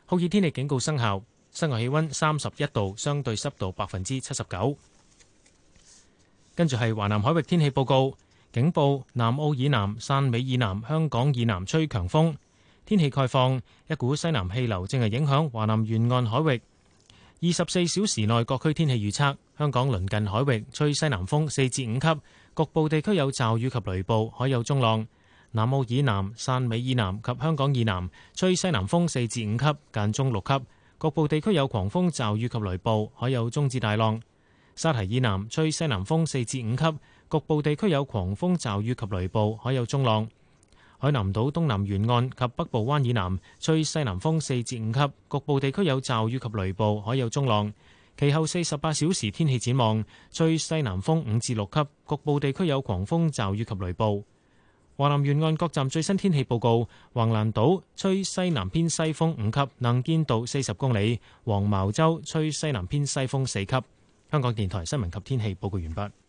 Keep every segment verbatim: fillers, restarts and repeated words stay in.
酷熱天氣警告生效。室外氣溫三十一度，相對濕度百分之七十九。跟住係華南海域天氣報告，警報：南澳以南、汕尾以南、香港以南吹強風。天氣概況：一股西南氣流正係影響華南沿岸海域。二十四小時內各區天氣預測：香港鄰近海域吹西南風四至五級，局部地區有驟雨及雷暴，海有中浪。南澳以南、汕尾以南及香港以南吹西南風四至五級，間中六級。局部地區有狂風驟雨及雷暴，海有中至大浪。沙堤以南吹西南風四至五級，局部地區有狂風驟雨及雷暴，海有中浪。海南島東南沿岸及北部灣以南吹西南風四至五級，局部地區有驟雨及雷暴，海有中浪。其後四十八小時天氣展望，吹西南風五至六級，局部地區有狂風驟雨及雷暴。華南沿岸各站最新天氣報告：橫瀾島吹西南偏西風五級，能見度四十公里；黃茅洲吹西南偏西風四級。香港電台新聞及天氣報告完畢。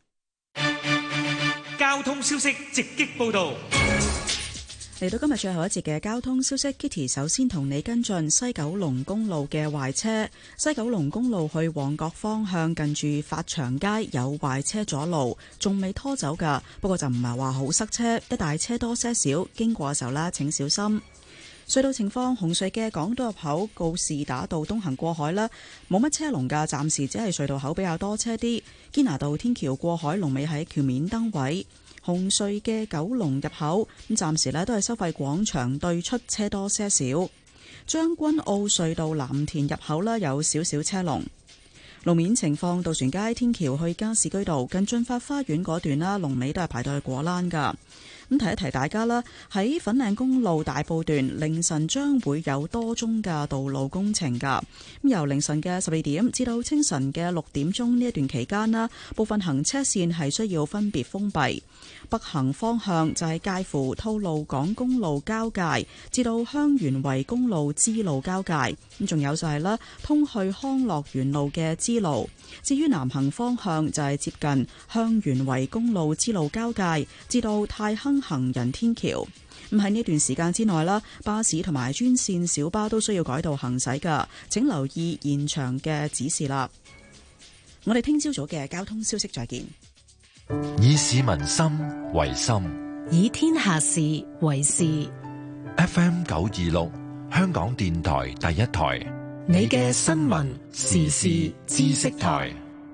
交通消息直擊報道。 嚟到今日最後一節嘅交通消息 ，Kitty 首先同你跟進西九龍公路嘅壞車。西九龍公路去旺角方向近住發祥街有壞車阻路，仲未拖走㗎，不過就唔係話好塞車，一帶車多些少，經過嘅時候呢請小心。隧道情況：紅隧嘅港島入口告士打道東行過海啦，冇乜車龍㗎，暫時只係隧道口比較多車啲。堅拿道天橋過海龍尾喺橋面燈位。紅隧嘅九龍入口咁，暫時咧都係收費廣場對出車多些少。將軍澳隧道藍田入口咧有少少車龍。路面情況：渡船街天橋去加士居道近駿發花園嗰段啦，龍尾都係排到去果欄噶。咁提一提大家啦，喺粉嶺公路大埔段凌晨將會有多宗嘅道路工程噶。咁由凌晨嘅十二點至到清晨嘅六點鐘呢一段期間啦，部分行車線係需要分別封閉。北行方向就係介乎吐露港公路交界至到香園圍公路支路交界。咁仲有就係啦，通去康樂園路嘅支路。至於南行方向就係接近香園圍公路支路交界至到太坑行人天橋。咁喺呢段時間之內啦，巴士同埋專線小巴都需要改道行駛噶，請留意現場嘅指示啦。我哋聽朝早嘅交通消息再見。 以市民心為心， 以天下事為事。 F M 九二六，香港電台第一台， 你嘅新聞時事知識台。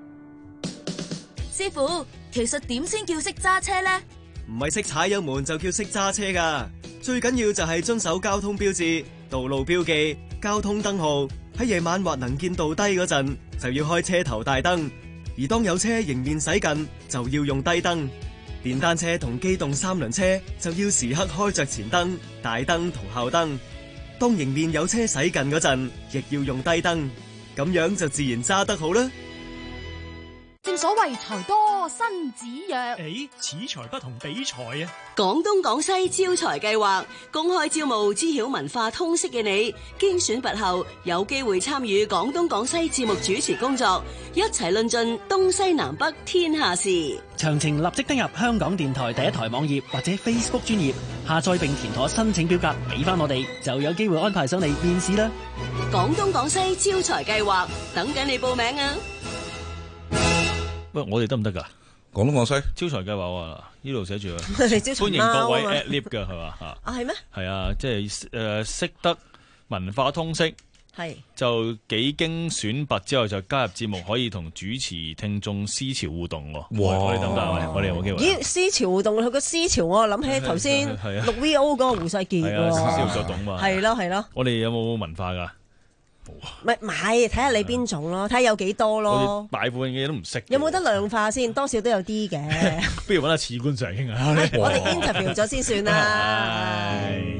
師傅，其實點先叫識揸車呢？ 唔係識踩油門就叫識揸車噶，最緊要就係遵守交通標誌、道路標記、交通燈號。喺夜晚或能見度低嗰陣，就要開車頭大燈。而當有車迎面駛近，就要用低燈。電單車同機動三輪車就要時刻開着前燈、大燈同後燈。當迎面有車駛近嗰陣，亦要用低燈，咁樣就自然揸得好啦。 正所謂財多身子弱， 誒，此財不同彼財啊！ 廣東廣西招財計劃公開招募知曉文化通識嘅你，經選拔後有機會參與廣東廣西節目主持工作，一齊論盡東西南北天下事。 詳情立即登入香港電台第一台網頁或者 Facebook 專頁下載並填妥申請表格，俾翻我哋就有機會安排上嚟面試啦。 廣東廣西招財計劃等緊你報名啊！ 喂，我哋得唔得噶？ 廣東廣西招財計劃啊，呢度寫住啊， 歡歡迎各位 at live 噶係嘛吓？ 啊係咩？ 係啊，即係誒識得文化通識， 係就幾經選拔之後就加入節目，可以同主持聽眾思潮互動喎。哇！我哋得唔得？我哋有冇機會？ 咦，思潮互動佢個思潮，我諗起頭先錄 V O 嗰個胡世傑喎。 係啊，思潮作動嘛。 係咯係咯。 我哋有冇文化㗎？ 咪買睇下你邊種咯，睇下有幾多咯。 大部分嘅嘢都唔識。 有冇得量化先？多少都有啲嘅。 不如揾下次官上傾啊！ 我哋 interview 咗先算啦。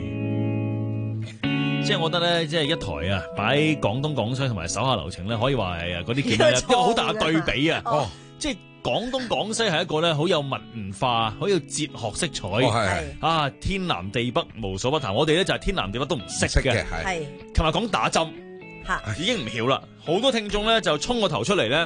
即係我覺得咧，即係一台啊，擺廣東廣西同埋手下留情咧，可以話係啊嗰啲叫咩咧？一個好大嘅對比啊！哦，即係廣東廣西係一個咧好有文化、好有哲學色彩。 哦，係啊，天南地北無所不談。我哋咧就係天南地北都唔識嘅。 係。 琴日講打針。已經唔曉啦，好多聽眾咧就衝個頭出嚟咧，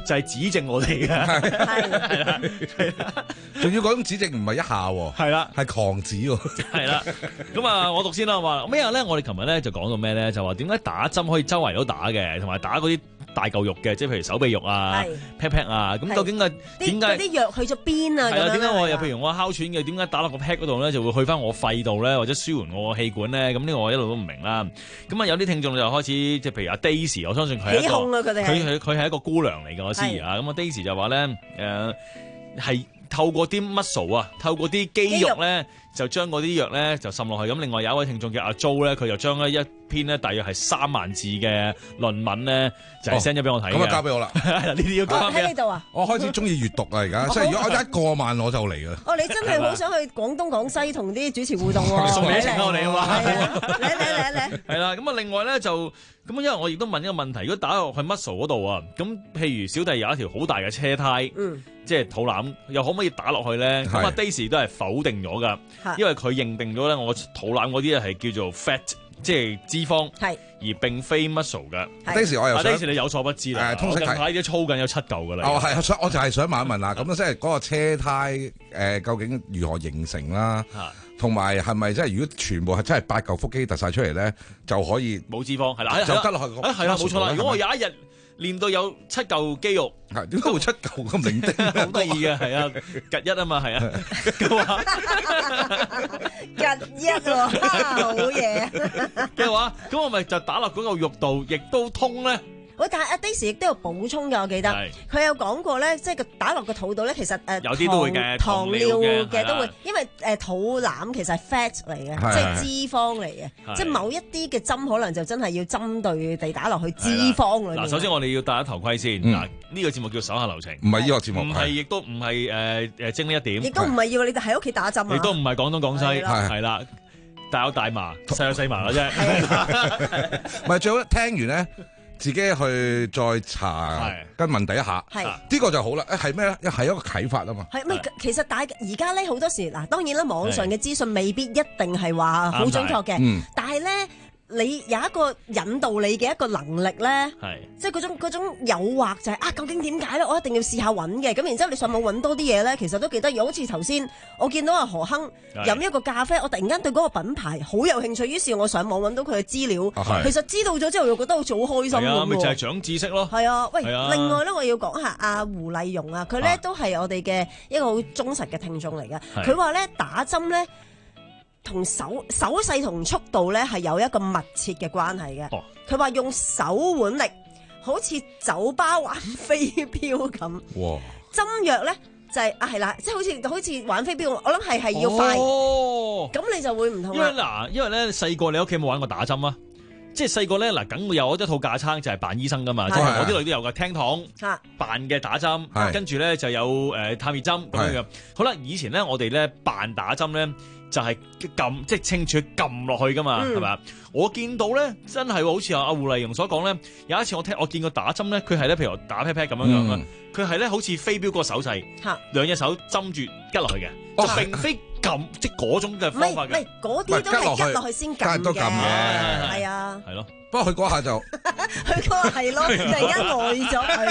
就係指正我哋嘅，係啦，係啦， 仲要嗰種指正唔係一下喎， 係啦， 係狂指喎， 係啦。咁啊，我讀先啦，話咩咧？我哋琴日咧就講到咩咧？就話點解打針可以周圍都打嘅，同埋打嗰啲大嚿肉嘅，即係譬如手臂肉啊、pat pat 啊，咁究竟係點解嗰啲藥去咗邊啊？ 係啊，點解我又譬如我哮喘嘅，點解打落個 pat 嗰度咧就會去翻我肺度咧，或者舒緩我個氣管咧？咁呢個我一路都唔明啦。咁啊，有啲聽眾就開始即係譬如阿 Daisy，我相信佢係一個佢係佢係一個姑娘嚟㗎，我知啊。咁啊 Daisy 就話咧誒係透過啲 muscle 啊，透過啲肌肉咧，就將嗰啲藥咧就滲落去。咁另外有一位聽眾叫阿 Jo 咧，佢就將咧一篇咧大約係三萬字嘅論文咧，就係 send 咗俾我睇嘅。 咁啊交俾我啦， 呢啲要交俾喺呢度啊！ 我開始中意閱讀啊，而家即係如果我一過萬我就嚟㗎。 哦，你真係好想去廣東廣西同啲主持互動喎！ 送你一程啊，我哋啊嘛， 嚟嚟嚟嚟！ 係啦，咁啊另外咧就咁，因為我亦都問一個問題，如果打落去 muscle 嗰度啊，咁譬如小弟有一條好大嘅車胎， 嗯， 即係肚腩，又可唔可以打落去咧？咁啊 Daisy 都係否定咗㗎，因為佢認定咗咧，我肚腩嗰啲咧係叫做 fat，即係脂肪， 係而並非 muscle 㗎。 Daisy 我又想 Daisy 你有所不知啦， 通識題近排啲操緊有七嚿㗎啦。 哦係，所我就係想問一問啦，咁即係嗰個車胎誒究竟如何形成啦？同埋係咪即係如果全部係真係八嚿腹肌突晒出嚟咧，就可以冇脂肪係啦， 就吉落去個係啦，冇錯啦。如果我有一日練到有七嚿肌肉， 係點解會七嚿咁零丁？ 好得意嘅，係啊，趌一啊嘛，係啊，嘅話趌一喎，好嘢嘅話，咁我咪就打落嗰個肉度，亦都通咧。 喂，但係阿 Daisy 亦都有補充㗎，我記得佢有講過咧，即係個打落個肚度咧，其實誒有啲都會嘅， 糖尿嘅都會，因為誒肚腩其實係 fat 嚟嘅，即係脂肪嚟嘅，即係某一啲嘅針可能就真係要針對地打落去脂肪裏面。 嗱，首先我哋要戴咗頭盔先。嗱，呢個節目叫手下留情， 唔係醫學節目， 唔係亦都唔係誒誒精呢一點， 亦都唔係要你哋喺屋企打針啊， 亦都唔係廣東廣西，係啦，大有大麻，細有細麻嘅啫。 唔係最好聽完咧。自己去再查跟問第一下，呢個就好啦。誒係咩咧？係一個啟發啊嘛。 係咪其實大而家咧好多時嗱，當然啦，網上嘅資訊未必一定係話好準確嘅，但係咧。你有一個引導你嘅一個能力咧，即係嗰種嗰種誘惑就係、是、啊，究竟點解咧？我一定要試下揾嘅。咁然之後你上網揾多啲嘢咧，其實都幾得意。好似頭先我見到阿何亨飲一個咖啡，我突然間對嗰個品牌好有興趣，於是我上網揾到佢嘅資料。其實知道咗之後又覺得好似好開心咁喎。 咪就係長知識咯。 係啊，喂，另外咧我要講下阿胡麗蓉啊，佢咧都係我哋嘅一個好忠實嘅聽眾嚟嘅。佢話咧打針咧。同手手勢同速度咧係有一個密切嘅關係嘅。佢話、哦、用手腕力，好似酒吧玩飛鏢咁。哇！針藥咧就係、是、啊係啦，即係好似好似玩飛鏢，我諗係係要快。哦，咁你就會唔同啦。因為嗱，因為咧細個你屋企有冇玩過打針啊？即係細個咧嗱，梗會有一套架撐就係扮醫生噶嘛，即係我啲女都有噶，聽筒扮嘅打針，跟住咧就有誒探熱針咁樣嘅。好啦，以前咧我哋咧扮打針咧。就係撳即係清楚撳落去噶嘛，係咪啊？我見到咧真係好似阿阿胡麗蓉所講咧，有一次我聽我見過打針咧，佢係咧譬如打 pat pat 咁樣樣啊，佢係咧好似飛鏢個手勢，兩隻手針住拮落去嘅，就並非撳即係嗰種嘅方法嘅。唔係嗰啲都係拮落去先撳嘅，係啊，係咯。 不過佢嗰下就佢嗰下係咯，突然間呆咗，係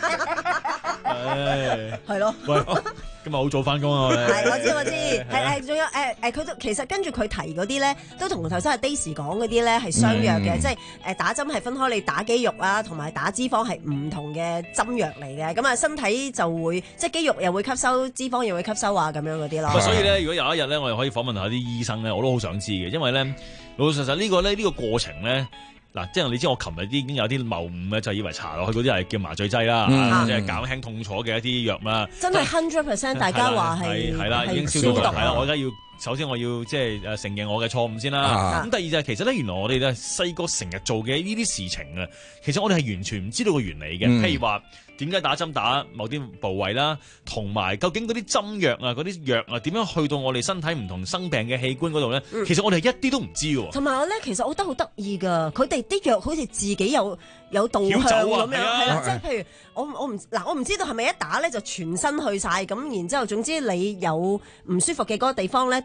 咯，係咯。喂， 今日好早翻工啊！ 係我知我知，係係仲有誒誒，佢都其實跟住佢提嗰啲咧，都同頭先阿 Daisy 講嗰啲咧係相約嘅，即係誒打針係分開你打肌肉啊，同埋打脂肪係唔同嘅針藥嚟嘅。咁啊，身體就會即係肌肉又會吸收，脂肪又會吸收啊，咁樣嗰啲咯。 所以咧，如果有一日咧，我哋可以訪問下啲醫生咧，我都好想知嘅，因為咧老老實實呢個咧呢個過程咧。嗱，即係你知我琴日啲已經有啲謬誤咧，就以為搽落去嗰啲係叫麻醉劑啦，或者係減輕痛楚嘅一啲藥啦。 真係 hundred percent，大家話係係啦，已經消毒係啦。我而家要首先我要即係誒承認我嘅錯誤先啦。咁、啊、第二就係、是、其實咧，原來我哋咧細個成日做嘅呢啲事情啊，其實我哋係完全唔知道個原理嘅。嗯、譬如話點解打針打某啲部位啦，同埋究竟嗰啲針藥啊、嗰啲藥啊點樣去到我哋身體唔同生病嘅器官嗰度咧？嗯、其實我哋係一啲都唔知喎。 同埋我咧，其實我覺得好得意㗎，佢哋啲藥好似自己有有導向咁樣，係啦，即係譬如我我唔嗱，我唔知道係咪一打咧就全身去晒咁，然之後總之你有唔舒服嘅嗰個地方咧，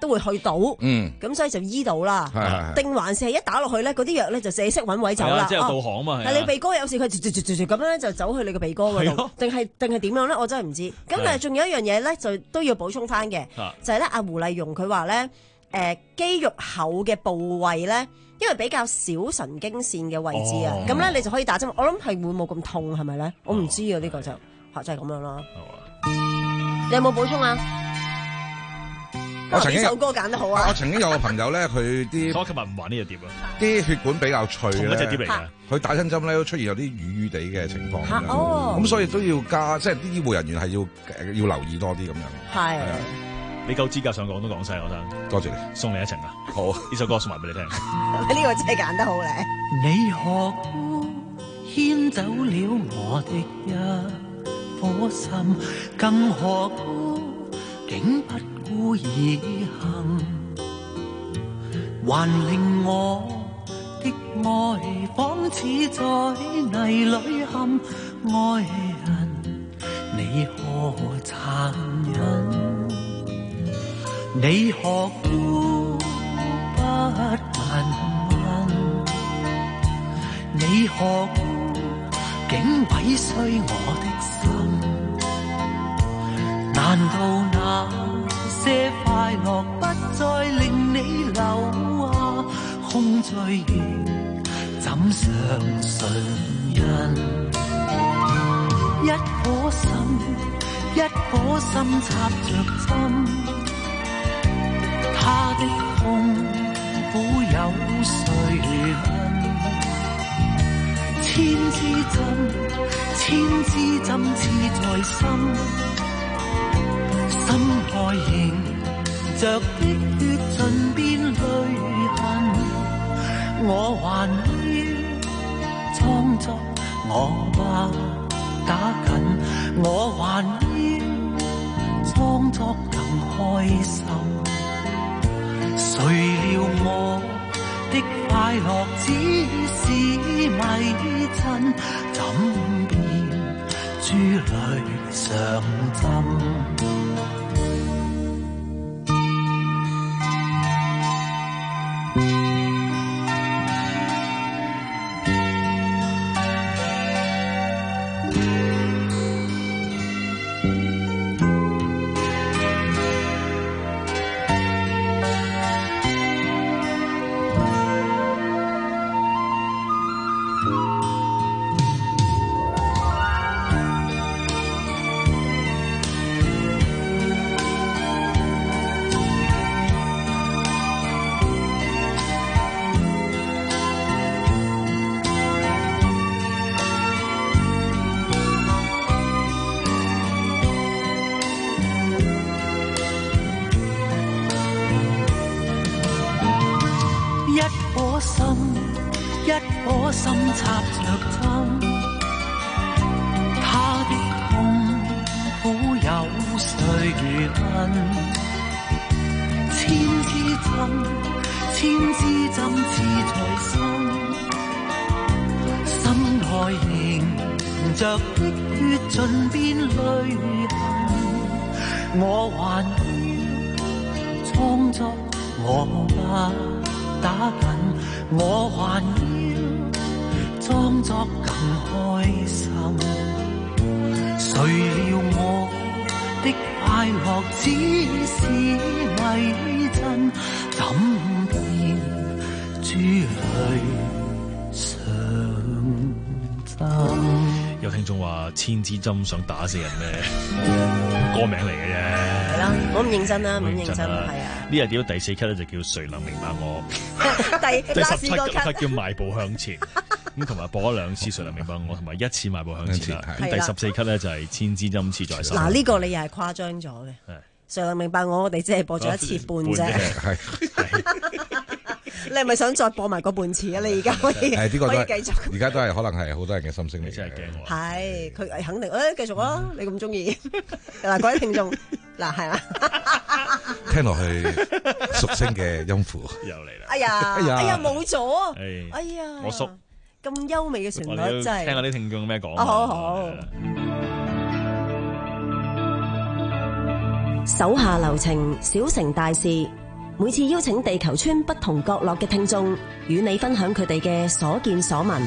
都會去到，咁、嗯、所以就醫到啦。定還是係一打落去咧，嗰啲藥咧就自己識揾位走啦。 即係導航啊嘛。 係你鼻哥有時佢咁樣就走去你個鼻哥嗰度，定係定係點樣咧？我真係唔知。咁但係仲有一樣嘢咧，就都要補充翻嘅，就係咧阿胡麗蓉佢話咧，誒肌肉厚嘅部位咧。因為比較少神經線嘅位置啊，咁咧、哦、你就可以打針。我諗係會冇咁痛，係咪咧？我唔知啊，呢、哦、個就嚇就係、是、咁樣啦。你有冇補充啊？ 我曾經呢首歌揀得好啊！ 我曾經有個朋友咧，佢啲我今日唔玩呢隻碟啊， 啲血管比較脆咧， 同一隻碟嚟嘅。 佢打親針咧都出現有啲瘀瘀地嘅情況。 嚇哦！ 咁所以都要加，即係啲醫護人員係要要留意多啲咁樣。係。 你夠資格上廣東廣西，我生多謝你，送你一程啊！好，呢首歌送埋俾你聽。 呢個真係揀得好咧。 你何故牽走了我的一顆心，更何故竟不顧而行，還令我的愛仿似在泥裏陷。愛人，你何殘忍？你何故不問問？你何故竟毀碎我的心？難道那些快樂不再令你留下空醉月？怎相信人？一顆心，一顆心插着針。他的痛苦有誰問？千支針，千支針刺在心，心內凝着的血盡變淚痕。我還要裝作我吧打緊，我還要裝作更開心。誰料我的快樂只是迷陣，怎變珠淚上針？心插着針，他的痛苦有誰問？千支針，千支針刺在心，心內凝着的血盡變淚痕。我還要裝作我吧打緊，我還要裝作更開心。誰料我的快樂只是迷陣，怎變珠淚上針？ 有聽眾話千支針想打死人咩？歌名嚟嘅啫。 係啦，唔好咁認真啦，唔好認真係啊。 呢日點到第四級咧就叫誰能明白我？ 第第十七級叫邁步向前。咁同埋播咗兩次誰能明白我，同埋一次邁步向前啦。咁第十四級咧就係千支針刺在心。 嗱，呢個你又係誇張咗嘅。誰能明白我？我哋只係播咗一次半啫。你係咪想再播埋個半次啊？你而家可以可以繼續。 而家都係可能係好多人嘅心聲嚟。 真係驚我。 係佢肯定誒，繼續啊！你咁中意嗱，各位聽眾嗱係啦， 聽落去熟悉嘅音符又嚟啦。 哎呀哎呀冇咗，哎呀我縮咁優美嘅旋律真係。 聽下啲聽眾咩講。 好好。 手下留情，小成大事。 每次邀請地球村不同角落嘅聽眾，與你分享佢哋嘅所見所聞。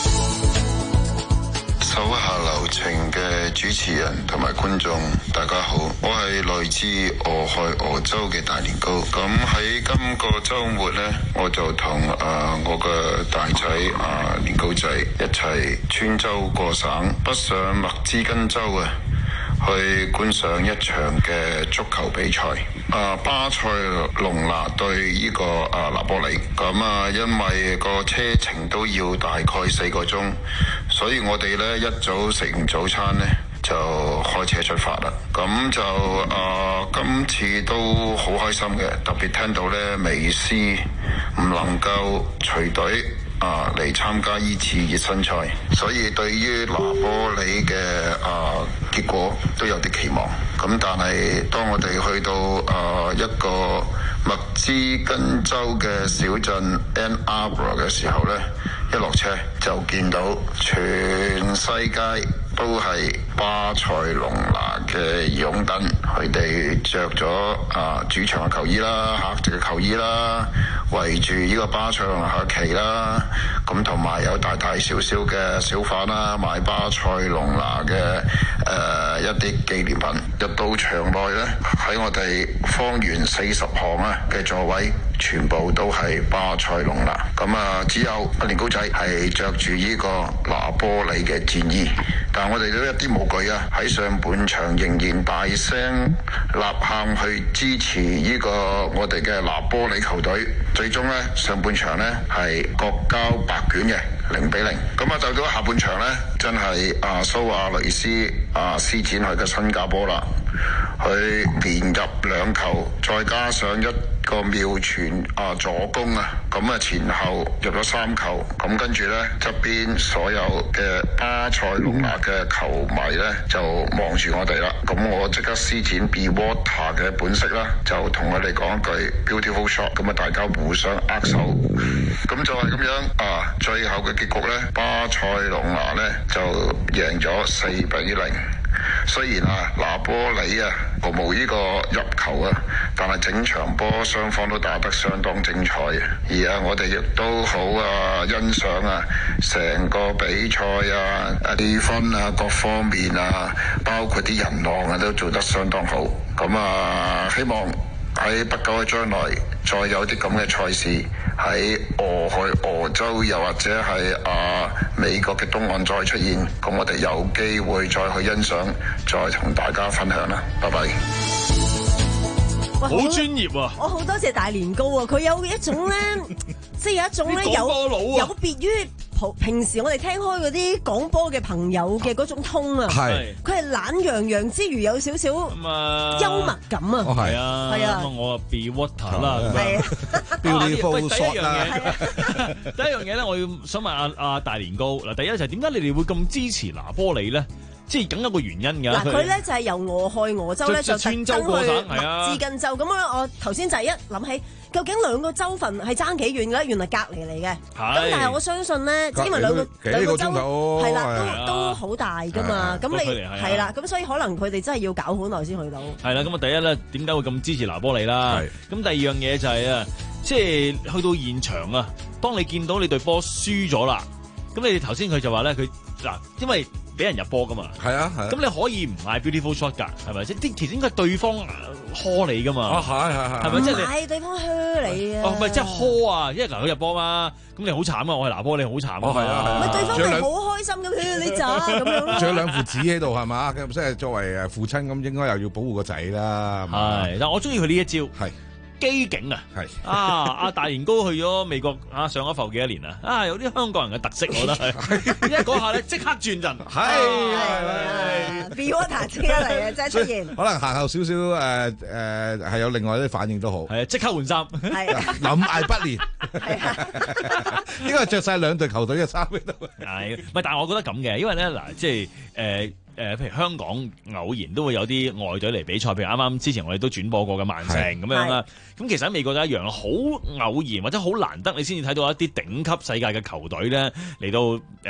手下留情嘅主持人同埋觀眾，大家好，我係來自俄亥俄州嘅大年糕。咁喺今個週末呢，我就同誒、呃、我嘅大仔啊、呃、年糕仔一齊穿州過省，北上密芝根州啊，去觀賞一場嘅足球比賽。啊，巴塞隆拿對呢、這個啊拿波里。咁啊，因為個車程都要大概四個鐘，所以我哋呢一早食完早餐呢，就開車出發啦。咁就啊，今次都好開心嘅，特別聽到呢美斯唔能夠隨隊啊嚟參加呢次熱身賽，所以對於拿波里嘅啊結果都有啲期望。咁但係當我哋去到啊一個密芝根州嘅小鎮 Ann Arbor 嘅時候呢，一落車就見到全世界都係巴塞隆拿嘅擁躉，佢哋着咗啊主場嘅球衣啦、客席嘅球衣啦，圍住呢個巴塞隆拿旗啦，咁同埋有大大小小嘅小販啦，買巴塞隆拿嘅誒、呃、一啲紀念品。入到場內呢，喺我哋方圓四十行啊嘅座位，全部都係巴塞隆拿。咁啊，只有阿年糕仔係着住呢個拿波里嘅戰衣，但我哋都一啲冇懼啊！喺上半場仍然大聲吶喊去支持呢個我哋嘅拿波里球隊。最終呢，上半場呢係各交白卷嘅零比零。咁啊，就到下半場呢，真係阿蘇亞雷斯啊施展佢嘅新加坡啦，佢連入兩球，再加上一個妙傳啊助攻啊，咁啊前後入咗三球，咁跟住呢，側邊所有嘅巴塞隆拿嘅球迷呢，就望住我哋啦，咁我即刻施展 Be Water 嘅本色啦，就同佢哋講一句 Beautiful shot， 咁啊大家互相握手，咁就係咁樣啊，最後嘅結局呢，巴塞隆拿呢就贏咗四比零。雖然啊拿波里啊毫無呢個入球啊，但係整場波雙方都打得相當精彩啊！而啊我哋亦都好啊欣賞啊成個比賽啊氣氛啊各方面啊，包括啲人浪啊都做得相當好。咁啊希望喺不久嘅將來再有啲咁嘅賽事喺俄亥俄州又或者係啊美國嘅東岸再出現，咁我哋有機會再去欣賞，再同大家分享啦。拜拜。 好專業啊！ 我好多謝大年糕啊！佢有一種咧，即係有一種咧有有別於平時我哋聽開嗰啲廣播嘅朋友嘅嗰種通啊。係佢係懶洋洋之餘有少少幽默感啊。 哦係啊，係啊。咁我 Be Water 啦。係啊。Beautiful shot 啦。第一樣嘢咧，我要想問阿阿大年糕嗱，第一就係點解你哋會咁支持拿波里咧？即係梗有個原因㗎。嗱，佢咧就係由俄亥俄州咧就特登去密芝根州。咁啊，我頭先就係一諗起，究竟兩個州份係爭幾遠嘅咧？原來隔離嚟嘅。咁但係我相信咧，因為兩個兩個州係啦，都都好大㗎嘛。咁你係啦，咁所以可能佢哋真係要搞好耐先去到。係啦，咁啊第一咧，點解會咁支持拿波里啦？咁第二樣嘢就係啊，即係去到現場啊，當你見到你隊波輸咗啦，咁你哋頭先佢就話咧，佢嗱，因為俾人入波噶嘛，係啊，咁你可以唔嗌 beautiful shot 㗎，係咪先？啲其實應該係對方呵你噶嘛，啊係係係，係咪即係你嗌對方呵你啊？哦，唔係即係呵啊，因為嗱佢入波嘛，咁你好慘啊！我係拿波，你好慘啊！係啊係啊，咪對方咪好開心咁呵你咋咁樣？仲有兩父子喺度係嘛？咁即係作為誒父親咁，應該又要保護個仔啦。係，但係我中意佢呢一招係。機警啊，係啊！阿大年糕去咗美國啊，上咗埠幾多年啊？啊，有啲香港人嘅特色，我覺得係，因為嗰下咧即刻轉陣，係係 Be Water 即刻嚟啊，真係出現。可能行後少少誒誒係有另外啲反應都好，係啊，即刻換衫，係臨危不亂，係啊，應該着晒兩隊球隊嘅衫喺度。係，唔係？但係我覺得咁嘅，因為咧嗱，即係誒。誒，譬如香港偶然都會有啲外隊嚟比賽，譬如啱啱之前我哋都轉播過嘅曼城咁樣啦。咁其實喺美國都一樣，好偶然或者好難得，你先至睇到一啲頂級世界嘅球隊咧嚟到誒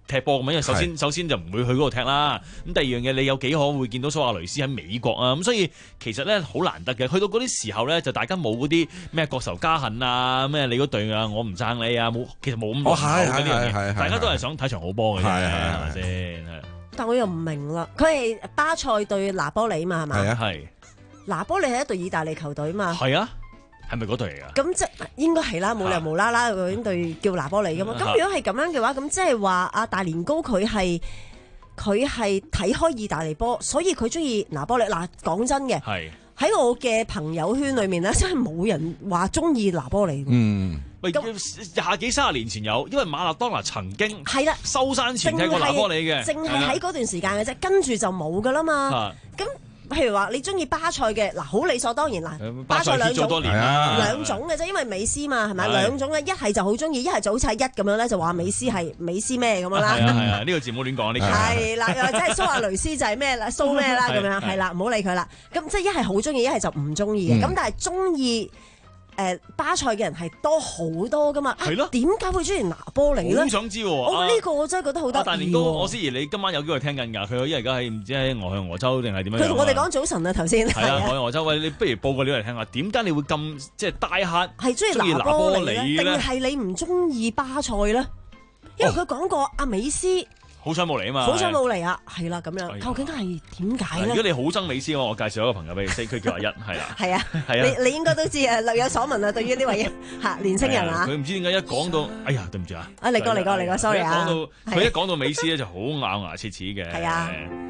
踢波咁樣，因為首先首先就唔會去嗰度踢啦。咁第二樣嘢，你有幾可會見到蘇亞雷斯喺美國啊？咁所以其實咧好難得嘅。去到嗰啲時候咧，就大家冇嗰啲咩國仇家恨啊，咩你嗰隊啊，我唔撐你啊，冇，其實冇咁濃厚嘅呢樣嘢。大家都係想睇場好波嘅啫，係咪先？ 但我又唔明啦，佢係巴塞對拿波里嘛，係咪？ 係啊， 係。 拿波里係一隊意大利球隊嘛？ 係啊。係咪嗰隊嚟㗎？ 咁即應該係啦，冇理由無啦啦嗰隊叫拿波里㗎嘛。咁如果係咁樣嘅話，咁即係話阿大年高佢係佢係睇開意大利波，所以佢中意拿波里。嗱，講真嘅，喺我嘅朋友圈裏面咧，真係冇人話中意拿波里。 嗯， 喂，廿幾三十年前有，因為馬勒當拿曾經係啦， 收山前踢過拿波里嘅， 淨係喺嗰段時間嘅啫，跟住就冇㗎啦嘛。咁譬如話你中意巴塞嘅嗱，好理所當然嗱，巴塞兩種兩種嘅啫，因為美斯嘛係咪兩種咧？一係就好中意，一係就好似一咁樣咧，就話美斯係美斯咩咁樣啦。 係啊係啊，呢個字唔好亂講呢個。 係啦，又或者係蘇亞雷斯就係咩啦，蘇咩啦咁樣，係啦，唔好理佢啦。咁即係一係好中意，一係就唔中意嘅。咁但係中意誒巴塞嘅人係多好多噶嘛？係咯，點解會中意拿波里咧？ 好想知喎！ 我呢個我真係覺得好得意。 大年高，我思怡，你今晚有機會聽緊㗎？佢而家係唔知喺俄亥俄州定係點樣？ 佢同我哋講早晨啊，頭先。 係啊，俄亥俄州，喂，你不如報個料嚟聽下，點解你會咁即係大黑？ 係中意拿波里咧，定係你唔中意巴塞咧？因為佢講過阿美斯。 好彩冇嚟啊嘛！ 好彩冇嚟啊，係啦咁樣，究竟係點解咧？ 如果你好憎美斯嘅話，我介紹一個朋友俾你識，佢叫阿一，係啦。係啊，係啊，你你應該都知啊，略有所聞啊，對於呢位嚇年青人啊。 佢唔知點解一講到，哎呀，對唔住啊！ 啊，嚟過嚟過嚟過 ，sorry 啊！ 講到佢一講到美斯咧，就好咬牙切齒嘅。 係啊。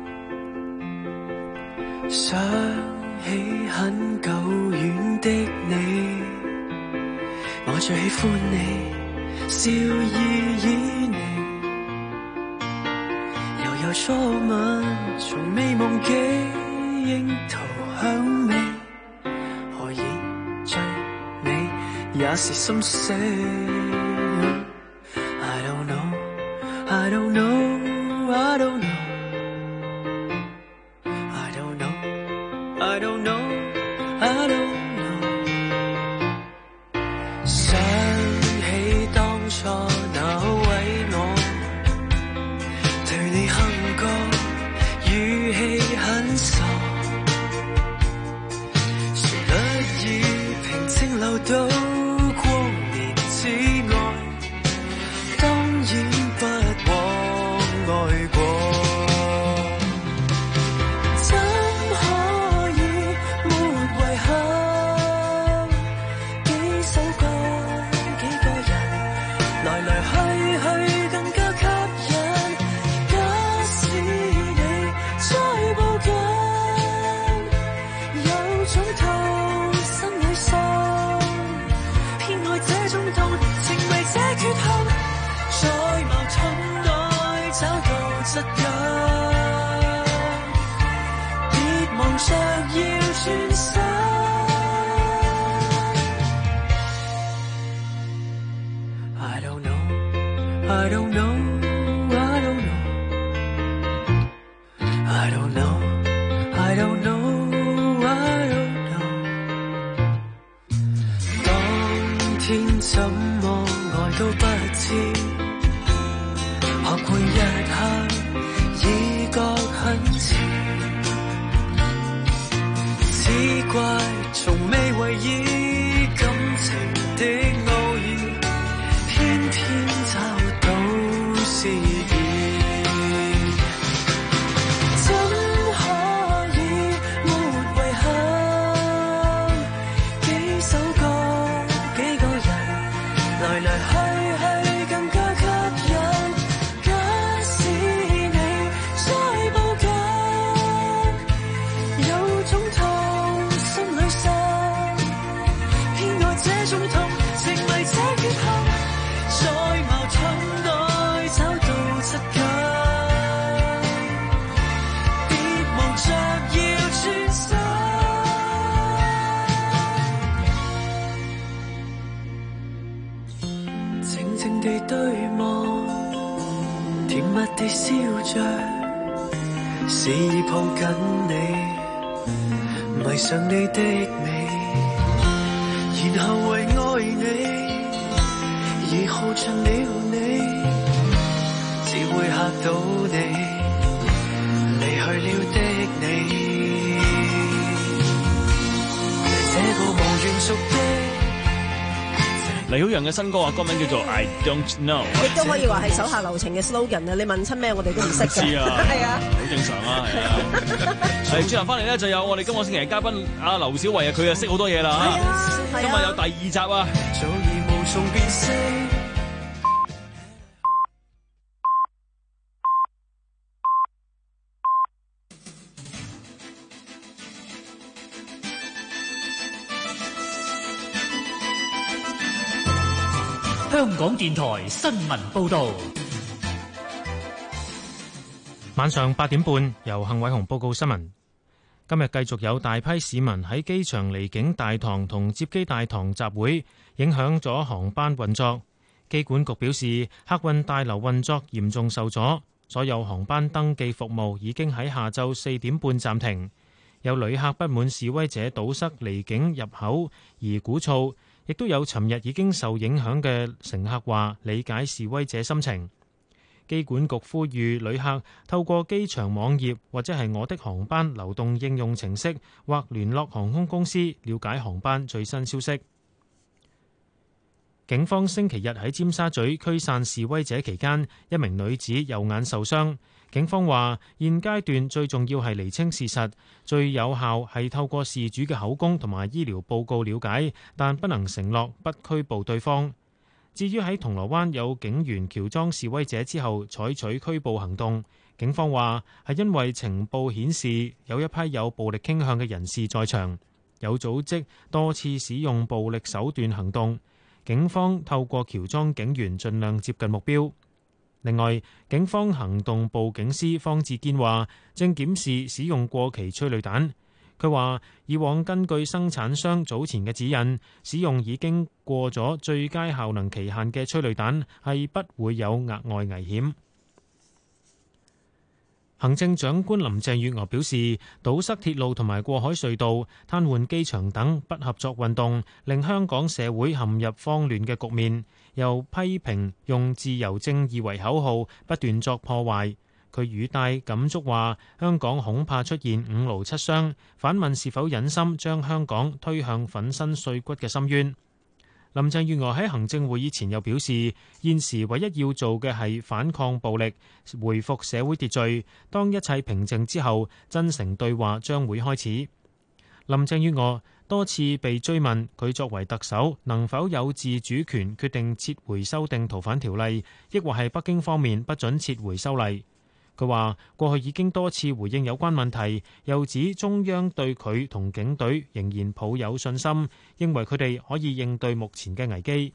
想起很久遠的你，我最喜歡你，笑意旖旎。有初吻，從未忘記，櫻桃香味，何以醉你也是心死。I don't know, I don't know, I don't know, I don't know, I don't know, I don't know。想起當初那位我，對你哼歌，語氣很傻，旋律已平靜流到光年之外，當然不枉愛過。怎可以沒遺憾？幾首歌，幾個人，來來去去更加吸引。假使你在步近，有種痛心裏心，偏愛這種痛，情迷這缺陷，在矛盾內找到質感，別忙着要轉身。I don't know, I don't know, I don't know, I don't know, I don't know, I don't know。當天怎麼愛都不知，學會一刻已覺很遲，只怪從未為意感情的奧義，偏偏找到詩意。怎可以沒遺憾？幾首歌，幾個人，來來去去更加吸引。假使你在步近，有種痛心裏生，偏愛這種痛，情迷這缺陷，在矛盾內找到質感，別忙着要轉身。靜靜地對望，甜蜜地笑着，示意抱緊你，迷上你的美，然後為愛你而耗盡了你，只會到你，離去了的你，這個無緣屬的。 黎曉陽嘅新歌啊，歌名叫做 I Don't Know， 亦都可以話係手下留情嘅 slogan 啊！你問親咩，我哋都唔識嘅。 知啊， 係啊， 好正常啊，係啊。係轉頭翻嚟咧，就有我哋今個星期嘅嘉賓阿劉小慧啊，佢啊識好多嘢啦。係啊，今日有第二集啊。早已無從辨識。 香港電台新聞報導， 晚上八點半由幸偉雄報告新聞。今日繼續有大批市民喺機場離境大堂同接機大堂集會，影響咗航班運作。機管局表示，客運大樓運作嚴重受阻，所有航班登記服務已經喺下晝四點半暫停。有旅客不滿示威者堵塞離境入口而鼓噪。亦都有尋日已經受影響嘅乘客話理解示威者心情。機管局呼籲旅客透過機場網頁或者係我的航班流動應用程式或聯絡航空公司了解航班最新消息。警方星期日喺尖沙咀驅散示威者期間，一名女子右眼受傷。警方話現階段最重要係釐清事實，最有效係透過事主嘅口供同埋醫療報告了解，但不能承諾不拘捕對方。至於喺銅鑼灣有警員喬裝示威者之後採取拘捕行動，警方話係因為情報顯示有一批有暴力傾向嘅人士在場，有組織多次使用暴力手段行動，警方透過喬裝警員盡量接近目標。另外，警方行動部警司方志堅話，正檢視使用過期催淚彈。佢話，以往根據生產商早前嘅指引，使用已經過咗最佳效能期限嘅催淚彈係不會有額外危險。行政長官林鄭月娥表示，堵塞鐵路同埋過海隧道、癱瘓機場等不合作運動，令香港社會陷入慌亂嘅局面。又批評用自由正義為口號，不斷作破壞。佢語帶感觸話，香港恐怕出現五勞七傷，反問是否忍心將香港推向粉身碎骨嘅深淵。林鄭月娥喺行政會議前又表示，現時唯一要做嘅係反抗暴力，回復社會秩序。當一切平靜之後，真誠對話將會開始。林鄭月娥多次被追問，佢作為特首能否有自主權決定撤回修訂逃犯條例，抑或係北京方面不准撤回修例。佢話過去已經多次回應有關問題，又指中央對佢同警隊仍然抱有信心，認為佢哋可以應對目前嘅危機。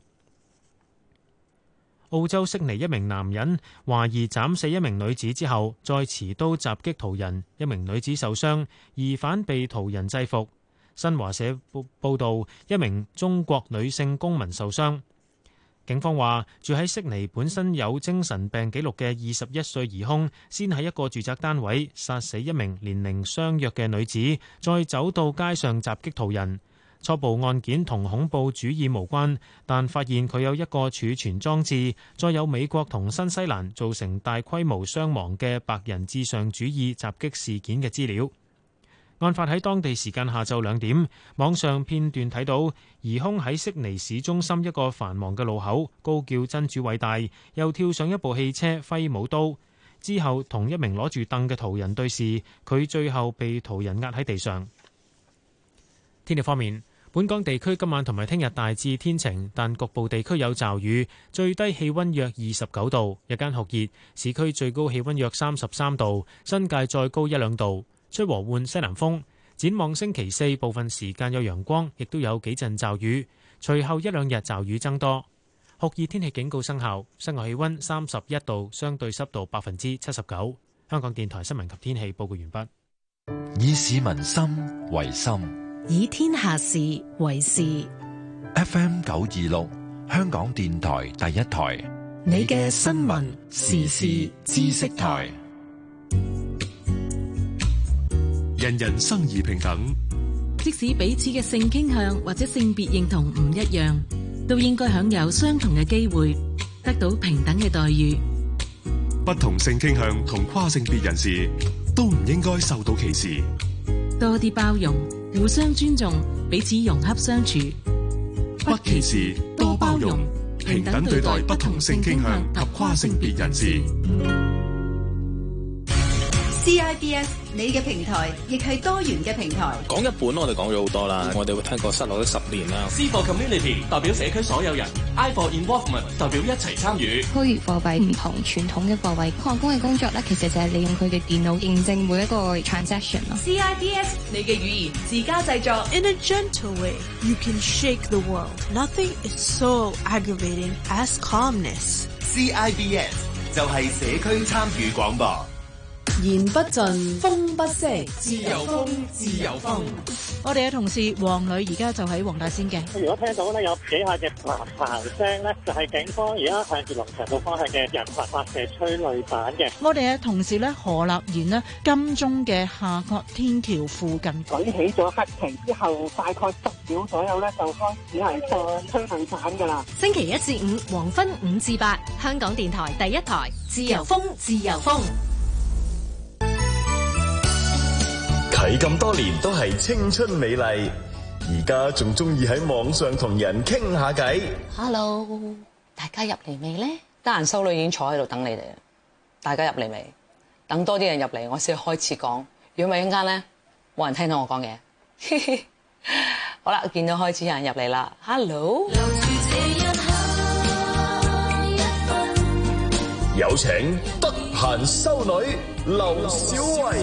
澳洲悉尼一名男人懷疑斬死一名女子之後，再持刀襲擊途人，一名女子受傷，疑犯被途人制服。新華社報道，一名中國女性公民受傷。警方話，住喺悉尼本身有精神病記錄嘅二十一歲疑兇，先喺一個住宅單位殺死一名年齡相若嘅女子，再走到街上襲擊途人。初步案件同恐怖主義無關，但發現佢有一個儲存裝置，再有美國同新西蘭造成大規模傷亡嘅白人至上主義襲擊事件嘅資料。案發喺當地時間下晝兩點，網上片段睇到疑兇喺悉尼市中心一個繁忙嘅路口高叫真主偉大，又跳上一部汽車揮舞刀，之後同一名攞住凳嘅途人對視，佢最後被途人壓喺地上。天氣方面，本港地區今晚同埋聽日大致天晴，但局部地區有驟雨，最低氣溫約二十九度，日間酷熱，市區最高氣溫約三十三度，新界再高一兩度。吹和緩西南風，展望星期四部分時間有陽光，亦都有幾陣驟雨，隨後一兩日驟雨增多。酷熱天氣警告生效，室外氣溫三十一度，相對濕度百分之七十九。香港電台新聞及天氣報告完畢。 以市民心為心， 以天下事為事。 F M 九二六，香港電台第一台， 你嘅新聞時事知識台。 人人生而平等， 即使彼此嘅性傾向或者性別認同唔一樣，都應該享有相同嘅機會，得到平等嘅待遇。 不同性傾向同跨性別人士都唔應該受到歧視。 多啲包容，互相尊重，彼此融洽相處。 不歧視，多包容，平等對待不同性傾向及跨性別人士。 C I B S 你嘅平台亦係多元嘅平台。 講日本我哋講咗好多啦，我哋會聽過失落咗十年啦。 C for Community 代表社區所有人 ，I for Involvement 代表一齊參與。 虛擬貨幣唔同傳統嘅貨幣，礦工嘅工作咧，其實就係利用佢哋電腦認證每一個 transaction 咯。 C I B S 你嘅語言自家製作 ，In a gentle way, you can shake the world. Nothing is so aggravating as calmness. C I B S 就係社區參與廣播。 言不盡，風不息，自由風，自由風。 我哋嘅同事黃女而家就喺黃大仙嘅。 如果聽到咧有幾下嘅咆哮聲咧，就係、是、警方而家向住龍翔道方向嘅人群發射催淚彈嘅。 我哋嘅同事咧何立賢呢，金鐘嘅夏慤天橋附近舉起咗黑旗之後，大概十秒左右咧就開始係放催淚彈㗎啦。 星期一至五黃昏五至八，香港電台第一台，自由風，自由風。 睇咁多年都係青春美麗，而家仲中意喺網上同人傾下偈。 Hello， 大家入嚟未呢？得閒修女已經坐喺度等你哋啦。大家入嚟未？等多啲人入嚟，我先開始講。如果唔係一陣間咧，冇人聽到我講嘢。好啦，見到開始有人入嚟啦。Hello， 有請得閒修女劉小慧。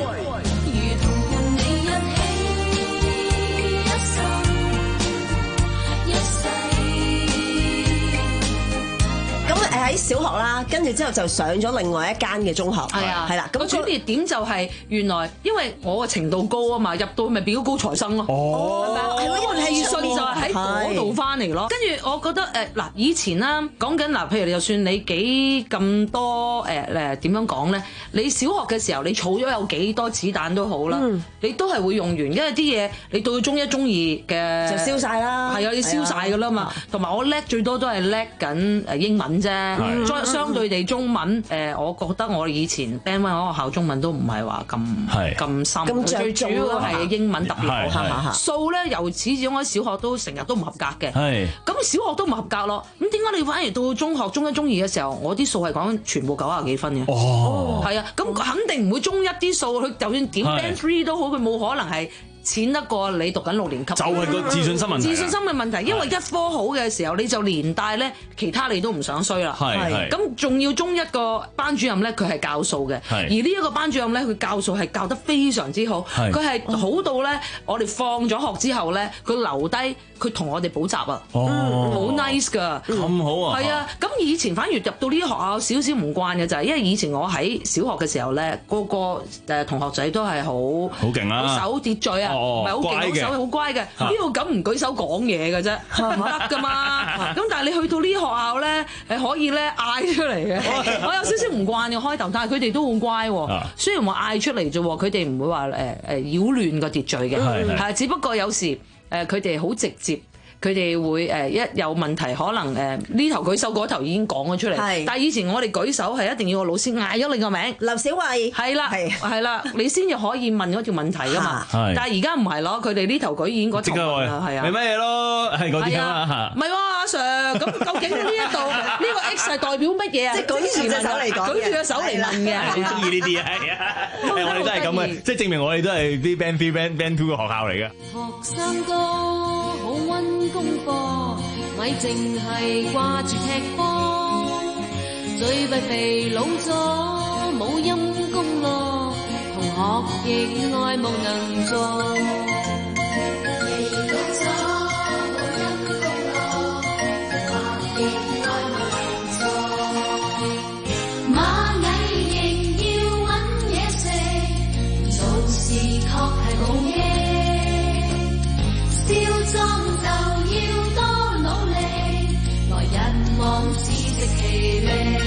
喺小學啦，跟住之後就上咗另外一間嘅中學。 係啊， 係啦。咁個轉捩點就係原來，因為我嘅程度高啊嘛，入到咪變咗高材生咯。 哦， 係咯，因為氣訊就係喺嗰度翻嚟咯。跟住我覺得誒嗱，以前啦講緊嗱，譬如你就算你幾咁多誒誒點樣講咧，你小學嘅時候你儲咗有幾多子彈都好啦，嗯、你都係會用完，因為啲嘢你到中一中二嘅就燒晒啦。 係啊，你燒晒㗎啦嘛。同埋我叻最多都係叻緊誒英文啫。再相對地中文，誒，我覺得我以前 Band One 嗰個學校中文都唔係話咁咁深， 咁最主要係英文特別好。數咧由始至終喺小學都成日都唔合格嘅，咁小學都唔合格咯。咁點解你反而到中學中一中二嘅時候，我啲數係講全部九十幾分嘅？哦，係啊，咁肯定唔會中一啲數，佢就算點 Band Three 都好，佢冇可能係淺得過你讀緊六年級， 就係個自信心問題。 自信心嘅問題，因為一科好嘅時候，你就連帶咧其他你都唔想衰啦。係，咁仲要中一個班主任咧，佢係教數嘅，而呢一個班主任咧，佢教數係教得非常之好。佢係好到咧，我哋放咗學之後咧，佢留低佢同我哋補習啊，好 nice 㗎。 咁好啊！ 係啊，咁以前反而入到呢啲學校少少唔慣嘅就係，因為以前我喺小學嘅時候咧，個個誒同學仔都係好好勁啦， 守秩序啊。唔係好勁，手係好乖嘅。呢度咁唔舉手講嘢嘅啫，唔得噶嘛。咁但係你去到呢啲學校咧，係可以咧嗌出嚟嘅。我有少少唔慣嘅開頭，但係佢哋都好乖。雖然話嗌出嚟啫，佢哋唔會話誒誒擾亂個秩序嘅，係只不過有時誒佢哋好直接。佢哋會誒一有問題，可能誒呢頭舉手嗰頭已經講咗出嚟。但係以前我哋舉手係一定要個老師嗌咗你個名， 劉小慧。係啦， 係啦，你先至可以問嗰條問題噶嘛。但係而家唔係咯，佢哋呢頭舉已經嗰頭問啦，係啊。 係乜嘢咯？係嗰啲啊。 唔係喎，阿 Sir，咁究竟呢一度呢個 X 係代表乜嘢啊？ 即係舉住隻手嚟講， 舉住隻手嚟問嘅。 好中意呢啲啊，係啊，我哋都係咁嘅，即係證明我哋都係啲 Band Three、Band Band Two 嘅學校嚟嘅。 學生哥好溫功課，咪淨係掛住踢波，最弊肥老咗冇陰功咯，同學亦愛無能助。肥老咗冇陰功咯，同學亦愛無能助。螞蟻仍要搵嘢食，做事確係冇益，少壯就要多努力，來人望自食其力。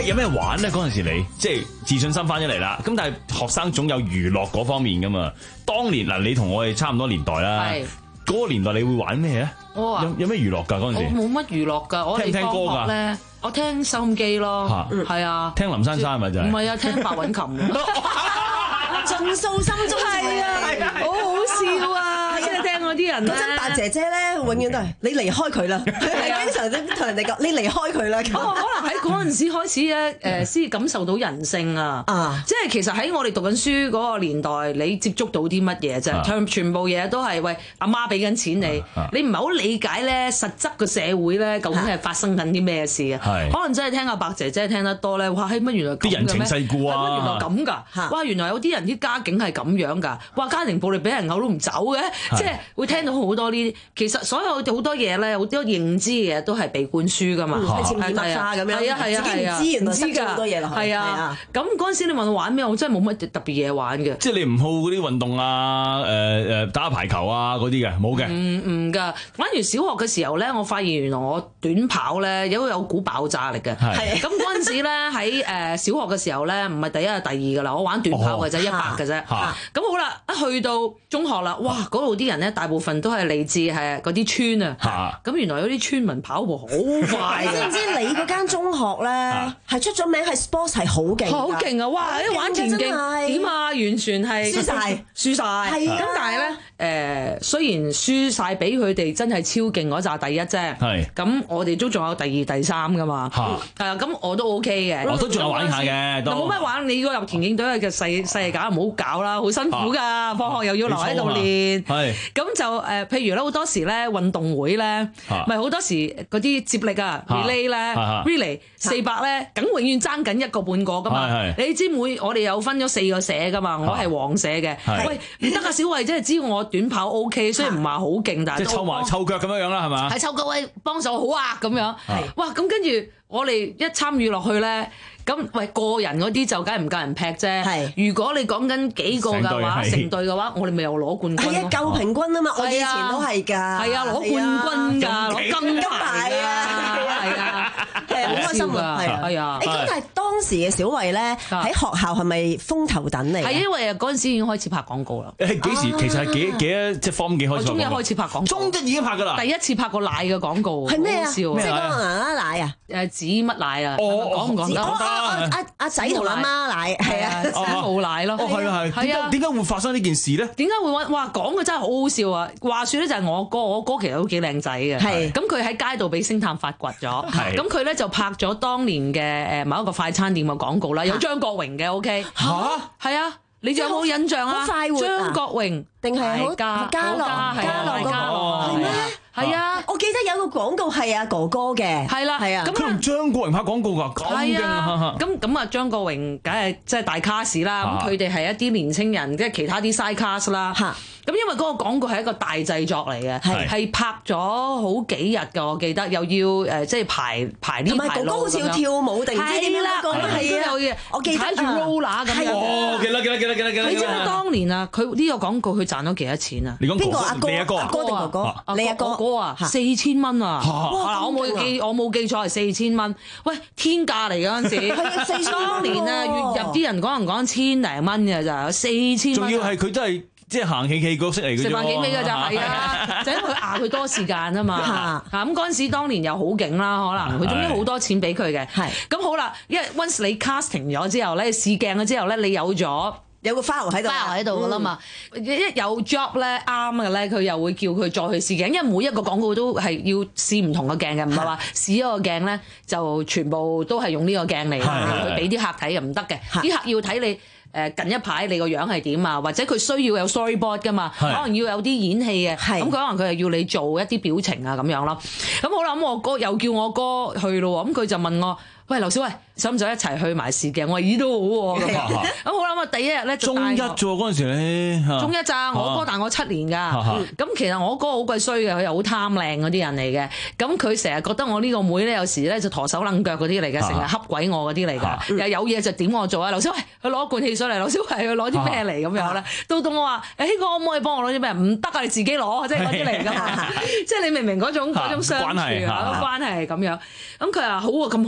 有咩玩咧？嗰陣時你即係自信心翻咗嚟啦。咁但係學生總有娛樂嗰方面噶嘛。當年嗱，你同我哋差唔多年代啦。係嗰個年代，你會玩咩咧？ 我有有咩娛樂㗎嗰陣時？ 我冇乜娛樂㗎，我哋放學咧，我聽收音機咯，係啊， 聽林珊珊係咪就係？ 唔係啊，聽白韻琴。 盡訴心中係啊，好好笑啊！即係聽嗰啲人咧， 嗰陣白姐姐咧，永遠都係你離開佢啦，係經常都同人哋講你離開佢啦。 我可能喺嗰陣時開始咧，誒先感受到人性啊！啊，即係其實喺我哋讀緊書嗰個年代，你接觸到啲乜嘢啫？全部嘢都係喂阿媽俾緊錢你，你唔係好理解咧實質個社會咧究竟係發生緊啲咩事啊？可能真係聽阿白姐姐聽得多咧，哇！乜原來啲人情世故啊， 原來咁㗎！哇！原來有啲人啲家境係咁樣㗎！哇！家庭暴力俾人嘔都唔走嘅，即係會聽到好多呢啲。其實所有好多嘢咧，好多認知嘅嘢都係被灌輸㗎嘛， 係潛移默化咁樣。係啊係啊係啊，自己唔知原來塞咗好多嘢落去。 係啊，咁嗰陣時你問我玩咩，我真係冇乜特別嘢玩嘅。 即係你唔好嗰啲運動啊，誒誒打下排球啊嗰啲嘅，冇嘅。 唔唔㗎，玩完小學嘅時候咧，我發現原來我短跑咧有有股爆炸力嘅。係。咁嗰陣時咧喺誒小學嘅時候咧，唔係第一係第二㗎啦，我玩短跑嘅啫，一百嘅啫。咁好啦，一去到中學啦，哇！嗰度啲人咧，大部分都係嚟自係嗰啲村啊。咁原來有啲村民跑步好快。 你知唔知你嗰間中學咧係出咗名係 sports 係好勁？ 好勁啊！哇！一玩田徑點啊？完全係輸晒， 輸晒。係咁但係咧誒，雖然輸晒俾佢哋真係超勁嗰紮第一啫。係。咁我哋都仲有第二、第三㗎嘛。係啊。咁我都 OK 嘅。 我都仲有玩下嘅。 冇乜玩，你個入田徑隊嘅細細搞唔好搞啦，好辛苦㗎。放學又要留喺度練。係。咁就誒，譬如咧好多時咧運動會咧，咪好多時嗰啲接力啊 relay 咧 relay 四百咧，梗永遠爭緊一個半個㗎嘛。你知每我哋有分咗四個社㗎嘛，我係黃社嘅。喂，唔得啊，小慧，即係知我短跑 OK，雖然唔係好勁，但係即係湊埋湊腳咁樣樣啦，係嘛？ 係湊腳位幫手好啊咁樣。哇，咁跟住我哋一參與落去咧。咁喂，個人嗰啲就梗係唔夠人劈啫。係，如果你講緊幾個嘅話，成隊嘅話，我哋咪又攞冠軍。係啊， 夠平均啊嘛！我以前都係㗎。 係啊，攞冠軍㗎，攞金牌啊！係啊，係好開心啊！係啊，係啊。 誒咁，但係當時嘅小慧咧，喺學校係咪風頭躉嚟？ 係因為嗰陣時已經開始拍廣告啦。 誒幾時？其實係幾幾多即係方幾開始？ 我中一開始拍廣告。 中一已經拍㗎啦。 第一次拍個奶嘅廣告。 係咩啊？ 即係嗰個奶奶啊？ 誒指乜奶啊？講唔講得？ 阿阿仔同阿媽奶係啊， 冇奶咯。 哦，係啊係。係啊。點解會發生呢件事咧？ 點解會話哇講嘅真係好好笑啊！話説咧就係我哥，我哥其實都幾靚仔嘅。係。咁佢喺街度俾星探發掘咗。係。咁佢咧就拍咗當年嘅誒某一個快餐店嘅廣告啦，有張國榮嘅 OK。嚇！係啊，你仲有冇印象啊？ 好快活啊！ 張國榮定係好家家樂家樂嗰個係咩？係啊，我記得有個廣告係阿哥哥嘅， 係啦，係啊。 咁佢同張國榮拍廣告㗎，咁勁啊！ 咁咁啊，張國榮梗係即係大卡士啦。咁佢哋係一啲年青人，即係其他啲 side cast 啦。嚇！咁因為嗰個廣告係一個大製作嚟嘅，係係拍咗好幾日㗎，我記得又要誒即係排排呢排路咁樣。同埋哥哥好似要跳舞定唔知點樣個係啊！我記得踩住 roller 咁樣。 哦，記得記得記得記得記得。 你知唔知當年啊？佢呢個廣告佢賺咗幾多錢啊？ 你講邊個阿哥？ 你阿哥阿哥定哥哥？你阿哥？ 啊，四千蚊啊！我冇記，我冇記錯係四千蚊。喂，天價嚟嗰陣時， 係啊，四千蚊。 當年啊，月入啲人講人講千零蚊嘅咋，四千蚊。 仲要係佢真係即係行戲戲角色嚟嘅啫。 食飯幾味㗎咋，係啊，就因為佢壓佢多時間啊嘛。嚇咁嗰陣時，當年又好勁啦，可能佢總之好多錢俾佢嘅。係咁好啦，因為 once 你 casting 咗之後咧，試鏡咗之後咧，你有咗。 有個 file 喺度 file 喺度噶啦嘛，一有 job 咧啱嘅咧，佢又會叫佢再去試鏡，因為每一個廣告都係要試唔同嘅鏡嘅，唔係話試一個鏡咧就全部都係用呢個鏡嚟去俾啲客睇嘅，唔得嘅，啲客要睇你。誒近一排你個樣係點啊？或者佢需要有 storyboard 噶嘛？可能要有啲演戲嘅，咁佢可能佢係要你做一啲表情啊咁樣咯。咁好啦，咁我哥又叫我哥去咯，咁佢就問我：喂，劉小慧，想唔想一齊去埋試鏡？我話咦都好喎。咁咁好啦，咁啊第一日咧就中一啫喎，嗰陣時咧， 中一咋？我哥大我七年㗎。咁其實我哥好鬼衰嘅，佢又好貪靚嗰啲人嚟嘅。咁佢成日覺得我呢個妹咧，有時咧就陀手掕腳嗰啲嚟嘅，成日恰鬼我嗰啲嚟㗎。又有嘢就點我做啊？劉小慧，去攞罐汽水嚟，劉小慧去攞啲咩嚟咁樣咧？到到我話：誒哥，可唔可以幫我攞啲咩？唔得啊，你自己攞，即係嗰啲嚟㗎嘛。即係你明唔明嗰種嗰種相處啊？關係係咁樣。咁佢話好啊，咁好彩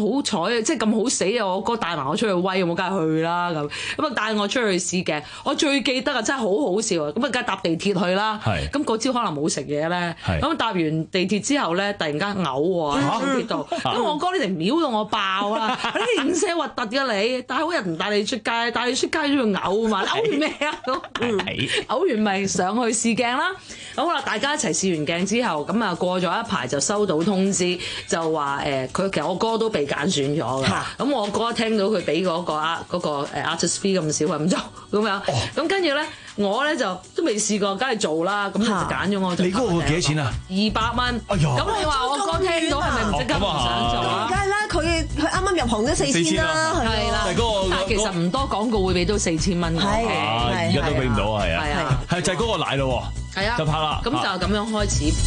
我即係咁好死啊！我哥帶埋我出去威，我梗係去啦咁。咁啊帶我出去試鏡，我最記得啊真係好好笑啊！咁啊梗係搭地鐵去啦。咁嗰朝可能冇食嘢咧。咁搭完地鐵之後咧，突然間嘔喎喺地鐵度。咁我哥呢條秒到我爆啊！你零舍核突嘅你，但係好人唔帶你出街，帶你出街都要嘔啊嘛！嘔完咩啊？嘔完咪上去試鏡啦。咁好啦，大家一齊試完鏡之後，咁啊過咗一排就收到通知，就話誒佢其實我哥都被揀選咗㗎。咁我哥聽到佢俾嗰個啊嗰個誒 artist fee 咁少，係唔做咁樣。咁跟住咧，我咧就都未試過，梗係做啦。咁就揀咗我。 你嗰個幾多錢啊？二百蚊。咁你話我哥聽到係咪唔即刻唔想做啊？ 梗係啦，佢佢啱啱入行都四千啦，係啦。 但係其實唔多廣告會俾到四千蚊。 係而家都俾唔到啊，係啊。 係啊。 係就係嗰個奶咯。 係啊。 就拍啦。 咁就咁樣開始。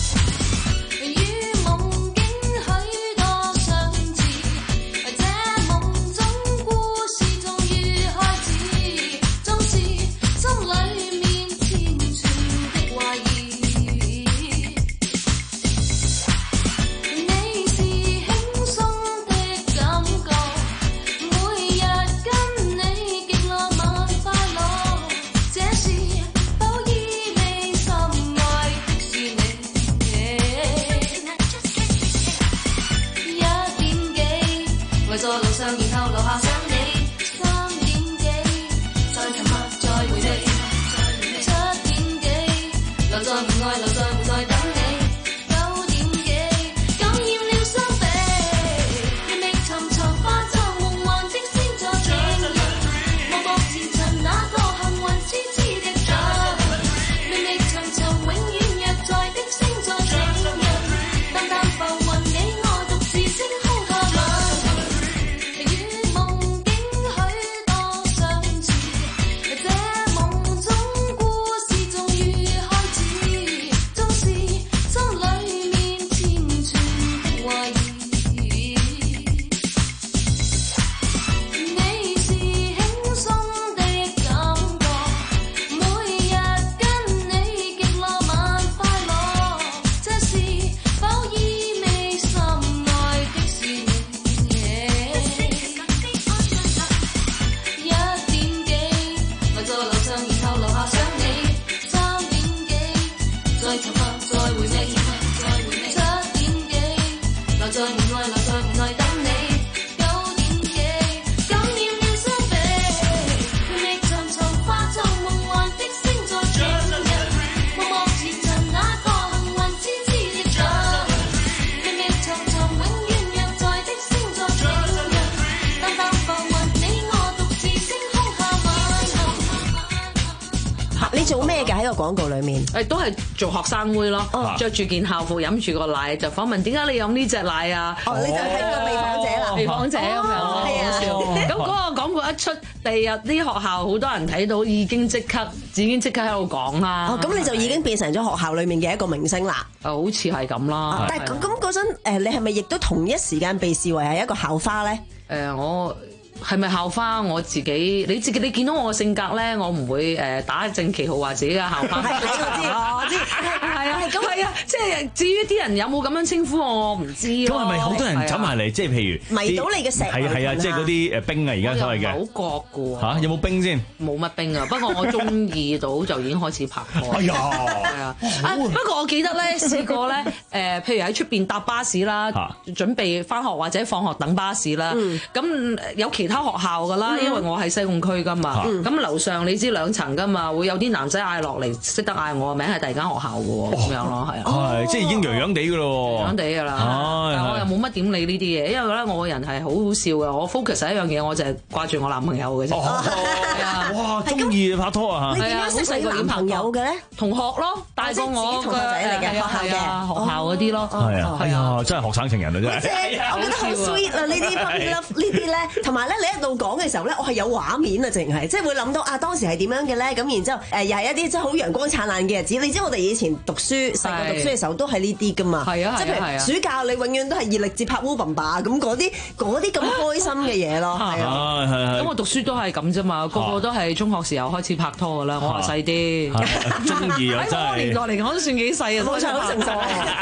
廣告裏面誒都係做學生妹咯，着住件校服飲住個奶就訪問點解你飲呢隻奶啊？ 哦，你就係個被訪者啦， 被訪者咁樣，係啊。咁嗰個廣告一出，第二日啲學校好多人睇到，已經即刻已經即刻喺度講啦。 哦，咁你就已經變成咗學校裏面嘅一個明星啦。 誒，好似係咁啦。 但係咁嗰陣誒，你係咪亦都同一時間被視為係一個校花咧？ 誒，我。係咪校花？我自己你自己你見到我嘅性格咧，我唔會誒打正旗號話自己嘅校花。 係我知，我知， 係啊，咁係啊，即係至於啲人有冇咁樣稱呼我，我唔知。咁係咪好多人走埋嚟？即係譬如迷到你嘅石。 係係啊，即係嗰啲誒冰啊，而家所謂嘅。 好覺嘅喎。 嚇，有冇冰先？冇乜冰啊，不過我中意到就已經開始拍拖。 哎呀， 係啊。啊，不過我記得咧試過咧誒，譬如喺出邊搭巴士啦，準備翻學或者放學等巴士啦，咁有其他學校㗎啦。因為我喺西貢區噶嘛，咁、嗯、樓上你知兩層噶嘛，會有啲男仔嗌落嚟，識得嗌我個名係第二間學校嘅喎，咁、哦、樣咯，係啊， 係即係已經洋洋地嘅咯， 洋洋地嘅啦，但我又冇乜點理呢啲嘢，因為咧我個人係好好笑嘅，我 focus 喺一樣嘢，我就係掛住我男朋友嘅啫，係、哦、 啊，哇，中意拍拖啊嚇， 你點樣識你男朋友嘅咧？ 同學咯，帶過我同學仔嚟嘅學校嘅學校嗰啲咯， 係啊，係啊，真係學生情人啊真係， 我覺得好 sweet 啊呢啲 puppy love 呢啲咧，同埋咧你一路講嘅時候咧，我係有畫面啊，淨係即係會諗到啊當時係點樣嘅咧，咁然之後誒又係一啲即係好陽光燦爛嘅日子。你知我哋以前讀書細個讀書嘅時候都係呢啲噶嘛， 係啊， 即係譬如暑假你永遠都係熱力節拍烏笨吧咁嗰啲嗰啲咁開心嘅嘢咯，係啊， 咁我讀書都係咁啫嘛，個個都係中學時候開始拍拖噶啦，我話細啲， 中意啊真係， 喺我年代嚟講都算幾細啊， 冇錯，好成熟。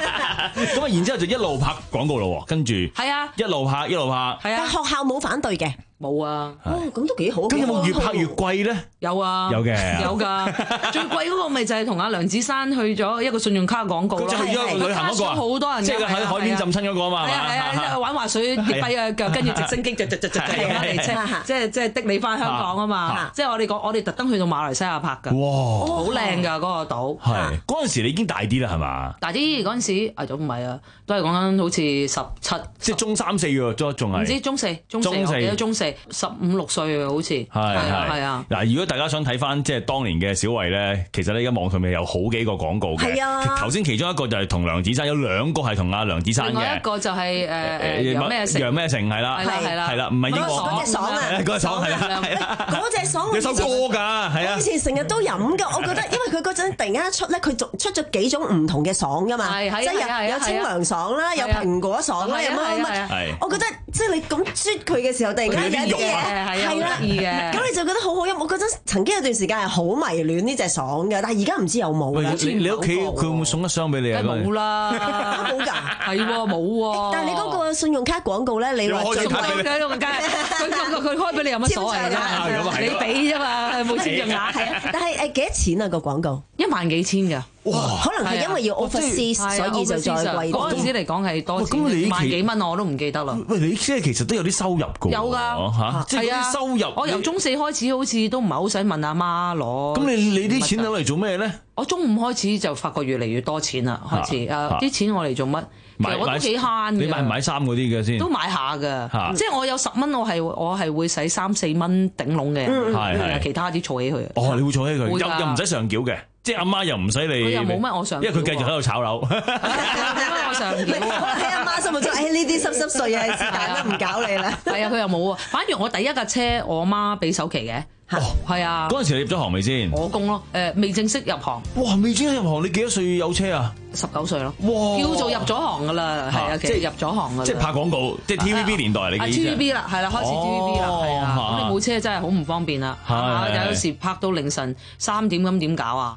咁啊，然之後就一路拍廣告咯，跟住係啊， 一路拍一路拍。 係啊， 學校冇反對嘅。 冇啊！ 哦，咁都幾好。 咁有冇越拍越貴咧？ 有啊， 有嘅， 有㗎。最貴嗰個咪就係同阿梁子珊去咗一個信用卡廣告咯。 即係去咗旅行嗰個啊！ 好多人即係喺海邊浸親嗰個啊嘛。 係啊係啊，玩滑水跌跛啊腳，跟住直升機就就就就嚟嚟車，即係即係的你翻香港啊嘛。即係我哋講，我哋特登去到馬來西亞拍㗎。哇！好靚㗎嗰個島。 係嗰陣時你已經大啲啦，係嘛？ 大啲嗰陣時啊，都唔係啊，都係講緊好似十七， 即係中三四㗎，都仲係。 唔知中四，中四，我記得中四，十五六歲啊，好似係係啊。 嗱，如果大家想睇翻即係當年嘅小慧咧，其實咧而家網上面有好幾個廣告嘅。係啊，頭先其中一個就係同梁子珊，有兩個係同阿梁子珊嘅。另外一個就係誒誒楊咩成， 楊咩成係啦，係啦，係啦，唔係英國嗰隻爽啊， 嗰隻爽係啦， 嗰隻爽有首歌㗎，係啊， 以前成日都飲㗎。我覺得因為佢嗰陣突然間一出咧，佢仲出咗幾種唔同嘅爽㗎嘛，即係有有清涼爽啦，有蘋果爽啦，有乜乜。我覺得即係你咁啜佢嘅時候，突然間有啲嘢係啦。咁你就覺得好好飲。我嗰陣曾經有段時間係好迷戀呢隻爽嘅，但係而家唔知有冇啦。 你你屋企佢會唔會送一箱俾你啊？ 冇啦， 冇㗎， 係喎冇喎。 但係你嗰個信用卡廣告咧，你話信用卡佢佢開俾你有乜所謂啫？你俾啫嘛，冇簽約額。 係啊，但係誒幾多錢啊個廣告？ 一萬幾千㗎。 哇！可能係因為要 overseas，所以就再貴。 嗰陣時嚟講係多錢，萬幾蚊我都唔記得啦。 喂，你即係其實都有啲收入㗎。 有㗎嚇，即係啲收入。我由中四開始好似都唔係好使問阿媽攞。 咁你你啲錢攞嚟做咩咧？ 我中五開始就發覺越嚟越多錢啦，開始誒啲錢我嚟做乜？其實我都幾慳嘅。 你買唔買衫嗰啲嘅先？ 都買下㗎，即係我有十蚊，我係我係會使三四蚊頂籠嘅，係係其他啲儲起佢。 哦，你會儲起佢，又又唔使上繳嘅。即係阿媽又唔使你， 佢又冇乜我上， 因為佢繼續喺度炒樓。冇乜我上， 喺阿媽心目中，誒呢啲濕濕碎啊，是但都唔搞你啦。 係啊，佢又冇啊。反而我第一架車，我媽俾首期嘅。哦，係啊。 嗰陣時你入咗行未先？ 我供咯，誒未正式入行。 哇，未正式入行，你幾多歲有車啊？ 十九歲咯。哇！叫做入咗行㗎啦，係啊，其實入咗行㗎啦。 即係拍廣告，即係 T V B 年代你嘅意思。 T V B 啦，係啦，開始 T V B 啦，係啊。咁你冇車真係好唔方便啦，係有時拍到凌晨三點咁點搞啊？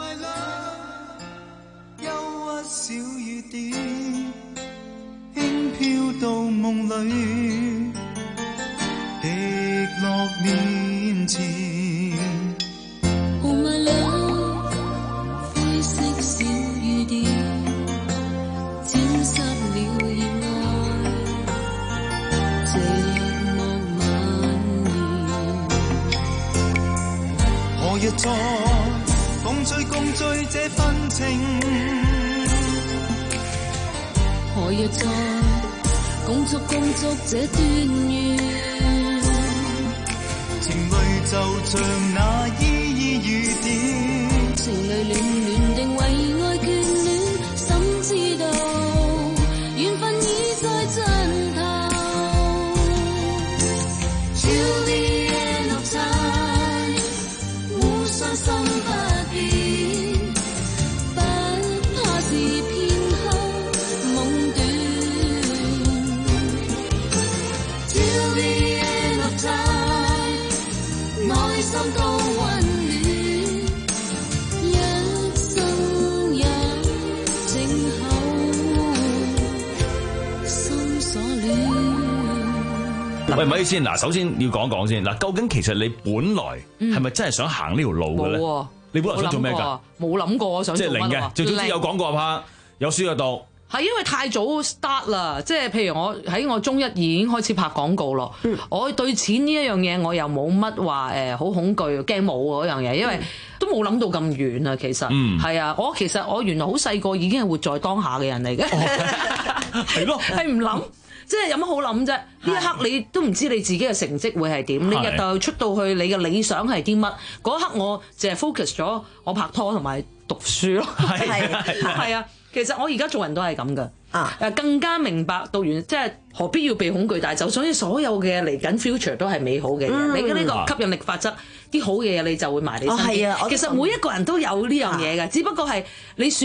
憂鬱小雨點，輕飄到夢裏，滴落面前。 Oh my love， 灰色小雨點，沾濕了熱愛，寂寞蔓延。 何日再共聚共聚這份情？ 何日再共築共築這段緣？ 情淚就像那依依雨點， 情淚暖暖定為愛眷戀，心知道緣分已在盡頭。Till the end of time， 互相心不變，不怕是片刻夢短。Till the end of time， 內心都溫暖，一生也靜候心所戀。 喂，唔好意思先，嗱，首先要講一講先，嗱，究竟其實你本來係咪真係想行呢條路嘅咧？ 冇喎， 你本來想做咩㗎？ 冇諗過我想做乜喎。 即係零嘅，最總之有廣告拍，有書有讀。 係因為太早 start 啦，即係譬如我喺我中一已經開始拍廣告咯。嗯、我對錢呢一樣嘢我又冇乜話誒好恐懼，驚冇嗰樣嘢，因為都冇諗到咁遠啊。其實係、嗯、啊，我其實我原來好細個已經係活在當下嘅人嚟嘅，係咯、哦，係唔諗。即係有乜好諗啫？呢一刻你都唔知你自己嘅成績會係點，你日就出到去，你嘅理想係啲乜？嗰一刻我淨係 focus 咗我拍拖同埋讀書咯。係係啊，其實我而家做人都係咁噶。啊，誒更加明白讀完即係何必要被恐懼大走，所以所有嘅嚟緊 future 都係美好嘅嘢。嗯、你嘅呢個吸引力法則，啲好嘅嘢你就會埋你身邊。哦、啊，其實每一個人都有呢樣嘢嘅，啊、只不過係你選擇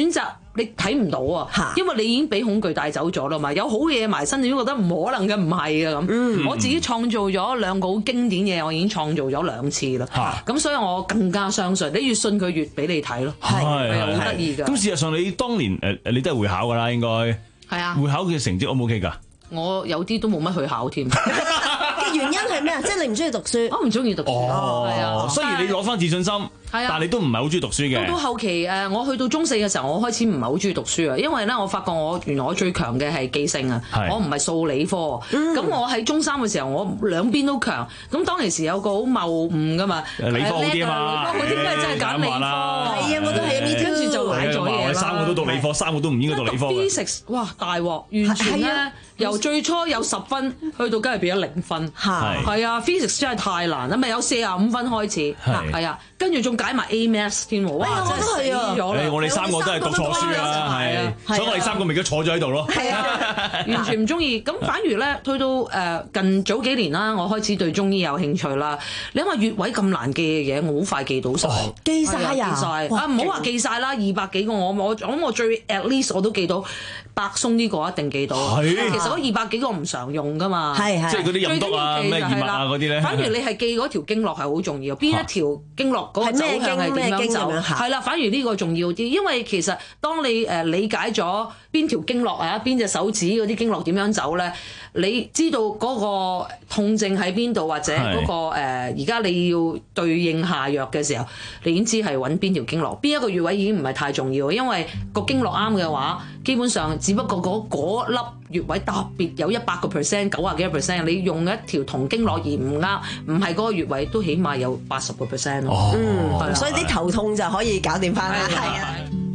你睇唔到啊，因為你已經俾恐懼帶走咗啦嘛。有好嘢埋身，你都覺得唔可能嘅，唔係嘅咁。嗯、我自己創造咗兩個好經典嘅嘢，我已經創造咗兩次啦。咁、啊、所以我更加相信，你越信佢越俾你睇咯。係係好得意㗎。 咁事實上你當年誒誒你都係會考㗎啦，應該係啊。會考嘅成績 O 唔 OK 㗎？ 我有啲都冇乜去考添。 原因係咩啊？即係你唔中意讀書， 我唔中意讀書。 哦，係啊。雖然你攞翻自信心，但係你都唔係好中意讀書嘅。 到到後期誒，我去到中四嘅時候，我開始唔係好中意讀書啊，因為咧我發覺我原來我最強嘅係記性啊，我唔係數理科。咁、嗯、我喺中三嘅時候，我兩邊都強。咁當其時有個好謬誤噶嘛， 理科好啲啊嘛， 理科嗰啲都係真係揀理科。係啊，我都係，跟住就買咗嘢啦。 三個都讀理科，三個都唔應該讀理科。 Physics 哇大鑊，完全咧由最初有十分去到今日變咗零分。係係啊 ，Physics 真係太難啦，咪有四十五分開始。係啊，跟住仲解埋 A Maths 添喎，哇！真係死咗啦！ 我哋三個都係讀錯書啊，係啊，所以我哋三個咪而家坐咗喺度咯。 係啊，完全唔中意。咁反而咧，去到誒近早幾年啦，我開始對中醫有興趣啦。你諗下穴位咁難記嘅嘢，我好快記到晒， 記晒啊！ 記晒啊！唔好話記晒啦，二百幾個我我我諗我最 at least 我都記到百鬆呢個一定記到。其實嗰二百幾個唔常用噶嘛， 係係， 即係嗰啲任督啊、咩二脈啊嗰啲咧。 反而你係記嗰條經絡係好重要，邊一條經絡嗰個走向係點樣走？係啦，反而呢個重要啲，因為其實當你誒理解咗邊條經絡啊，邊隻手指嗰啲經絡點樣走咧，你知道嗰個痛症喺邊度，或者嗰個誒而家你要對應下藥嘅時候，你已經知係揾邊條經絡，邊一個穴位已經唔係太重要，因為個經絡啱嘅話，基本上只不過嗰嗰粒穴位特別有一百個 percent、九啊幾個 percent， 你用一條同經絡而唔啱，唔係嗰個穴位都起碼有八十個 percent 咯。哦、嗯， 所以啲頭痛就可以搞掂翻啦。係啊。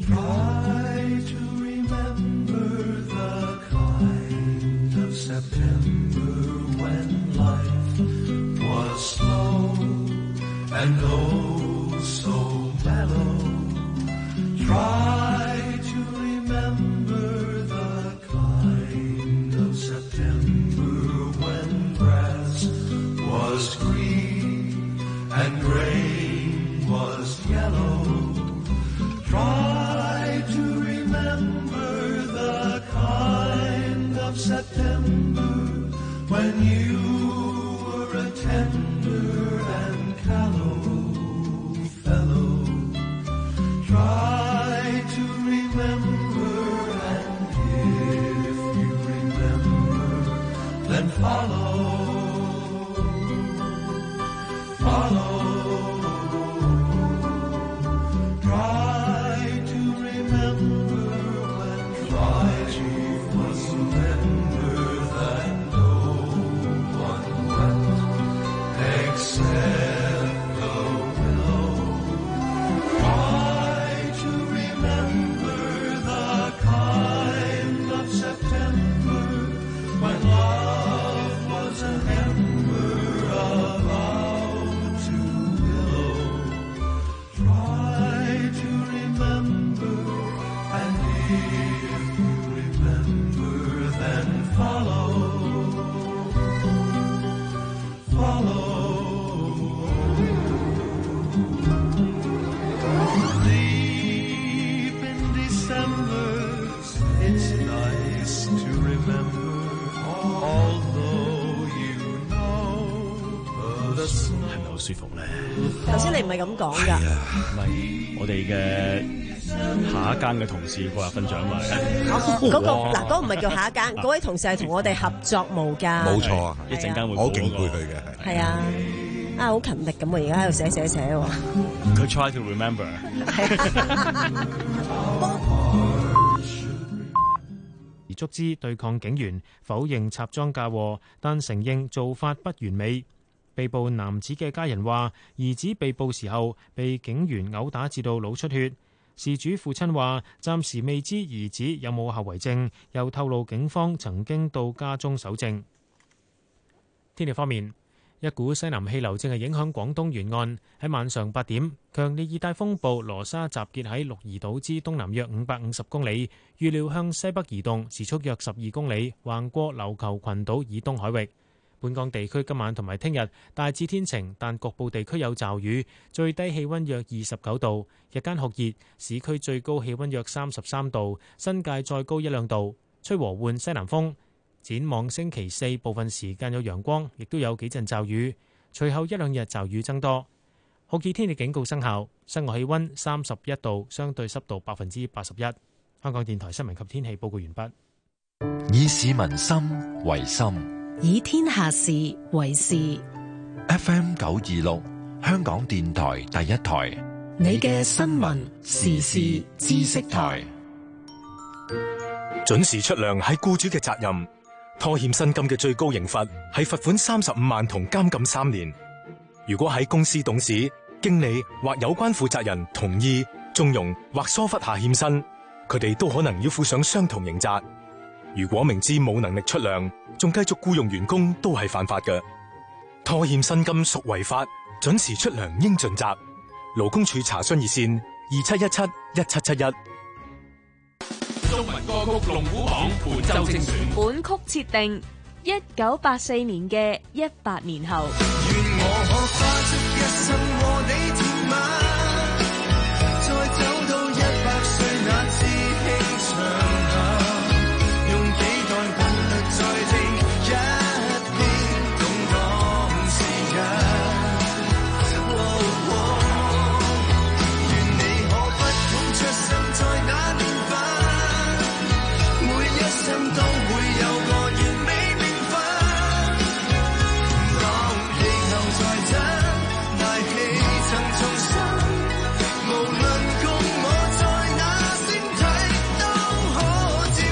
And rain was yellow. Try to remember the kind of September when you were a tender and callow fellow. Try to remember, and if you remember, then follow. Follow. 好舒服咧！ 頭先你唔係咁講㗎， 唔係我哋嘅下一間嘅同事過嚟分享埋。 嗰個嗱，嗰個唔係叫下一間，嗰位同事係同我哋合作無間。 冇錯啊， 一陣間會好敬佩佢嘅。 係啊，啊好勤力咁喎，而家喺度寫寫寫喎。 佢 try to remember。 而足之對抗警員，否認插贓嫁禍，但承認做法不完美。被捕男子嘅家人話，兒子被捕時候被警員毆打至到腦出血。事主父親話，暫時未知兒子有冇後遺症，又透露警方曾經到家中搜證。天氣方面，一股西南氣流正係影響廣東沿岸。喺晚上八點，強烈熱帶風暴羅莎集結喺鹿兒島之東南約五百五十公里，預料向西北移動，時速約十二公里，橫過琉球群島以東海域。 本港地區今晚同埋聽日大致天晴，但局部地區有驟雨，最低氣溫約二十九度，日間酷熱，市區最高氣溫約三十三度，新界再高一兩度，吹和緩西南風。展望星期四部分時間有陽光，亦都有幾陣驟雨，隨後一兩日驟雨增多。酷熱天氣警告生效，室外氣溫三十一度，相對濕度百分之八十一。香港電台新聞及天氣報告完畢。 以市民心為心， 以天下事為事。 F M 九二六，香港電台第一台， 你嘅新聞時事知識台。 準時出糧係僱主嘅責任，拖欠薪金嘅最高刑罰係罰款三十五萬同監禁三年。如果喺公司董事、經理或有關負責人同意、縱容或疏忽下欠薪，佢哋都可能要負上相同刑責。如果明知冇能力出糧，仲繼續僱用員工，都係犯法嘅。拖欠薪金屬違法，準時出糧應盡責。勞工處查詢熱線二七一七一七七一。 中文歌曲龍虎榜本周精選， 本曲設定一九八四年嘅一百年後。 願我可花足一生和你甜蜜，再走到一百歲那志氣長行，用幾代頻率再聽一遍動盪時間。願你可不管出生在那年份，每一生都會有個完美名分。當氣候再真，大氣層重生，無論共我在那星體，都可接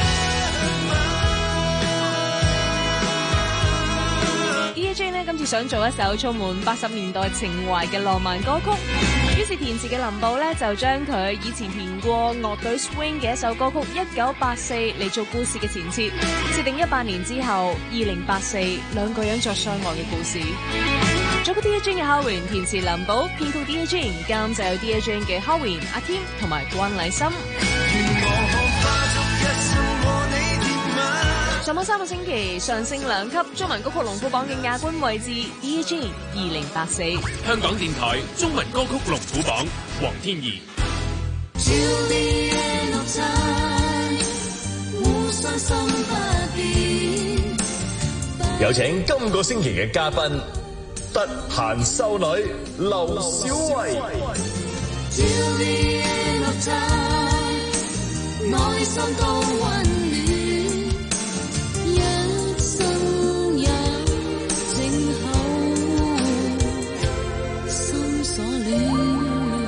近。 E J 呢今次想做一首充滿八十年代情懷嘅浪漫歌曲，於是填詞嘅林寶呢就將佢以前填過樂隊 Swing 嘅一首歌曲《一九八四》嚟做故事嘅前設，設定一百年之後二零八四兩個人作相愛嘅故事。作曲 D A J 嘅 Howin， 填詞林寶，編曲 D A J， 監製有 D A J 嘅 Howin、阿 Tim 同埋關禮深。上榜三個星期上升兩級，中文歌曲龍虎榜嘅亞軍位置 D A J 二零八四。 香港電台中文歌曲龍虎榜，黃天怡。 有請今個星期嘅嘉賓，得閒修女劉小慧。 愛心都溫暖，一生有靜候，心所戀。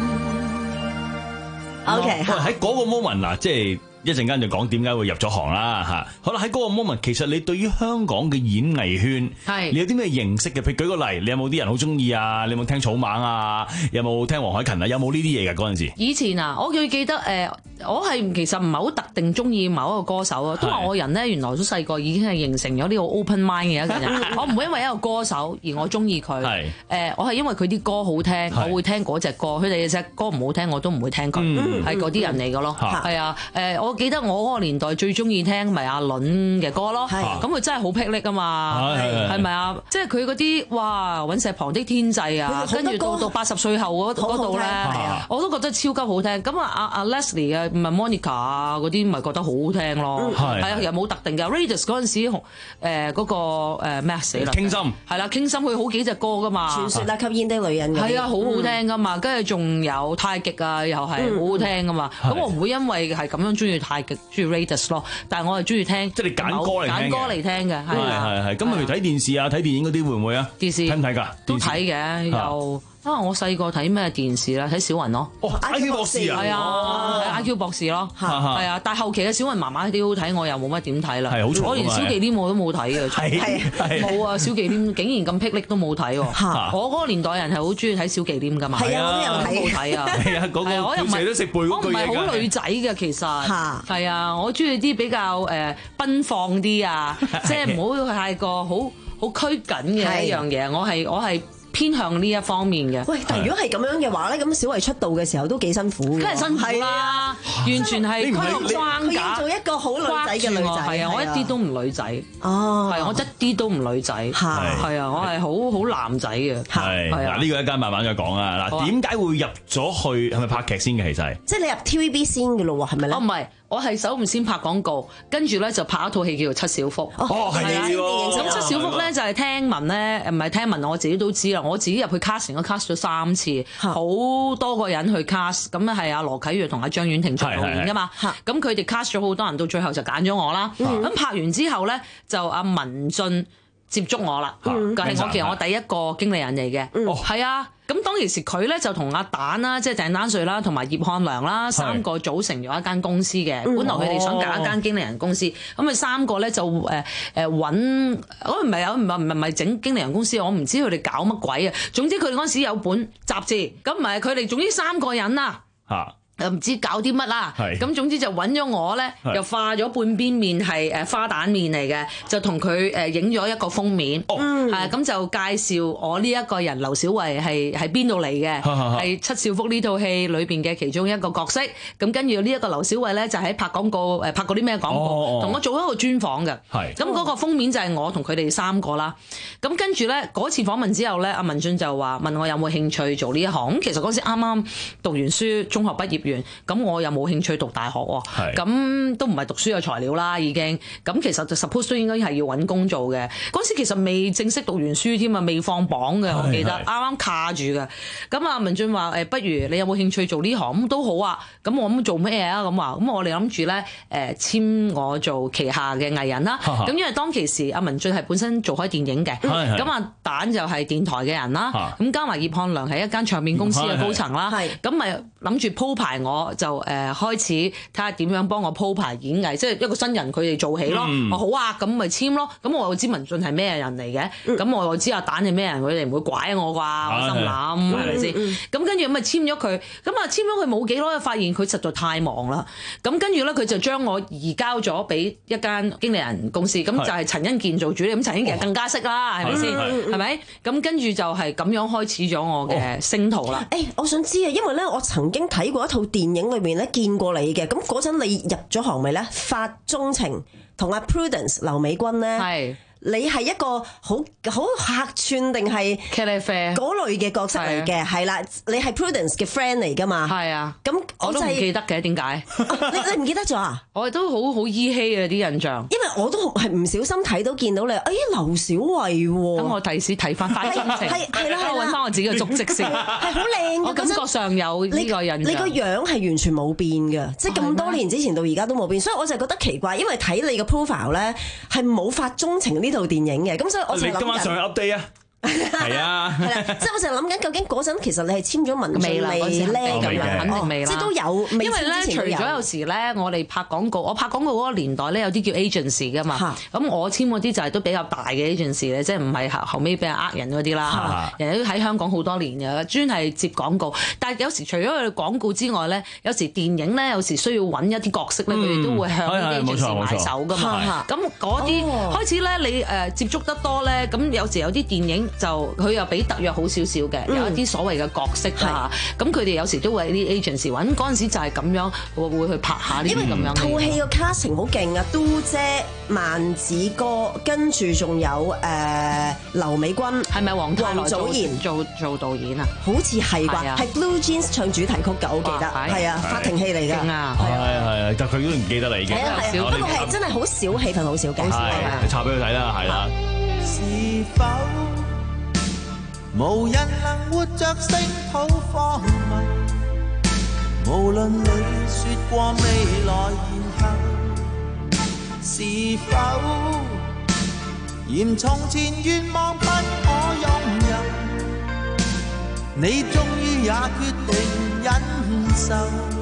OK， 喺嗰個 moment 嗱，即係一陣間就講點解會入咗行啦嚇。好啦，喺嗰個 moment，其實你對於香港嘅演藝圈，係你有啲咩認識嘅？譬如舉個例，你有冇啲人好中意啊？你有冇聽草蜢啊？有冇聽黃凱芹啊？有冇呢啲嘢㗎嗰陣時？ 以前啊，我最記得誒、呃，我係其實唔係好特定中意某一個歌手啊。都話我人咧，原來都細個已經係形成咗呢個 open mind 嘅一個人。我唔會因為一個歌手而我中意佢。係誒、呃，我係因為佢啲歌好聽，我會聽嗰隻歌。佢哋隻歌唔好聽，我都唔會聽佢。係嗰啲人嚟嘅咯。係啊，誒、呃，我記得我嗰個年代最中意聽咪阿倫嘅歌咯。咁佢真係好霹靂啊嘛。係咪啊？即係佢嗰啲哇，隕石旁的天際啊，跟住到到八十歲後嗰度咧，我都覺得超級好聽。咁啊，阿阿 Leslie 嘅唔係 Monica 啊嗰啲，咪覺得好好聽咯。係啊，又冇特定嘅。Raidas 嗰陣時誒嗰個誒咩死啦？傾心係啦，傾心佢好幾隻歌噶嘛。傳説啊，吸煙的女人係啊，好好聽噶嘛。跟住仲有太極啊，又係好好聽噶嘛。咁我唔會因為係咁樣中意太極，中意 Raidas 咯。但係我係中意聽，即係你揀歌嚟聽嘅。揀歌嚟聽嘅，係係係。咁譬如睇電視啊、睇電影嗰啲會唔會啊？電視睇唔睇㗎？都睇嘅，又啊！我細個睇咩電視啦？睇小雲咯。哦 ，I Q 博士啊，係啊，睇 I Q 博士咯，係啊。但係後期嘅小雲麻麻啲好睇，我又冇乜點睇啦。係好嘈啊！我連小忌廉我都冇睇嘅，係冇啊！小忌廉竟然咁霹靂都冇睇喎。我嗰個年代人係好中意睇小忌廉㗎嘛。係啊，我都有睇啊。係啊，嗰個我又唔係都食背嗰句嘢㗎。我唔係好女仔嘅其實。係啊，我中意啲比較誒奔放啲啊，即係唔好太過好好拘謹嘅一樣嘢。我係我係。偏向呢一方面嘅。 喂，但係如果係咁樣嘅話咧，咁小慧出道嘅時候都幾辛苦嘅。 梗係辛苦啦，完全係佢個框架， 佢要做一個好女仔仔嘅女仔， 係啊，我一啲都唔女仔。 哦， 係我一啲都唔女仔。係係啊，我係好好男仔嘅。 係嗱，呢個一間慢慢再講啊。嗱，點解會入咗去係咪拍劇先嘅？其實即係你入 T V B 先嘅咯喎，係咪咧？ 哦，唔係。我係首唔先拍廣告，跟住咧就拍一套戲叫做《七小福》。 哦，係啊！ 咁《七小福》咧就係聽聞咧，唔係聽聞，我自己都知啦。我自己入去 casting，我 cast 咗三次，好多個人去 cast。咁咧係阿羅啟銳同阿張婉婷做導演噶嘛。咁佢哋 cast 咗好多人，到最後就揀咗我啦。咁拍完之後咧，就阿文俊接觸我啦。係我其實我第一個經理人嚟嘅。哦，係啊。咁當其時佢咧就同阿蛋啦，即係鄭丹瑞啦，同埋葉漢良啦，三個組成咗一間公司嘅。本來佢哋想搞一間經理人公司，咁佢三個咧就誒誒揾，我唔係有唔係唔係唔係整經理人公司，我唔知佢哋搞乜鬼啊。總之佢哋嗰陣時有本雜誌，咁唔係佢哋總之三個人啊。嚇！又唔知搞啲乜啦，咁總之就揾咗我咧，又化咗半邊面係誒花旦面嚟嘅，就同佢誒影咗一個封面，係咁就介紹我呢一個人劉小慧係喺邊度嚟嘅，係七小福呢套戲裏邊嘅其中一個角色。咁跟住呢一個劉小慧咧就喺拍廣告誒拍過啲咩廣告，同我做一個專訪嘅。咁嗰個封面就係我同佢哋三個啦。咁跟住咧嗰次訪問之後咧，阿文俊就話問我有冇興趣做呢一行。咁其實嗰時啱啱讀完書，中學畢業。咁我又冇興趣讀大學喎，咁都唔係讀書嘅材料啦，已經。咁其實就 suppose 都應該係要揾工做嘅。嗰時其實未正式讀完書添啊，未放榜嘅，我記得啱啱卡住嘅。咁阿文俊話誒，不如你有冇興趣做呢行？咁都好啊。咁我咁做咩啊？咁話咁我哋諗住咧誒簽我做旗下嘅藝人啦。咁因為當其時阿文俊係本身做開電影嘅，咁阿蛋就係電台嘅人啦。咁加埋葉漢良係一間唱片公司嘅高層啦。咁咪諗住鋪排我就誒開始睇下點樣幫我鋪排演藝，即係一個新人佢哋做起咯。我好啊，咁咪簽咯。咁我又知文俊係咩人嚟嘅，咁我又知阿蛋係咩人，佢哋唔會拐我啩。我心諗係咪先？咁跟住咁咪簽咗佢。咁啊簽咗佢冇幾耐，就發現佢實在太忙啦。咁跟住咧，佢就將我移交咗俾一間經理人公司，咁就係陳欣健做主理。咁陳欣健更加識啦，係咪先？係咪？咁跟住就係咁樣開始咗我嘅星途啦。 誒，我想知啊，因為咧我曾經睇過一套電影裏面咧見過你嘅，咁嗰陣你入咗行未咧？法中情同阿 Prudence 劉美君咧，係你係一個好好客串定係嗰類嘅角色嚟嘅，係啦，你係 Prudence 嘅 friend 嚟噶嘛？係啊，咁我都唔記得嘅，點解？ 你你唔記得咗啊？ 我都好好依稀啊啲印象， 因為我都係唔小心睇到見到你，哎劉小慧喎， 等我提示睇翻法中情， 係係啦， 我揾翻我自己嘅足跡先， 係好靚嘅， 我感覺上有呢個印象。 你個樣係完全冇變嘅，即係咁多年之前到而家都冇變，所以我就覺得奇怪，因為睇你個 profile 咧係冇法中情呢套電影嘅，咁所以我就諗緊。 你今晚上去 update 啊？係啊， 係啦，即係我就諗緊究竟嗰陣其實你係簽咗文俊未咧咁樣， 肯定未啦， 即係都有。 因為咧，除咗有時咧，我哋拍廣告，我拍廣告嗰個年代咧，有啲叫 agency 噶嘛。咁我簽嗰啲就係都比較大嘅 agency 咧，即係唔係後後尾俾人呃人嗰啲啦。人哋都喺香港好多年嘅，專係接廣告。但係有時除咗佢哋廣告之外咧，有時電影咧，有時需要揾一啲角色咧，佢哋都會向呢啲 agency 買手噶嘛。咁嗰啲開始咧，你誒接觸得多咧，咁有時有啲電影。就佢又比特約好少少嘅，有一啲所謂嘅角色啦，咁佢哋有時都會喺啲 agency 揾，嗰陣時就係咁樣會會去拍下呢啲咁樣。 套戲個 casting 好勁啊，都姐、萬子哥，跟住仲有誒劉美君， 係咪黃太來祖賢做做導演啊？ 好似係啩，係 Blue Jeans 唱主題曲㗎，我記得係啊，法庭戲嚟㗎，係啊係啊，但佢都唔記得啦已經。 不過係真係好少戲份，好少嘅。 係，你插俾佢睇啦，係啦。 是否無人能活着聲討荒謬？無論你說過未來然後，是否嫌從前願望不可擁有？你終於也決定忍受，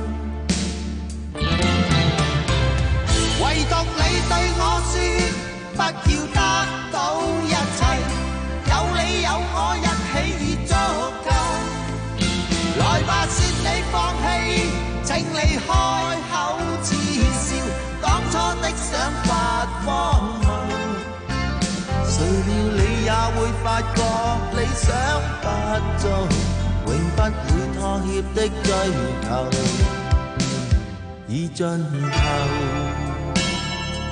唯獨你對我說不要得到一切，有你有我一起已足夠。來吧，說你放棄，請你開口恥笑，當初的想法荒謬。誰料你也會發覺理想不足，永不會妥協的追求已盡頭。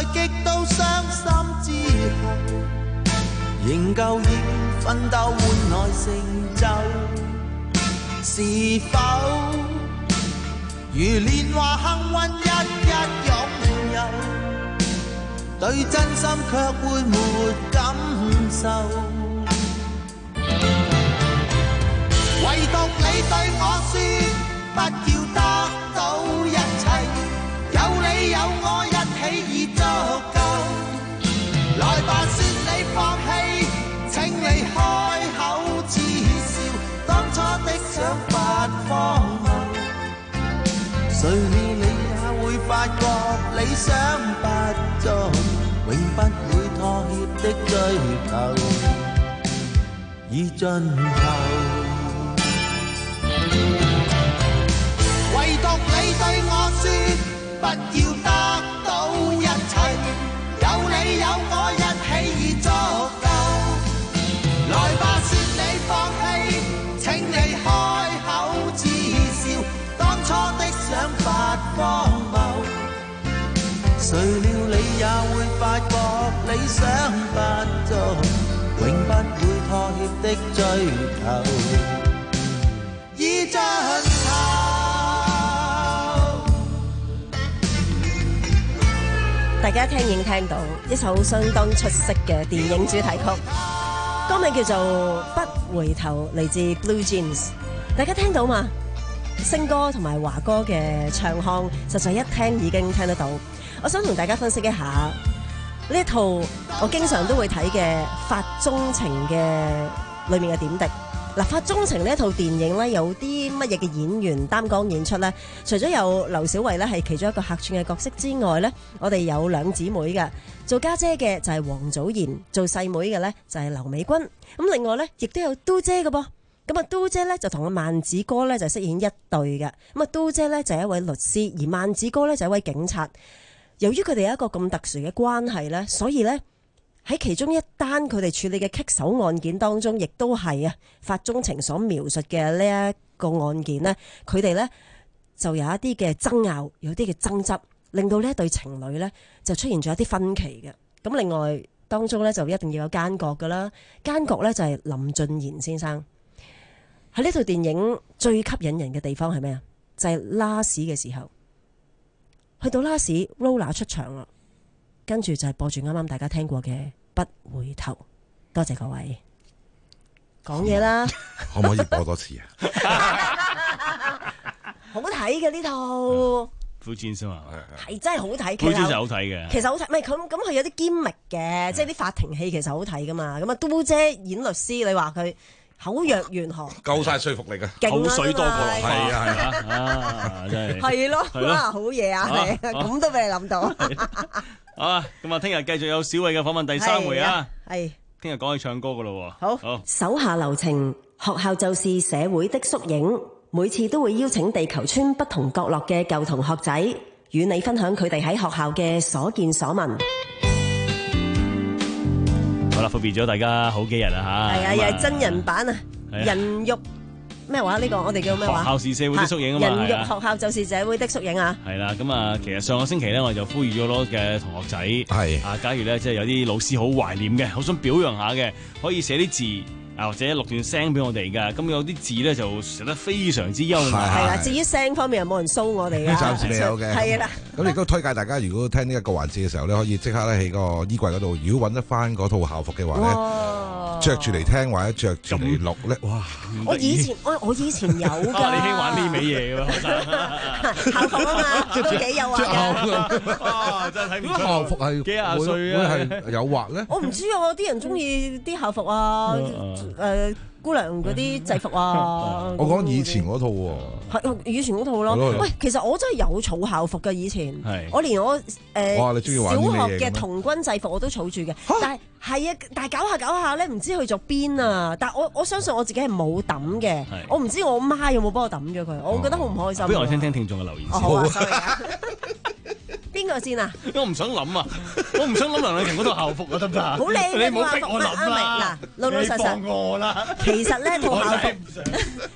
在極度傷心之後，仍舊以奮鬥換來成就，是否如年華幸運一一擁有，對真心卻會沒感受，唯獨你對我說不要得到一切，有你有我一起已足夠，來吧說你放棄，請你開口恥笑當初的想法荒謬，誰料你也會發覺理想不足，永不會妥協的追求已盡頭，唯獨你對我說不要得到一切，有你有我一起已足夠，來吧說你放棄，請你開口恥笑當初的想法荒謬，誰料你也會發覺理想不足，永不會妥協的追求已盡頭。 大家聽影聽到一首相當出色嘅電影主題曲，歌名叫做《不回頭》，嚟自 Blue Jeans。大家聽到嘛？星哥同埋華哥嘅唱腔，實在一聽已經聽得到。我想同大家分析一下呢一套我經常都會睇嘅《法中情》嘅裏面嘅點滴。嗱，《法中情》呢一套電影咧，有啲乜嘢嘅演員擔綱演出咧？除咗有劉小慧咧係其中一個客串嘅角色之外咧，我哋有兩姊妹嘅，做家姐嘅就係黃祖賢，做細妹嘅咧就係劉美君。咁另外咧，亦都有嘟姐嘅噃。咁啊，嘟姐咧就同阿萬子哥咧就飾演一對嘅。咁啊，嘟姐咧就係一位律師，而萬子哥咧就係一位警察。由於佢哋有一個咁特殊嘅關係咧，所以咧，喺其中一單佢哋處理嘅棘手案件當中，亦都係啊法中情所描述嘅呢一個案件呢，佢哋呢就有一啲嘅爭拗，有啲嘅爭執，令到呢一對情侶呢就出現咗一啲分歧嘅。咁另外當中呢，就一定要有奸角噶啦，奸角呢就係林俊賢先生。喺呢套電影最吸引人嘅地方係咩啊？就係拉屎嘅時候，去到拉屎 Roller 出場啦。跟住就係播住啱啱大家聽過嘅不回頭，多謝各位講嘢啦。 可唔可以播多次啊？ 好睇嘅呢套。 Blue Jeans 嘛， 係真係好睇。 Blue Jeans 好睇嘅， 其實好睇，唔係咁咁佢有啲堅密嘅，即係啲法庭戲其實好睇噶嘛。咁啊，嘟姐演律師，你話佢口若懸河， 夠晒說服力嘅， 口水多過落係啊係啊，啊真係係咯，哇好嘢啊，係咁都俾你諗到。 好啊，咁啊，聽日繼續有小慧嘅訪問第三回啊， 係聽日講起唱歌噶咯。 好，好，手下留情，學校就是社會的縮影，每次都會邀請地球村不同角落嘅舊同學仔，與你分享佢哋喺學校嘅所見所聞。 好啦，分別咗大家好幾日啦吓， 係啊，又係真人版啊，人肉咩話？呢個我哋叫咩話？ 學校是社會的縮影啊嘛， 人肉學校就是社會的縮影啊。 係啦，咁啊，其實上個星期咧，我哋就呼籲咗好多嘅同學仔，係啊，假如咧即係有啲老師好懷念嘅，好想表揚下嘅，可以寫啲字。啊，或者錄段聲俾我哋噶，咁有啲字咧就寫得非常之優美。 係啦，至於聲方面又冇人騷我哋嘅， 暫時未有嘅。 係啦， 咁亦都推介大家，如果聽呢一個環節嘅時候咧，可以即刻咧喺個衣櫃嗰度，如果揾得翻嗰套校服嘅話咧，着住嚟聽或者着住嚟錄咧，哇！ 我以前我我以前有㗎， 你興玩呢味嘢㗎， 校服啊嘛，都幾誘惑㗎。 哇！真係睇唔出校服係幾廿歲啊， 會係誘惑咧？ 我唔知啊，啲人中意啲校服啊。誒、呃、姑娘嗰啲制服啊！ 我講以前嗰套喎， 係以前嗰套咯。喂，其實我真係有儲校服嘅以前，我連我誒、呃、小學嘅童軍制服我都儲住嘅。但係係啊，但係搞下搞下咧，唔知去咗邊啊！但係我我相信我自己係冇抌嘅，我唔知我媽有冇幫我抌咗佢，我覺得好唔開心。 不如我聽聽聽眾嘅留言先。 好啊，邊個先啊？ 我唔想諗啊！我唔想諗梁麗婷嗰套校服啊，得唔得啊？ 好靚嘅校服，你唔好逼我諗啦！ 嗱，老老實實， 你放我啦！ 其實咧套校服，套校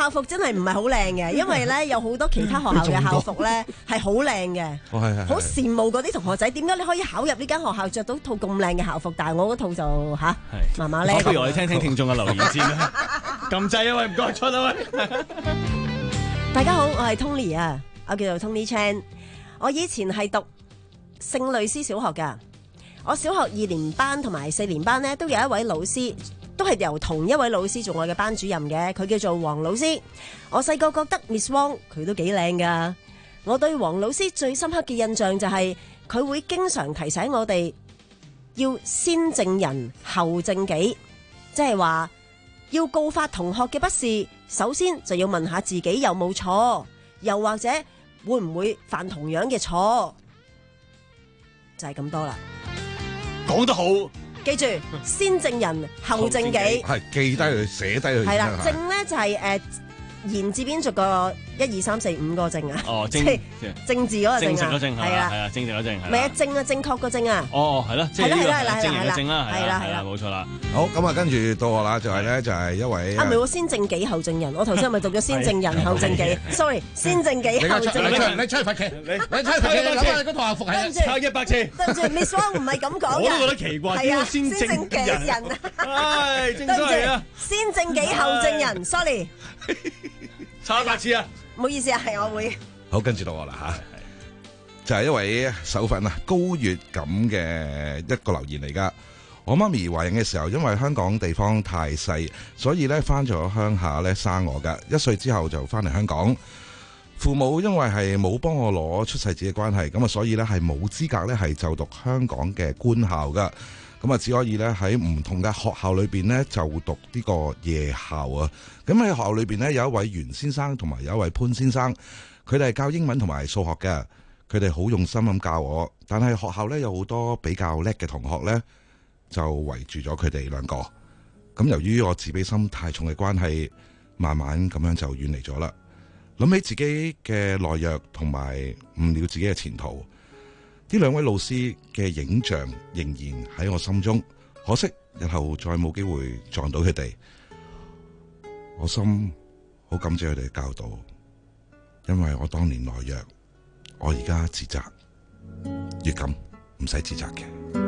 校服真係唔係好靚嘅，因為咧有好多其他學校嘅校服咧係好靚嘅，好羨慕嗰啲同學仔。點解你可以考入呢間學校着到套咁靚嘅校服，但係我嗰套就吓麻麻咧。 不如我哋聽聽聽眾嘅留言先啦。撳掣啊喂，唔該出啊喂。 大家好，我係 Tony 啊，我叫做 Tony Chan。我以前係讀聖類斯小學噶，我小學二年班同埋四年班呢，都有一位老師，都係由同一位老師做我嘅班主任嘅，佢叫做黃老師。我細個覺得 Miss Wong 佢都幾靚噶。我對黃老師最深刻嘅印象就係、是、佢會經常提醒我哋要先正人後正己，即係話要告發同學嘅不是，首先就要問下自己有冇錯，又或者會唔會犯同樣嘅錯，就係咁多啦。 講得好， 記住先正人後正己， 係記低佢，寫低佢。 係啦，正咧就係誒言字邊逐個一二三四五個正啊。 哦，正正字嗰個正啊， 係啊，係啊，正字嗰正係。 唔係啊，正啊，正確個正啊。 哦，係啦， 係啦，係啦，係啦， 正嘅正啦， 係啦，係啦， 冇錯啦。 好，咁啊，跟住到我啦，就係咧，就係一位啊，唔係喎，先正己後正人。我頭先係咪讀咗先正人後正己 ？sorry，先正己後正人。 你出去罰企，你你出去罰企，諗下你嗰套校服係抄一百次。 對唔住 ，Miss Wong 唔係咁講嘅。 我都覺得奇怪，點解先正己人？唉，正衰啊！ 先正己後正人 ，sorry。 抄一百次啊！ 唔好意思啊，係我會。 好，跟住到我啦吓，就係一位手粉啊，高月咁嘅一個留言嚟噶。我媽咪懷孕嘅時候，因為香港地方太細，所以咧翻咗鄉下咧生我噶。一歲之後就翻嚟香港，父母因為係冇幫我攞出世紙嘅關係，咁啊所以咧係冇資格咧係就讀香港嘅官校噶。咁啊，只可以咧喺唔同嘅學校裏邊咧就讀呢個夜校啊。咁喺學校裏邊咧有一位袁先生同埋有一位潘先生，佢哋係教英文同埋數學嘅。佢哋好用心咁教我，但係學校咧有好多比較叻嘅同學咧，就圍住咗佢哋兩個。咁由於我自卑心太重嘅關係，慢慢咁樣就遠離咗啦。諗起自己嘅懦弱同埋誤了自己嘅前途。呢兩位老師嘅影像仍然喺我心中，可惜日後再冇機會撞到佢哋。我心好感謝佢哋嘅教導，因為我當年懦弱，我而家自責，越感唔使自責嘅。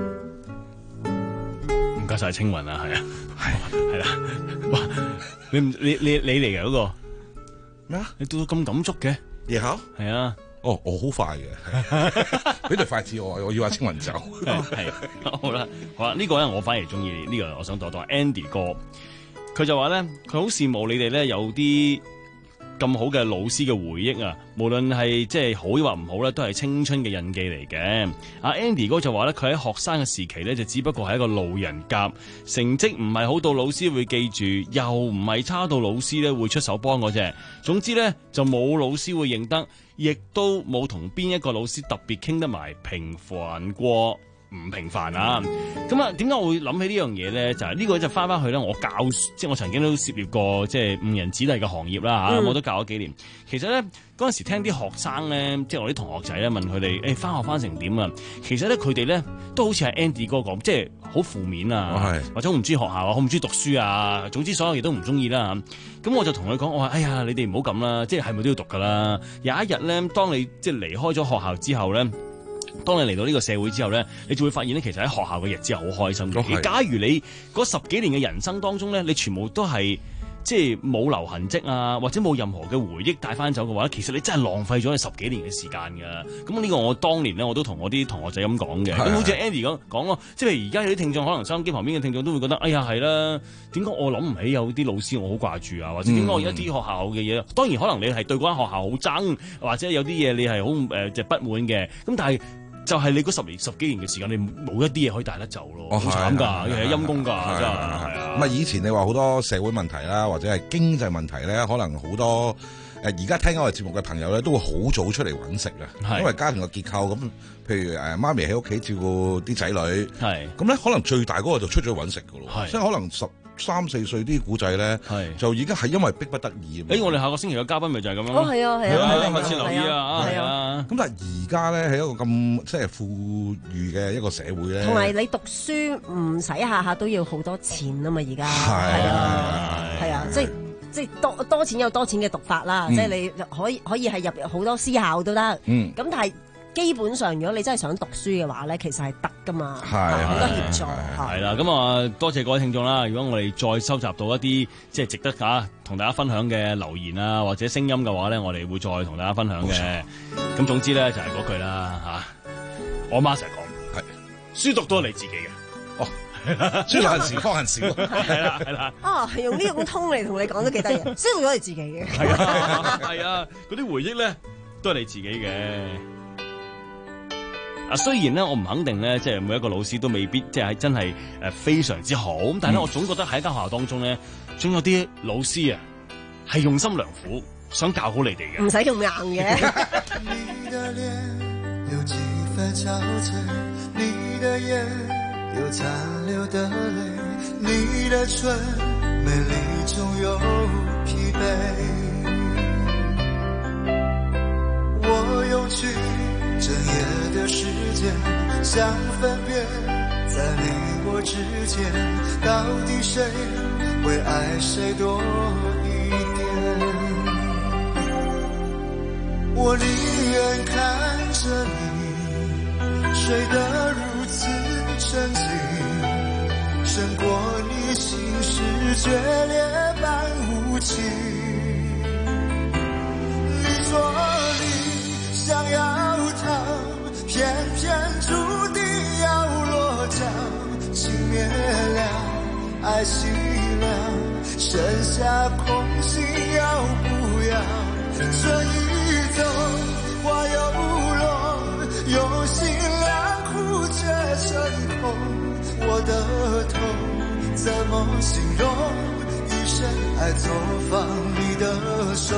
唔該晒青雲啊，係啊，係係啦，哇！你唔你你你嚟嘅嗰個咩啊？你到到咁感觸嘅夜校係啊。 哦，我好快嘅，俾對筷子我，我要阿青雲走。 係好啦，好啦，呢、這個咧我反而中意呢個，我想多多 Andy 哥，佢就話咧，佢好羨慕你哋咧有啲咁好嘅老師嘅回憶啊，無論係即係好或唔好咧，都係青春嘅印記嚟嘅。阿 Andy 哥就話咧，佢喺學生嘅時期咧，就只不過係一個路人甲，成績唔係好到老師會記住，又唔係差到老師咧會出手幫嗰隻。總之咧就冇老師會認得。亦都冇同邊一個老師特別傾得埋，平凡過唔平凡啊！咁啊，點解我會諗起呢樣嘢咧？就係、是、呢個就翻翻去咧，我教即係我曾經都涉獵過即係誤人子弟嘅行業啦嚇，嗯、我都教咗幾年。其實咧嗰陣時聽啲學生咧，即係我啲同學仔咧問佢哋誒翻學翻成點啊？其實咧佢哋咧都好似係 Andy 哥講，即係好負面啊，或者好唔中意學校啊，好唔中意讀書啊，總之所有嘢都唔中意啦。咁我就同佢講，我話：哎呀，你哋唔好咁啦，即係係咪都要讀噶啦？有一日咧，當你即係離開咗學校之後咧。當你嚟到呢個社會之後咧，你就會發現咧，其實喺學校嘅日子係好開心嘅。假如你嗰十幾年嘅人生當中咧，你全部都係即係冇留痕跡啊，或者冇任何嘅回憶帶翻走嘅話，其實你真係浪費咗你十幾年嘅時間㗎。咁呢個我當年咧，我都同我啲同學仔咁講嘅。咁好似 Andy 咁講咯，即係而家有啲聽眾可能收音機旁邊嘅聽眾都會覺得，哎呀係啦，點解我諗唔起有啲老師我好掛住啊，或者點解我有一啲學校嘅嘢？當然可能你係對嗰間學校好憎，或者有啲嘢你係好誒即係不滿嘅。咁但係就係你嗰十年十幾年嘅時間，你冇一啲嘢可以帶得走咯，好慘㗎，係陰公㗎，真係係啊！ 咁啊，以前你話好多社會問題啦，或者係經濟問題咧，可能好多誒而家聽我哋節目嘅朋友咧，都會好早出嚟揾食嘅，因為家庭嘅結構咁。譬如誒媽咪喺屋企照顧啲仔女，係咁咧，可能最大嗰個就出咗去揾食㗎咯，即係可能十三四歲啲古仔咧，就已經係因為逼不得已。誒，我哋下個星期嘅嘉賓咪就係咁樣咯。哦，係啊，係啊，密切留意啊，係啊。咁但係而家咧喺一個咁即係富裕嘅一個社會咧，同埋你讀書唔使下下都要好多錢啊嘛，而家係啊，係啊，即係。 即係多多錢有多錢嘅讀法啦，嗯、即係你可以可以係入好多私校都得。咁、嗯、但係基本上，如果你真係想讀書嘅話咧，其實係得噶嘛，好多協助。 係啦，咁啊多謝各位聽眾啦。如果我哋再收集到一啲即係值得嚇同大家分享嘅留言啊，或者聲音嘅話咧，我哋會再同大家分享嘅。咁總之咧就係嗰句啦嚇，我媽成日講係書讀都係你自己嘅。哦。 書難時方恨少， 係啦係啦。 啊，用呢種通嚟同你講都幾得意，書讀都係自己嘅。 係啊係啊，嗰啲回憶咧都係你自己嘅。啊，雖然咧我唔肯定咧，即係每一個老師都未必即係真係誒非常之好，咁但係咧我總覺得喺一間學校當中咧，總有啲老師啊係用心良苦，想教好你哋嘅。 唔使咁硬嘅。 有殘留的淚，你的唇美麗中有疲憊。我用去整夜的時間，想分辨在你我之間，到底誰會愛誰多一點。我寧願看着你睡得如此沉靜，勝過你心事決裂般無情。你說你想要逃，偏偏注定要落腳。情滅了，愛熄了，剩下空心要不要？春已走，花又落，用心良苦卻成空。我的痛怎麼形容？一生愛作放你的手。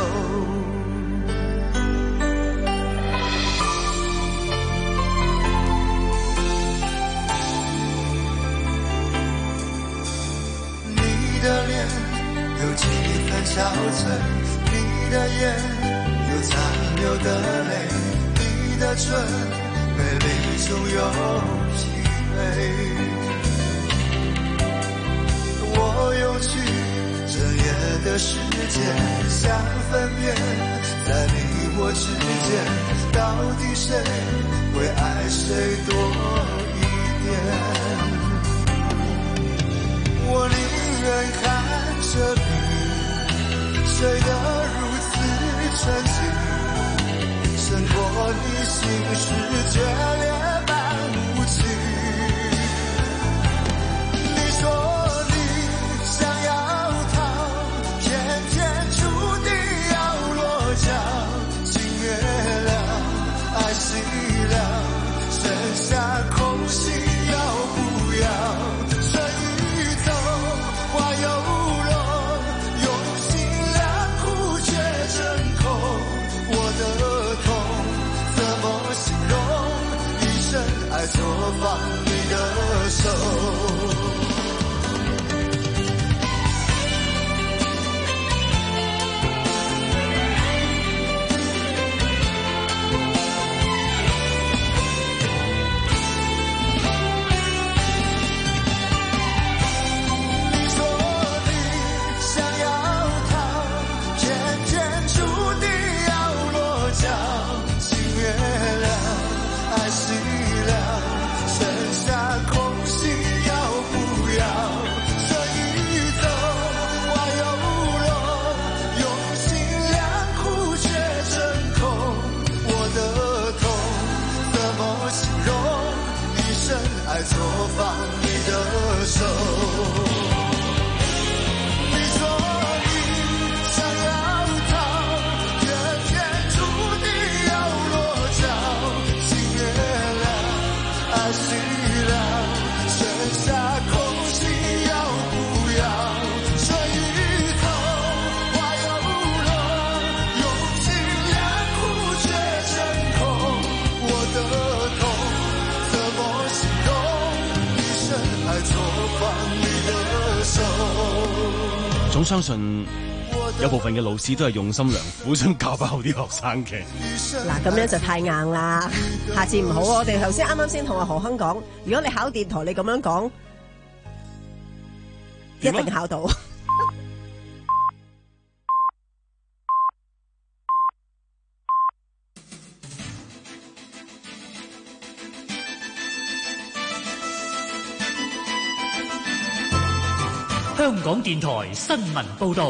你的臉有幾分憔悴，你的眼有殘留的淚，你的唇美麗中有疲憊。我用去整夜的時間，想分辨在你我之間，到底誰會愛誰多一點。我寧願看着你睡得如此沉靜，勝過你心事決裂般無情。你說情滅了，愛熄了，剩下空心要不要？春已走，花又落，用心良苦卻成空。我的痛怎麼形容？一生愛作放你的手。 總相信有部分嘅老師都係用心良苦，想教翻好啲學生嘅。 嗱，咁樣就太硬啦，下次唔好。我哋頭先啱啱先同阿何亨講，如果你考電台，你咁樣講，一定考到。 香港電台新聞報導。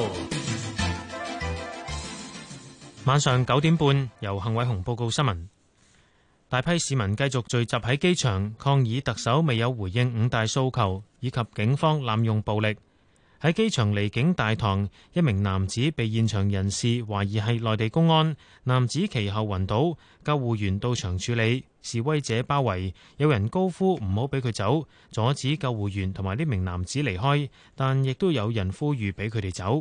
晚上九點半，由幸偉雄報告新聞。大批市民繼續聚集喺機場抗議特首未有回應五大訴求，以及警方濫用暴力。喺機場離境大堂，一名男子被現場人士懷疑係內地公安，男子其後暈倒，救護員到場處理，示威者包圍，有人高呼唔好俾佢走，阻止救護員同埋呢名男子離開，但亦都有人呼籲俾佢哋走。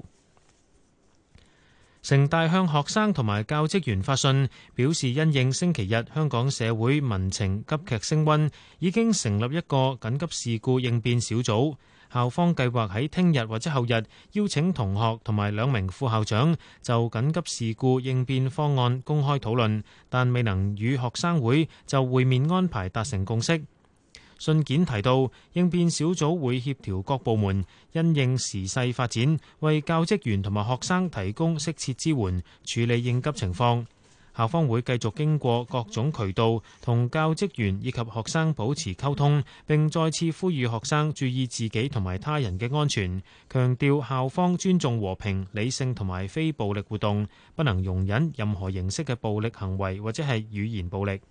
城大向學生同埋教職員發信，表示因應星期日香港社會民情急劇升溫，已經成立一個緊急事故應變小組。校方計劃喺聽日或者後日邀請同學同埋兩名副校長就緊急事故應變方案公開討論，但未能與學生會就會面安排達成共識。信件提到，應變小組會協調各部門，因應時勢發展，為教職員同埋學生提供適切支援，處理應急情況。校方會繼續經過各種渠道同教職員以及學生保持溝通，並再次呼籲學生注意自己同埋他人嘅安全，強調校方尊重和平、理性同埋非暴力活動，不能容忍任何形式嘅暴力行為或者係語言暴力。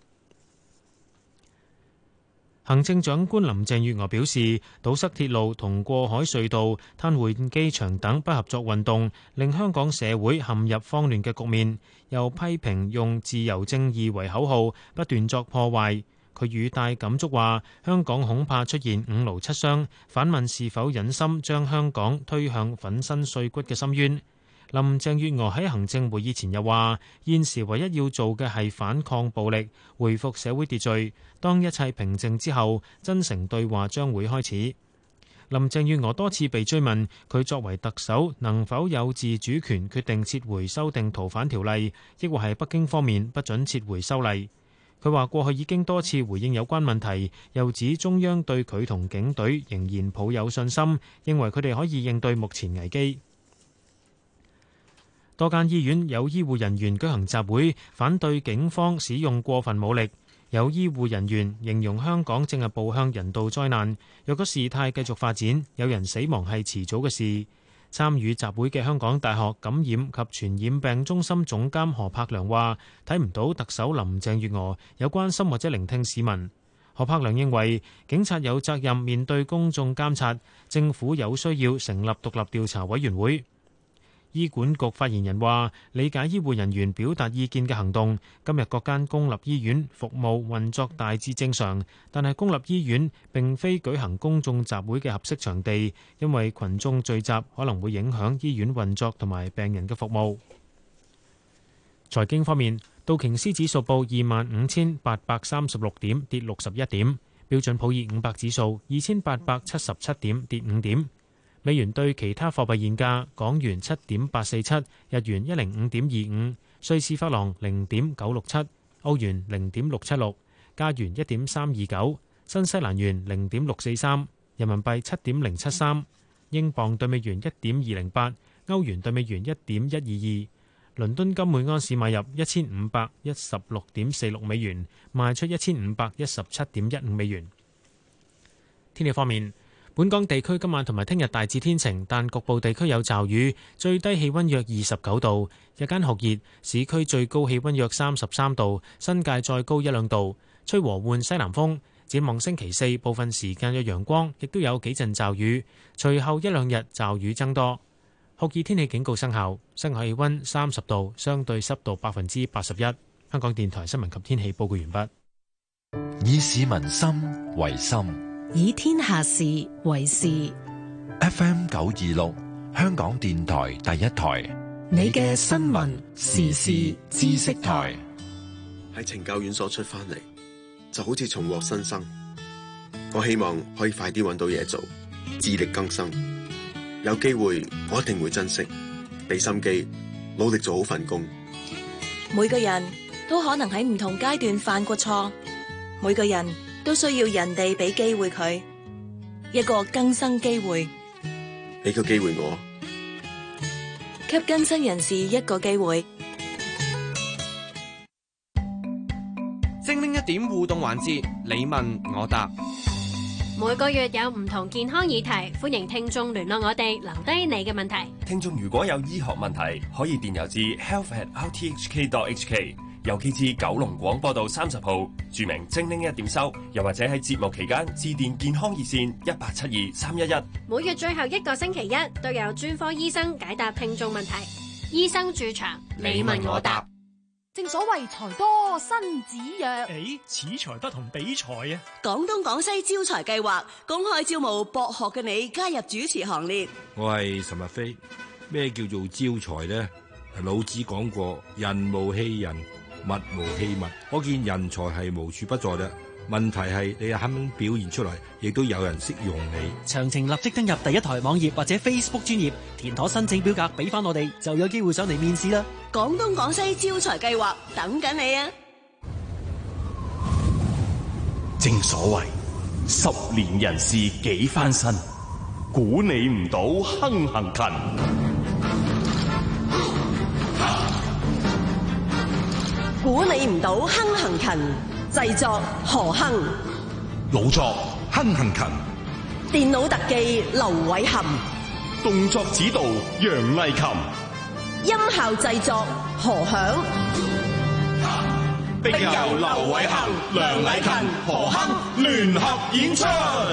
行政長官林鄭月娥表示，堵塞鐵路同過海隧道、癱瘓機場等不合作運動，令香港社會陷入慌亂嘅局面，又批評用自由正義為口號，不斷作破壞。佢語帶感觸話，香港恐怕出現五勞七傷，反問是否忍心將香港推向粉身碎骨嘅深淵。林鄭月娥喺行政會議前又話，現時唯一要做嘅係反抗暴力，恢復社會秩序。當一切平靜之後，真誠對話將會開始。林鄭月娥多次被追問，佢作為特首能否有自主權決定撤回修訂逃犯條例，抑或係北京方面不准撤回修例。佢話過去已經多次回應有關問題，又指中央對佢同警隊仍然抱有信心，認為佢哋可以應對目前危機。多間醫院有醫護人員舉行集會，反對警方使用過分武力。有醫護人員形容香港正係步向人道災難，若果事態繼續發展，有人死亡係遲早嘅事。參與集會嘅香港大學感染及傳染病中心總監何柏良話：睇唔到特首林鄭月娥有關心或者聆聽市民。何柏良認為警察有責任面對公眾監察，政府有需要成立獨立調查委員會。醫管局發言人話：理解醫護人員表達意見嘅行動，今日各間公立醫院服務運作大致正常，但係公立醫院並非舉行公眾集會嘅合適場地，因為群眾聚集可能會影響醫院運作同埋病人嘅服務。財經方面，道瓊斯指數報二萬五千八百三十六點，跌六十一點；標準普爾五百指數二千八百七十七點，跌五點。美元對其他貨幣現價：港元七點八四七，日元一零五點二五，瑞士法郎零點九六七，歐元零點六七六，加元一點三二九，新西蘭元零點六四三，人民幣七點零七三，英鎊對美元一點二零八，歐元對美元一點一二二。倫敦金每安士買入一千五百一十六點四六美元，賣出一千五百一十七點一五美元。天氣方面。本港地區今晚同埋聽日大致天晴，但局部地區有驟雨，最低氣溫約二十九度，日間酷熱，市區最高氣溫約三十三度，新界再高一兩度，吹和緩西南風。展望星期四，部分時間有陽光，亦都有幾陣驟雨，隨後一兩日驟雨增多。酷熱天氣警告生效，室外氣溫三十度，相對濕度百分之八十一。香港電台新聞及天氣報告完畢。 以市民心為心， 以天下事為事。 F M 九二六，香港電台第一台， 你嘅新聞時事知識台。 喺懲教院所出翻嚟，就好似重獲新生。我希望可以快啲揾到嘢做，自力更生。有機會，我一定會珍惜，俾心機，努力做好份工。 每個人都可能喺唔同階段犯過錯，每個人都需要人哋俾機會佢，一個更生機會。 俾個機會我， 給更生人士一個機會。 精靈一點互動環節，你問我答。 每個月有唔同健康議題，歡迎聽眾聯絡我哋，留低你嘅問題。 聽眾如果有醫學問題，可以電郵至 health at r t h k dot h k， 郵寄至九龍廣播道三十號，注明精靈一點收，又或者喺節目期間致電健康熱線一八七二三一一。 每月最後一個星期一都有專科醫生解答聽眾問題，醫生駐場，你問我答。 正所謂財多身子弱， 誒，此財不同彼財啊！ 廣東廣西招財計劃公開招募博學嘅你加入主持行列。 我係岑日飛。咩叫做招財呢？老子講過，人無戲人，物無戲物。可見人才係無處不在嘅。問題係你肯表現出嚟，亦都有人識用你。 詳情立即登入第一台網頁或者 Facebook 專頁，填妥申請表格俾翻我哋，就有機會上嚟面試啦。 廣東廣西招財計劃等緊你啊！ 正所謂十年人事幾番新，估你唔到亨行勤。 估你唔到亨行勤。製作何亨， 老作亨行勤， 電腦特技劉偉含， 動作指導楊麗琴， 音效製作何響， 並由劉偉含、梁麗琴、何亨聯合演出。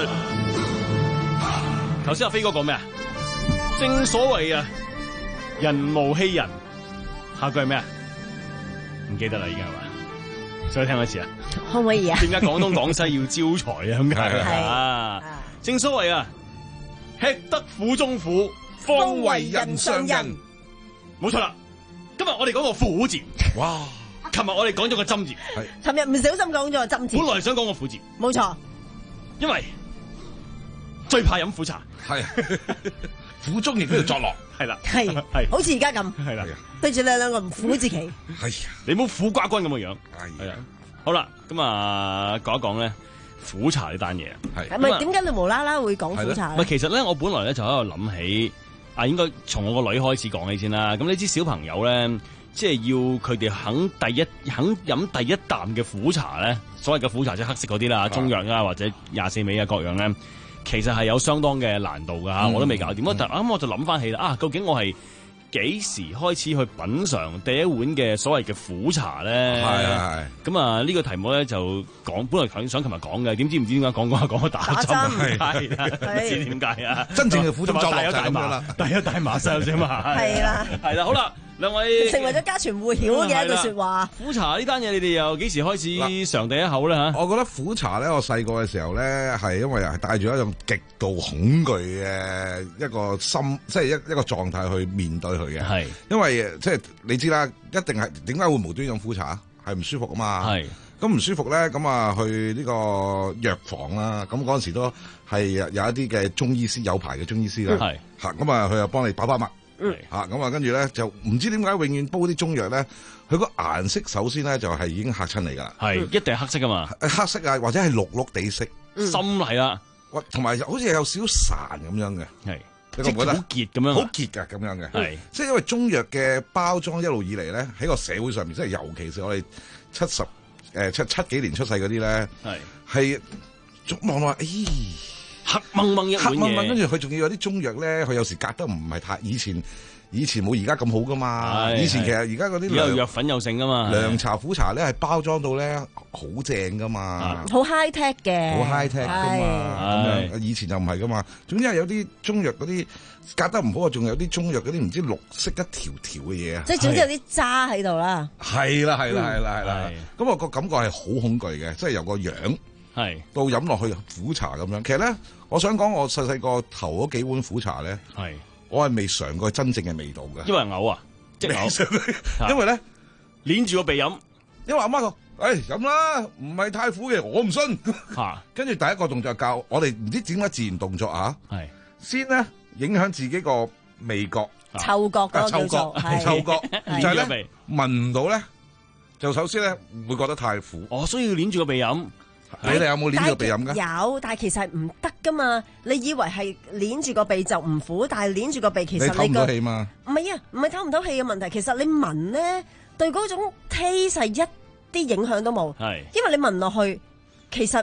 頭先阿飛哥講咩啊？正所謂啊，人無戲人。下句係咩啊？唔記得啦，已經係嘛？再聽一次啊！ 可唔可以啊？ 點解廣東廣西要招財啊？咁解啊？正所謂啊，吃得苦中苦，方為人上人。冇錯啦！今日我哋講個苦字。哇！琴日我哋講咗個針字。係。 尋日唔小心講咗個針字。 本來想講個苦字。 冇錯。 因為最怕飲苦茶。 係。苦中亦都要作樂。 係啦。 係。係。好似而家咁。 係啦。 對住你兩個唔苦字期。 係呀。 你唔好苦瓜君咁嘅樣。係啊。好啦，咁啊講一講咧苦茶呢單嘢啊， 係咪點解你無啦啦會講苦茶咧？ 唔係，其實咧我本來咧就喺度諗起啊，應該從我個女開始講起先啦。咁你知小朋友咧，即係要佢哋肯第一肯飲第一啖嘅苦茶咧，所謂嘅苦茶即係黑色嗰啲啦，中藥啊或者廿四味啊各樣咧，其實係有相當嘅難度噶吓，嗯、我都未搞掂。咁、嗯、啱我就諗翻起啦，啊究竟我係幾時開始去品嘗第一碗嘅所謂嘅苦茶咧？係係。咁啊，呢個題目咧就講，本來想琴日講嘅，點知唔知點解講講下講下打針？係啦，唔知點解啊？真正嘅苦中作樂就係咁樣啦，大一大麻細啫嘛。係啦，係啦，好啦，兩位成為咗家傳戶曉嘅一句説話。苦茶呢單嘢，你哋又幾時開始嘗第一口咧嚇？ 我覺得苦茶咧，我細個嘅時候咧，係因為係帶住一種極度恐懼嘅一個心，即係一一個狀態去面對佢嘅。係，因為即係你知啦，一定係點解會無端飲苦茶？係唔舒服啊嘛。係，咁唔舒服咧，咁啊去呢個藥房啦。咁嗰陣時都係有一啲嘅中醫師，有牌嘅中醫師啦。係，嚇咁啊，佢又幫你把把脈。嗯，嚇咁啊，跟住咧就唔知點解永遠煲啲中藥咧，佢個顏色首先咧就係已經嚇親你㗎啦。係，一定係黑色㗎嘛。黑色啊，或者係綠綠地色，深係啦。哇，同埋好似有少少潺咁樣嘅。係。即係好結咁樣，好結㗎咁樣嘅，係即係因為中藥嘅包裝一路以嚟咧，喺個社會上面，即係尤其是我哋七十誒七七幾年出世嗰啲咧，係係望落話，咦黑掹掹一碗嘢，黑掹掹，跟住佢仲要有啲中藥咧，佢有時隔得唔係太以前。以前冇而家咁好噶嘛，以前其實而家嗰啲有藥粉有剩噶嘛，涼茶苦茶咧係包裝到咧好正噶嘛， 好 high tech 嘅， 好 high tech 噶嘛，咁樣以前就唔係噶嘛，總之係有啲中藥嗰啲隔得唔好啊，仲有啲中藥嗰啲唔知綠色一條條嘅嘢啊， 即係總之有啲渣喺度啦， 係啦係啦係啦係啦，咁我個感覺係好恐懼嘅，即係由個樣係到飲落去苦茶咁樣。其實咧，我想講我細細個頭嗰幾碗苦茶咧係。我係未嘗過真正嘅味道嘅，因為嘔啊，即係嘔，因為咧捏住個鼻飲，因為阿媽講，誒飲啦，唔係太苦嘅，我唔信。嚇，跟住第一個動作教我哋唔知點解自然動作啊，係先咧影響自己個味覺、 嗅覺嗰個叫做嗅覺，就係咧聞唔到咧，就首先咧唔會覺得太苦。我需要捏住個鼻飲。你哋有冇捏住個鼻飲噶？ 有，但係其實係唔得噶嘛。你以為係捏住個鼻就唔苦，但係捏住個鼻其實你個，你透唔到氣嘛？唔係啊，唔係透唔到氣嘅問題。其實你聞咧，對嗰種 taste 係一啲影響都冇。係，因為你聞落去，其實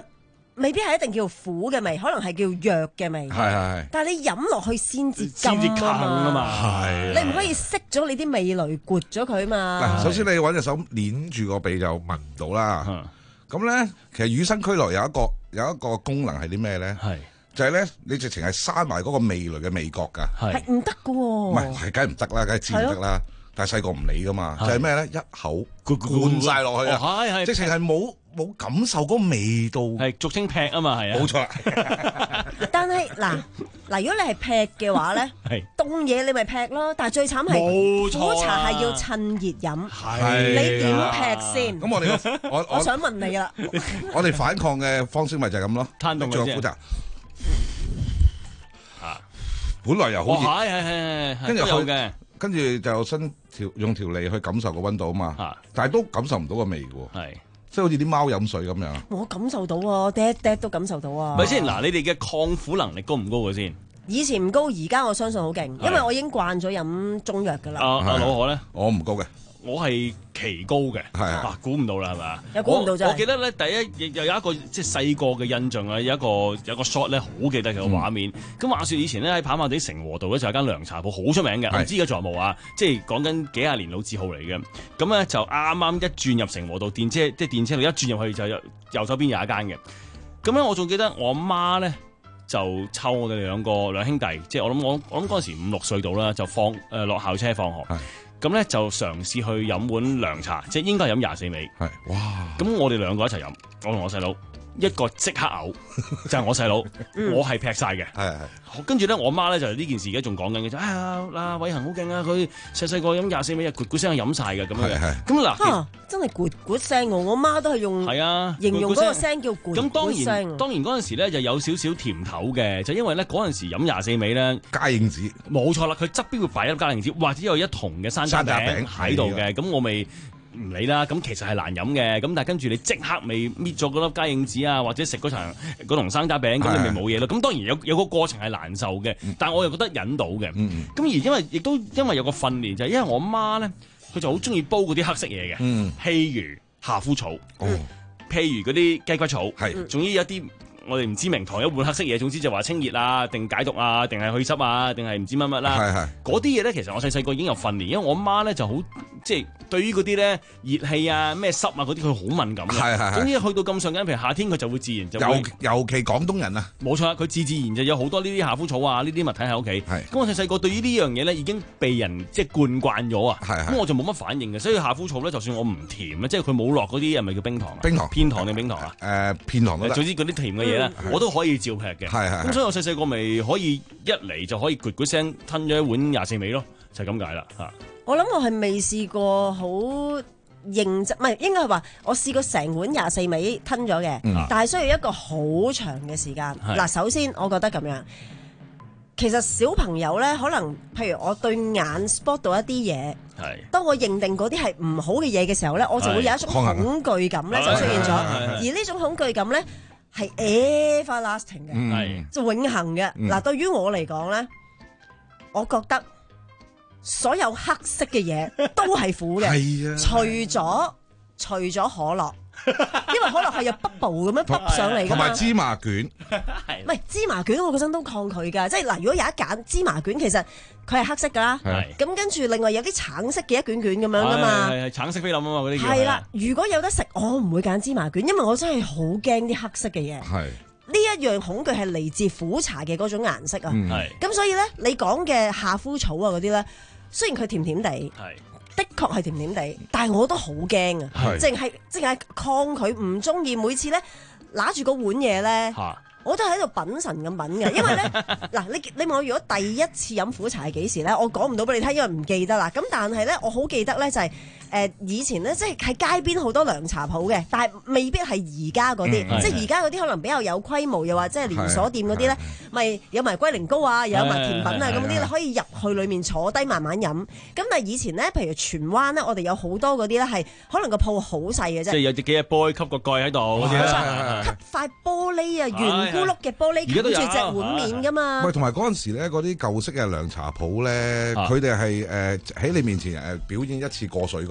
未必係一定叫苦嘅味，可能係叫藥嘅味。 係係係。但係你飲落去先至先至近啊嘛。 係。 你唔可以熄咗你啲味蕾，撥咗佢嘛。 嗱，首先你揾隻手捏住個鼻就聞唔到啦。咁咧，其實與生俱來有一個有一個功能係啲咩咧？係就係咧，你直情係閂埋嗰個味蕾嘅味覺㗎。 係唔得㗎喎。 唔係，係梗係唔得啦，梗係知唔得啦。但係細個唔理㗎嘛，就係咩咧？一口灌晒落去啊！ 係係， 直情係冇冇感受嗰個味道。 係俗稱劈啊嘛，係啊。 冇錯啦。 但係嗱嗱，如果你係劈嘅話咧，凍嘢你咪劈咯。但係最慘係苦茶係要趁熱飲。係你點劈先？ 咁我哋我我想問你啦。 我哋反抗嘅方式咪就係咁咯， 攤凍嘅啫。 啊，本來又好熱， 係係係， 跟住有嘅。 跟住就伸條用條脷去感受個溫度啊嘛，但係都感受唔到個味嘅喎，係即係好似啲貓飲水咁樣。 我感受到啊，嗲嗲都感受到啊。 咪先嗱，你哋嘅抗苦能力高唔高嘅先？ 以前唔高，而家我相信好勁，因為我已經慣咗飲中藥㗎啦。 阿阿老何咧， 我唔高嘅。 我係奇高嘅，係啊，估唔到啦，係嘛？ 又估唔到真係。 我記得咧，第一又有一個即係細個嘅印象啊，有一個有一個 shot 咧，好記得佢個畫面。咁、嗯、話說以前咧喺跑馬地成和道咧就有間涼茶鋪，好出名嘅，唔知而家仲有冇啊？即係講緊幾廿年老字號嚟嘅。咁咧就啱啱一轉入成和道電車，即係電車路一轉入去就右右手邊有一間嘅。咁咧我仲記得我媽咧就湊我哋兩個兩兄弟，即係我諗我我諗嗰陣時五六歲到啦，就放誒落、呃、校車放學。咁咧就嘗試去飲碗涼茶，即係應該係飲廿四味。 係，哇！ 咁我哋兩個一齊飲，我同我細佬一個即刻嘔，就係我細佬，我係劈晒嘅。係係。跟住咧，我媽咧就呢件事而家仲講緊嘅就，哎呀嗱，偉恒好勁啊！佢細細個飲廿四味，一咕咕聲飲晒嘅咁樣嘅。咁嗱， 真係咕咕聲喎！我媽都係用係啊形容嗰個聲叫咕咕聲。 咁當然當然嗰陣時咧就有少少甜頭嘅，就因為咧嗰陣時飲廿四味咧， 嘉應子冇錯啦，佢側邊會擺一粒嘉應子，或者有一筒嘅山楂餅喺度嘅，咁我咪唔理啦。咁其實係難飲嘅，咁但係跟住你即刻未搣咗嗰粒嘉應子啊，或者食嗰層嗰筒生楂餅，咁你咪冇嘢咯。咁當然有有個過程係難受嘅，但係我又覺得忍到嘅。咁而因為亦都因為有個訓練就係因為我媽咧，佢就好中意煲嗰啲黑色嘢嘅，譬如夏枯草，譬如嗰啲雞骨草，係，總之有一啲。我哋唔知名堂一碗黑色嘢，總之就話清熱啊，定解毒啊，定係去濕啊，定係唔知乜乜啦。係係。嗰啲嘢咧，其實我細細個已經有訓練，因為我媽咧就好即係對於嗰啲咧熱氣啊、咩濕啊嗰啲，佢好敏感嘅。係係係。總之去到咁上緊，譬如夏天佢就會自然就會。尤尤其廣東人啊。冇錯，佢自自然就有好多呢啲夏枯草啊，呢啲物體喺屋企。係。咁我細細個對於呢樣嘢咧已經被人即係灌慣咗啊。係係。咁我就冇乜反應嘅，所以夏枯草咧，就算我唔甜咧，即係佢冇落嗰啲係咪叫冰糖啊？ 冰糖。 偏糖定冰糖啊？ 誒，偏糖都得。 總之嗰啲甜嘅嘢咧，我都可以照劈嘅，係係咁，所以我細細個咪可以一嚟就可以咕咕聲吞咗一碗廿四味咯，就係咁解啦嚇。 我諗我係未試過好認真，唔係應該係話我試過成碗廿四味吞咗嘅，嗯、但係需要一個好長嘅時間。嗱，首先我覺得咁樣，其實小朋友咧可能，譬如我對眼 spot 到一啲嘢，係當我認定嗰啲係唔好嘅嘢嘅時候咧，我就會有一種恐懼感咧就出現咗，而呢種恐懼感咧。係 everlasting 嘅，係就永恆嘅。嗱，對於我嚟講咧，我覺得所有黑色嘅嘢都係苦嘅，係啊，除咗除咗可樂，因為可樂係有 bubble 咁樣卜上嚟㗎嘛， 同埋芝麻卷， 唔係芝麻卷，我嗰陣都抗拒㗎。即係嗱，如果有一揀芝麻卷，其實佢係黑色㗎啦，咁跟住另外有啲橙色嘅一卷卷咁樣㗎嘛， 係係橙色菲林啊嘛，嗰啲叫係啦。如果有得食，我唔會揀芝麻卷，因為我真係好驚啲黑色嘅嘢。係呢一樣恐懼係嚟自苦茶嘅嗰種顏色啊。係咁，所以咧你講嘅夏枯草啊嗰啲咧，雖然佢甜甜地，係的確係甜甜地，但係我都好驚啊，淨係淨係抗拒唔中意，每次咧拿住個碗嘢咧。我都喺度品神咁品嘅，因為咧嗱，你你問我如果第一次飲苦茶係幾時咧？我講唔到俾你聽，因為唔記得啦。咁但係咧，我好記得咧就係、是、誒、呃、以前咧，即係喺街邊好多涼茶鋪嘅，但係未必係而家嗰啲，嗯、即係而家嗰啲可能比較有規模，又或者係連鎖店嗰啲咧，咪有埋龜苓膏啊，又有埋甜品啊咁嗰啲，你可以入去裡面坐低慢慢飲。咁但係以前咧，譬如荃灣咧，我哋有好多嗰啲咧係可能個鋪好細嘅啫， 即係有隻幾隻杯吸個蓋喺度嗰啲啦， 吸塊玻璃啊圓。咕碌嘅玻璃冚住隻碗面噶嘛， 唔係同埋嗰陣時咧，嗰啲舊式嘅涼茶鋪咧，佢哋係誒喺你面前誒表演一次過水噶嘛。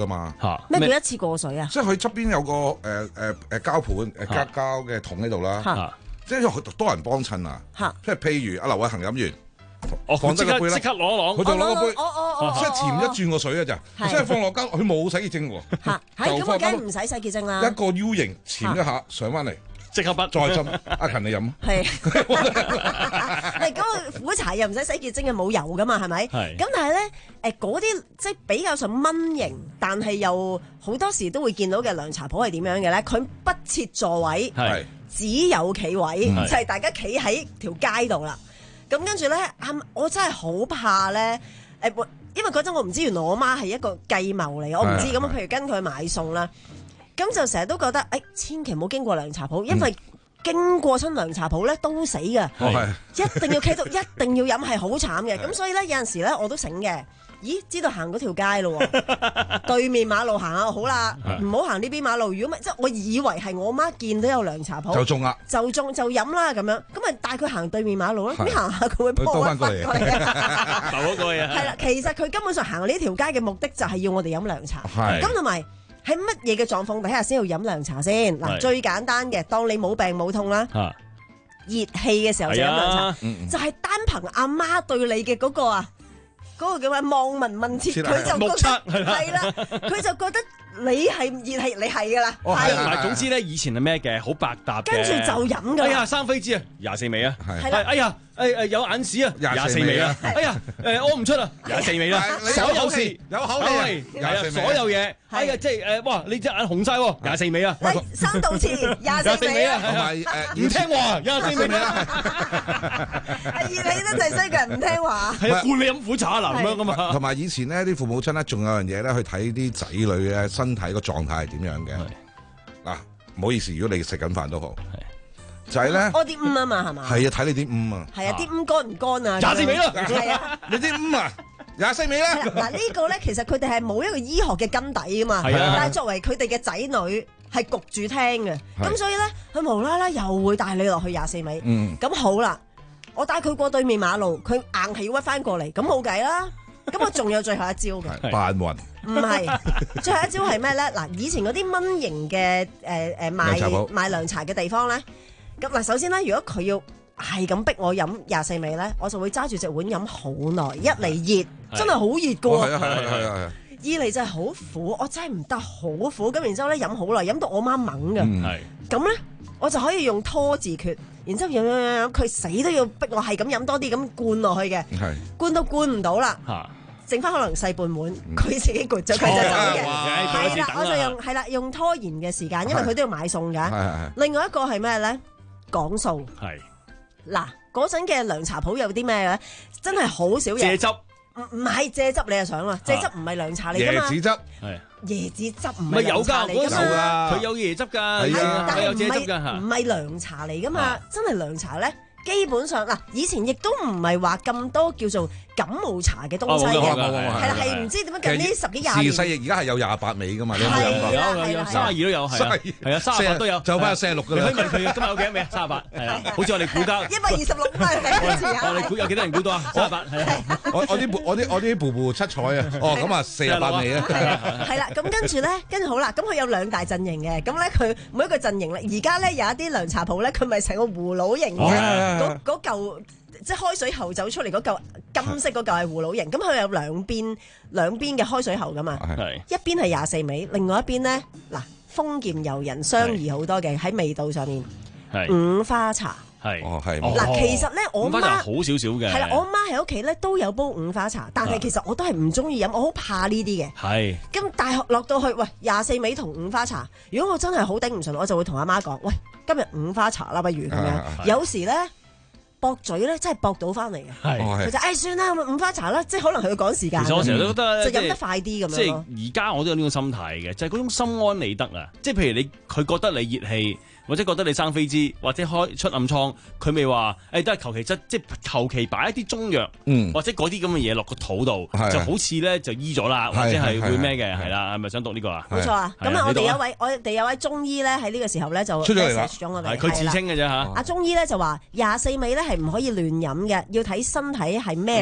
嘛。 咩叫一次過水啊？ 即係佢側邊有個誒誒誒膠盤誒膠膠嘅桶喺度啦。即係好多人幫襯啊。即係譬如阿劉偉恒飲完。 哦， 放低個杯啦， 即刻攞攞， 佢就攞個杯，即係潛一轉個水嘅咋，即係放落膠，佢冇洗潔精喎， 就咁梗唔使洗潔精啦。 一個 U 型潛一下上翻嚟， 即刻筆再浸。阿勤你飲， 係，係嗰個苦茶又唔使洗潔精，又冇油噶嘛，係咪？係。咁但係咧，誒嗰啲即係比較上蚊型，但係又好多時都會見到嘅涼茶鋪係點樣嘅咧？佢不設座位，係只有企位，就係大家企喺條街度啦。咁跟住咧，啊！我真係好怕咧，誒，因為嗰陣我唔知原來我媽係一個計謀嚟，我唔知咁。譬如跟佢買餸啦，咁就成日都覺得，誒、哎，千祈唔好經過涼茶鋪，因為經過親涼茶鋪咧都死嘅，嗯、一定要企到，一定要飲係好慘嘅。咁所以咧有陣時咧我都醒嘅。咦，知道行嗰條街咯，對面馬路行下好啦，唔好行呢邊馬路。如果唔係，即係我以為係我媽見到有涼茶鋪， 就中啦， 就中就飲啦咁樣。咁咪帶佢行對面馬路咯，咁行下佢會破翻過嚟，流咗過嚟啊！ 係啦，其實佢根本上行呢條街嘅目的就係要我哋飲涼茶。咁同埋喺乜嘢嘅狀況底下先要飲涼茶先？嗱，最簡單嘅，當你冇病冇痛啦，熱氣嘅時候就飲涼茶，就係單憑阿媽對你嘅嗰個啊。嗰個叫咩？望聞問切，佢就覺得係啦，佢就覺得你係熱氣，你係噶啦。 係，但係總之咧，以前係咩嘅？好百搭嘅。 跟住就飲㗎。 哎呀，生飛枝啊，廿四味啊。 係啦。 哎呀，誒誒有眼屎啊，廿四味啊。哎呀，誒屙唔出啊，廿四味啦。所有事有口味， 係啊，所有嘢。哎呀，即係誒，哇！你隻眼紅晒喎，廿四味啊。 三道詞，廿四味啊。 同埋誒唔聽話，廿四味啊。 係熱氣得滯，西個人唔聽話。 係啊，灌你飲苦茶啦咁樣噶嘛。 同埋以前呢啲父母親咧，仲有樣嘢咧，去睇啲仔女嘅身體個狀態係點樣嘅。嗱，唔好意思，如果你食緊飯都好，就係咧， 屙啲烏啊嘛，係嘛？ 係啊，睇你啲烏啊。 係啊，啲烏乾唔乾啊？ 廿四味咯。 係啊， 你啲烏啊？廿四味啦。 嗱，呢個咧其實佢哋係冇一個醫學嘅根底噶嘛，但係作為佢哋嘅仔女係焗住聽嘅，咁所以咧佢無啦啦又會帶你落去廿四味。咁好啦，我帶佢過對面馬路，佢硬係要屈翻過嚟，咁冇計啦。咁我仲有最後一招嘅， 扮暈。 唔係，最後一招係咩咧？嗱，以前嗰啲蚊型嘅誒誒賣賣涼茶嘅地方咧，咁嗱，首先咧，如果佢要係咁逼我飲廿四味咧，我就會揸住隻碗飲好耐。一嚟熱，真係好熱噶喎。係啊係啊係啊。二嚟就係好苦，我真係唔得，好苦。咁然之後咧飲好耐，飲到我媽猛㗎。係。咁咧，我就可以用拖字訣，然之後飲飲飲飲，佢死都要逼我係咁飲多啲，咁灌落去嘅。係。灌都灌唔到啦。嚇。剩翻可能細半碗，佢自己攰咗，佢就走嘅。係啦，我就用係啦，用拖延嘅時間，因為佢都要買餸㗎。另外一個係咩咧？講數。係。嗱，嗰陣嘅涼茶鋪有啲咩咧？真係好少嘢。蔗汁。唔唔係蔗汁，你又想啊？蔗汁唔係涼茶嚟㗎嘛？ 椰子汁係。椰子汁唔係涼茶嚟㗎嘛？佢有椰汁㗎，佢有蔗汁㗎， 唔係涼茶嚟㗎嘛？真係涼茶咧？基本上嗱，以前亦都唔係話咁多叫做感冒茶嘅東西嘅，係啦，係唔知點解近呢十幾廿年。 時勢而家係有廿八味噶嘛？你有冇飲過？ 有有有，三十二都有，係啊，係啊，三十八都有， 就翻四十六噶啦。 你可以問佢今日有幾多味啊？三十八，係啊，好似我哋估交一百二十六蚊。 我哋估有幾多人估到啊？三十八，係啊。 我我啲我啲我啲步步七彩啊！哦，咁啊，四十八味啊。 係啦，咁跟住咧，跟住好啦，咁佢有兩大陣營嘅，咁咧佢每一個陣營咧，而家咧有一啲涼茶鋪咧，佢咪成個葫蘆型嘅，嗰嗰嚿。即係開水喉走出嚟嗰嚿金色嗰嚿係葫蘆形，咁佢有兩邊兩邊嘅開水喉噶嘛，一邊係廿四味，另外一邊咧嗱豐儉由人相宜好多嘅喺味道上面，五花茶係哦係嗱，其實咧我媽好少少嘅係啦，我媽喺屋企咧都有煲五花茶，但係其實我都係唔中意飲，我好怕呢啲嘅。係咁大學落到去，喂廿四味同五花茶，如果我真係好頂唔順，我就會同阿媽講，喂今日五花茶啦，不如咁樣。有時咧。駁嘴咧，真係駁到翻嚟嘅。係，佢就誒、哎、算啦，五花茶啦，即係可能佢要趕時間。 其實我成日都覺得就飲得快啲咁樣。 即係而家我都有呢個心態嘅，就係、是、嗰種心安理得啊！即係譬如你佢覺得你熱氣，或者覺得你生飛枝，或者開出暗瘡，佢咪話誒都係求其質，即係求其擺一啲中藥，嗯、或者嗰啲咁嘅嘢落個肚度， 是就好似咧就醫咗啦，或者係會咩嘅，係啦，係咪想讀呢個啊？ 冇錯啊！咁啊，我哋有位我哋有位中醫咧喺呢個時候咧就出咗嚟啦， 係佢自稱嘅啫嚇。 阿中醫咧就話廿四味咧係唔可以亂飲嘅，要睇身體係咩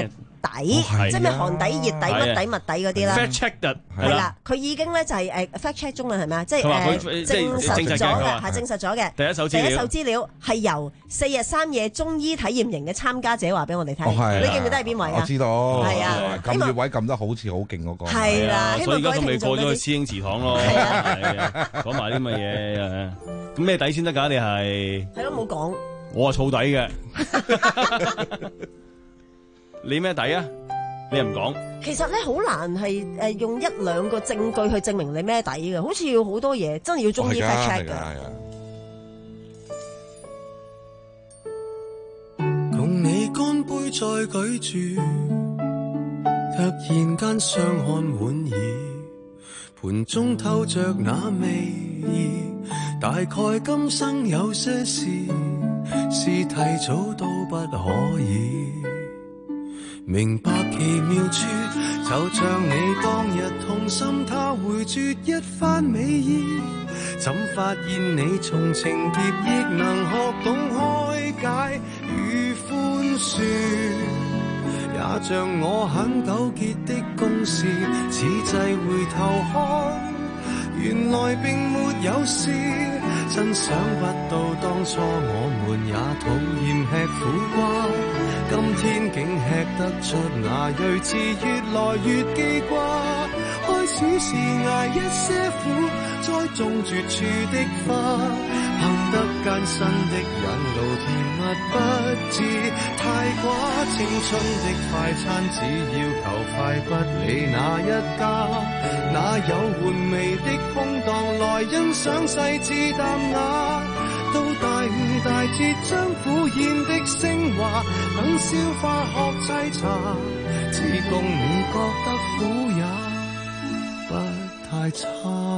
底， 哦、 即係咩寒底、熱底、乜底、物底嗰啲啦。 fact check 嘅係啦，佢已經咧就係誒 fact check 中文係咪啊？即係誒證實咗嘅，係證實咗嘅。 第一手資料， 第一手資料係由四日三夜中醫體驗營嘅參加者話俾我哋聽。你記唔記得係邊位啊？ 我知道，係啊，撳穴位撳得好似好勁嗰個。 係啦， 所以而家都未過咗去師兄祠堂咯。係啊，講埋啲乜嘢啊？咁咩底先得㗎？你係係咯，冇講。 我係燥底嘅，你咩底啊？你又唔講？ 其實咧好難係誒用一兩個證據去證明你咩底嘅，好似要好多嘢，真係要中醫 fact check 㗎。 共你乾杯再舉住，突然間相看莞爾，盤中透着那味意，大概今生有些事是提早都不可以明白奇妙處，就像你當日痛心他回絕一番美意，怎發現你從情劫亦能學懂開解與寬恕，也像我很糾結的公事，此際回頭看原來並沒有事，真想不到當初我們也討厭吃苦瓜，今天竟吃得出那睿智，越來越記掛，開始是捱一些苦，栽種絕處的花，憑得艱辛的引路，甜蜜不知太寡，青春的快餐只要求快，不理哪一家，哪有玩味的空檔來欣賞細緻淡雅，到大悟大徹將苦嚥的升華，等消化學沏茶，只供你覺得苦也不太差。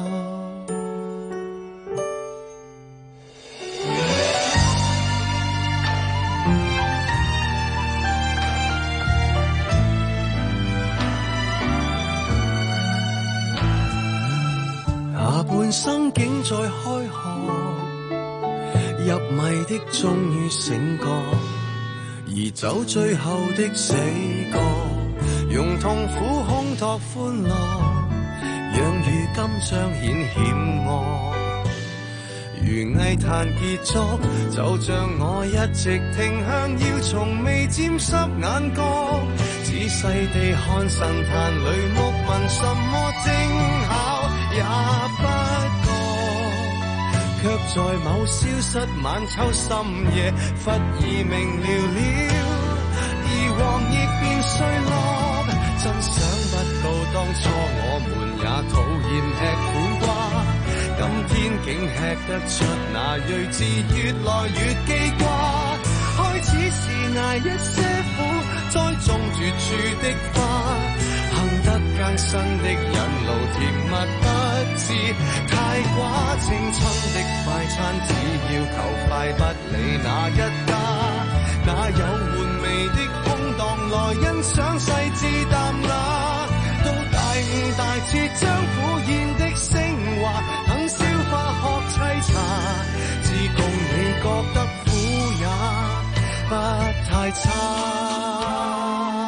下半生竟在開學，入迷的終於醒覺，而走最後的死角，用痛苦烘托歡樂，讓如今彰顯險惡。如藝壇傑作，就像我一直停向，要從未沾濕眼角，仔細地看神壇裏木紋什麼精巧也不覺，卻在某消失晚秋深夜，忽而明了了，而黃亦變碎落。真想不到當初我們也討厭吃苦瓜，今天竟吃得出那睿智，越來越記掛。開始是捱一些苦，栽種絕處的花，幸得艱辛的引路，甜蜜不知太寡。青春的快餐只要求快，不理哪一家，哪有玩味的空檔來欣賞細緻淡雅，到大悟大徹將苦嚥的升華，等消化學沏茶，只供你覺得苦也不太差。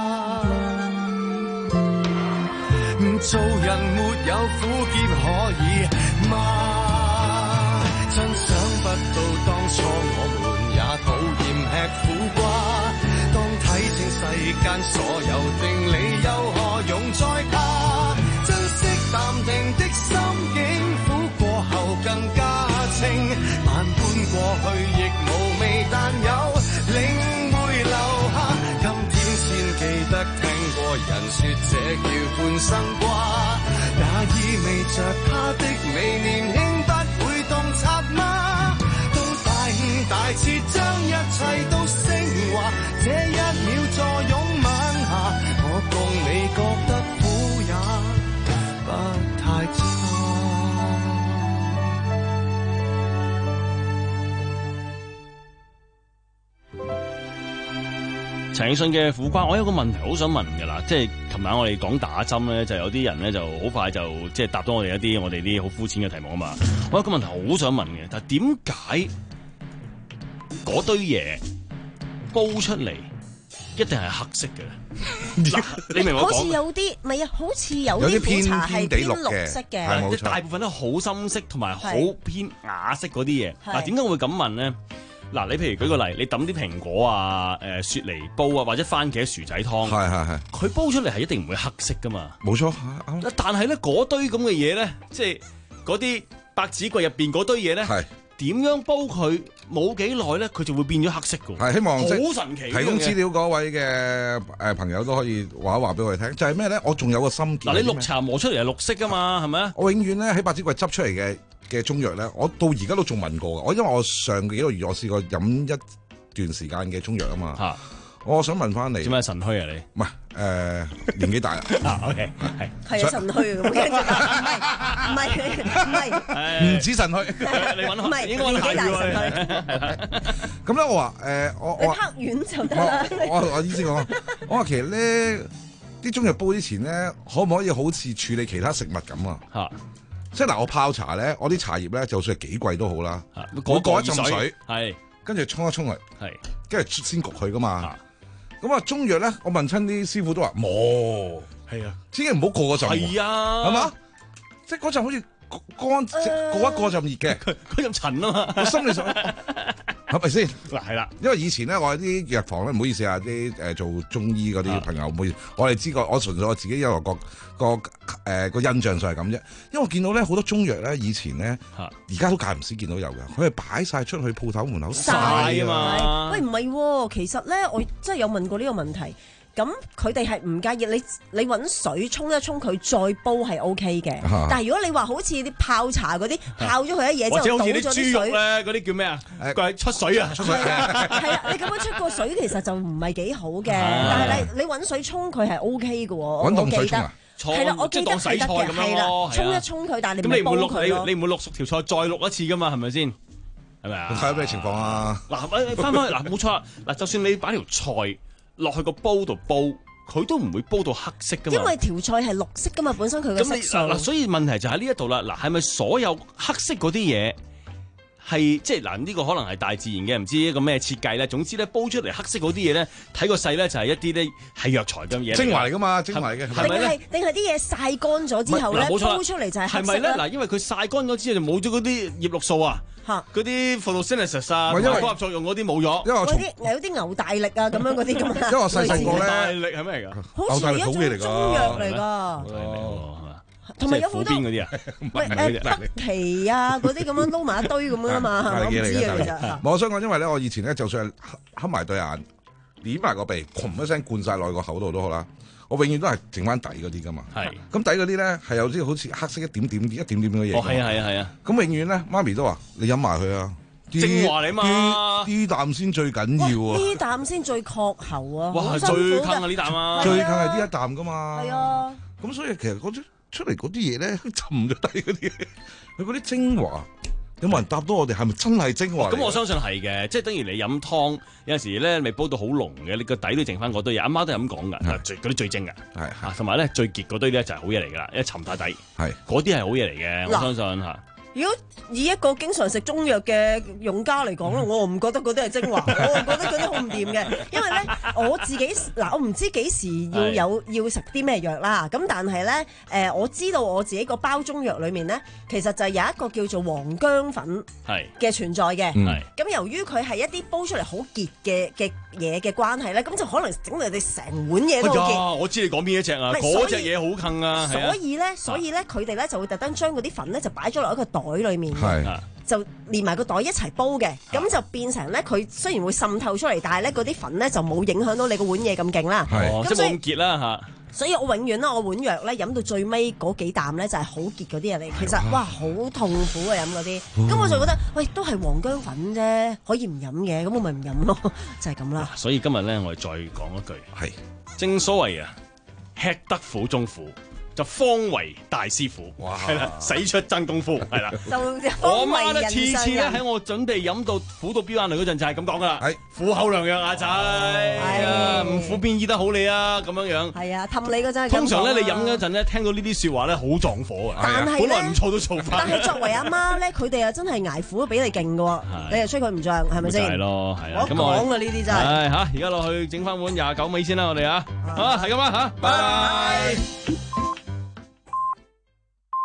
做人沒有苦澀可以嗎？真想不到當初我們也討厭吃苦瓜，當睇清世間所有定理，又何用再怕？珍惜淡定的心境，苦過後更加清，萬般過去亦無味，但有領會留下。今天先記得聽過人說這叫半生瓜，也意味着他的美年輕不會洞察嗎？到大悟大徹將一切都升華，這一秒坐擁晚霞，我共你覺得苦也不太差。 陳奕迅嘅苦瓜，我有個問題好想問㗎啦，即係琴晚我哋講打針咧，就有啲人咧就好快就即係答到我哋一啲我哋啲好膚淺嘅題目啊嘛。我有個問題好想問嘅，但係點解嗰堆嘢煲出嚟， 一定係黑色嘅。嗱，你明我講？ 好似有啲，唔係啊，好似有啲苦茶係偏綠色嘅， 即係大部分都好深色同埋好偏啞色嗰啲嘢。嗱，點解我會咁問咧？嗱，你譬如舉個例，你抌啲蘋果啊、誒雪梨煲啊，或者番茄薯仔湯， 係係係， 佢煲出嚟係一定唔會黑色噶嘛。 冇錯， 但係咧嗰堆咁嘅嘢咧，即係嗰啲百子櫃入邊嗰堆嘢咧，點樣煲佢冇幾耐咧，佢就會變咗黑色㗎。 係希望好神奇。 提供資料嗰位嘅誒朋友都可以話一話俾我哋聽，就係咩咧？我仲有個心結。 嗱，你綠茶磨出嚟係綠色噶嘛，係咪啊？ 我永遠咧喺百子櫃執出嚟嘅嘅中藥咧，我到而家都仲問過嘅。我因為我上幾個月我試過飲一段時間嘅中藥啊嘛。嚇！我想問翻你， 做咩神虛啊你？ 唔係誒年紀大啦。 啊 OK 係係啊神虛咁跟住唔係唔係唔止神虛， 你揾唔係應該揾下佢。 咁咧我話誒我你我拍完就得啦。 我我意思講，我話其實咧啲中藥煲之前咧，可唔可以好似處理其他食物咁啊？嚇！即係嗱，我泡茶咧，我啲茶葉咧，就算係幾貴都好啦，我過一浸水， 係跟住沖一沖佢， 係跟住先焗佢噶嘛。咁啊，中藥咧，我問親啲師傅都話冇， 係啊， 千祈唔好過嗰陣， 係啊， 係嘛？即係嗰陣好似乾過一過陣熱嘅， 佢佢咁塵啊嘛， 我心裏想係咪先？ 嗱係啦， 因為以前咧，我喺啲藥房咧，唔好意思啊，啲誒做中醫嗰啲朋友，唔好意思，我哋知個，我純粹我自己因為個個誒個印象上係咁啫。因為我見到咧好多中藥咧，以前咧，而家都間唔時見到有嘅，佢係擺晒出去鋪頭門口曬啊嘛。 喂，唔係，其實咧，我真係有問過呢個問題。咁佢哋係唔介意你你揾水沖一沖佢再煲係 O K 嘅， 啊、 但係如果你話好似啲泡茶嗰啲泡咗佢一嘢之後倒咗啲水咧，嗰啲叫咩啊？誒出水啊！出水係啊！你咁樣出個水其實就唔係幾好嘅，但係你你揾水沖佢係 O K 嘅喎， 揾凍水沖啊！ 係啦，我記得係得嘅，係啦，沖一沖佢，但係你唔煲佢咯。 你唔會淥熟條菜再淥一次噶嘛？係咪先？係咪啊？ 睇下咩情況啊！ 嗱，翻返去嗱，冇錯啦。嗱，就算你擺條菜落去個煲度煲，佢都唔會煲到黑色噶嘛。 因為條菜係綠色噶嘛，本身佢嘅色素。 嗱，所以問題就喺呢一度啦。嗱，係咪所有黑色嗰啲嘢係即係嗱？呢個可能係大自然嘅，唔知一個咩設計咧。總之咧，煲出嚟黑色嗰啲嘢咧，睇個勢咧就係一啲咧係藥材嘅嘢。 精華嚟噶嘛，精華嘅係咪咧？定係啲嘢曬乾咗之後咧，煲出嚟就係黑色。 係咪咧？嗱，因為佢曬乾咗之後就冇咗嗰啲葉綠素啊。嗰啲 photosynthesis 啊，因為光合作用嗰啲冇咗， 因為我啲有啲牛大力啊咁樣嗰啲咁啊。 因為我細細個咧， 大力係咩嚟㗎？ 好似一種中藥嚟㗎，同埋有好多邊嗰啲啊， 喂誒北芪啊嗰啲咁樣撈埋一堆咁樣啊嘛，我唔知啊其實。 我想講，因為咧我以前咧就算係黑埋對眼，捏埋個鼻，嘭一聲灌晒落去個口度都好啦。我永遠都係剩翻底嗰啲噶嘛，咁底嗰啲咧係有啲好似黑色一點點啲一點點嘅嘢。 哦，係啊係啊係啊！ 咁永遠咧，媽咪都話：你飲埋佢啊， 精華嚟嘛， 啲啖先最緊要啊！ 呢啖先最確喉啊！ 哇，最坑啊呢啖啊！ 最坑係呢一啖噶嘛。 係啊。 咁所以其實嗰啲出嚟嗰啲嘢咧，沉咗底嗰啲，佢嗰啲精華。有冇人答到我哋係咪真係精華？ 咁我相信係嘅，即係等於你飲湯有陣時咧，未煲到好濃嘅，你個底都剩翻嗰堆嘢。阿媽都係咁講㗎，最嗰啲最精㗎。係啊，同埋咧最結嗰堆咧就係好嘢嚟㗎啦，因為沉太底。係嗰啲係好嘢嚟嘅，我相信嚇。 如果以一個經常食中藥嘅用家嚟講咧，我唔覺得嗰啲係精華，我覺得嗰啲好唔掂嘅。因為咧，我自己嗱，我唔知幾時要有要食啲咩藥啦。咁但係咧，誒，我知道我自己個包中藥裡面咧，其實就係有一個叫做黃薑粉嘅存在嘅。咁由於佢係一啲煲出嚟好結嘅嘅嘢嘅關係咧，咁就可能整到你哋成碗嘢都好結。 我知你講邊一隻啊？嗰隻嘢好坑啊！ 所以咧，所以咧，佢哋咧就會特登將嗰啲粉咧就擺咗落一個袋裏面，就連埋個袋一齊煲嘅，咁就變成咧佢雖然會滲透出嚟，但係咧嗰啲粉咧就冇影響到你個碗嘢咁勁啦。 咁所以冇咁結啦嚇。 所以我永遠啦，我碗藥咧飲到最尾嗰幾啖咧就係好結嗰啲嘢嚟。其實哇，好痛苦啊飲嗰啲。咁我就覺得，喂，都係黃薑粉啫，可以唔飲嘅，咁我咪唔飲咯，就係咁啦。 所以今日咧，我哋再講一句，係正所謂啊，吃得苦中苦。 就方為大師傅， 哇， 係啦，使出真功夫，係啦。 就我媽咧次次咧喺我準備飲到苦到飆眼淚嗰陣就係咁講噶啦，係苦口良藥啊仔，係啊，唔苦邊醫得好你啊咁樣樣。 係啊，氹你嗰陣。 通常咧你飲嗰陣咧聽到呢啲説話咧好撞火啊， 但係本來唔錯都嘈翻。 但係作為阿媽咧，佢哋又真係捱苦都比你勁嘅喎，你又吹佢唔漲，係咪先？ 係咯，係啊。 我講嘅呢啲真係。 係嚇，而家落去整翻碗廿九味先啦，我哋啊，啊係咁啊嚇，拜拜。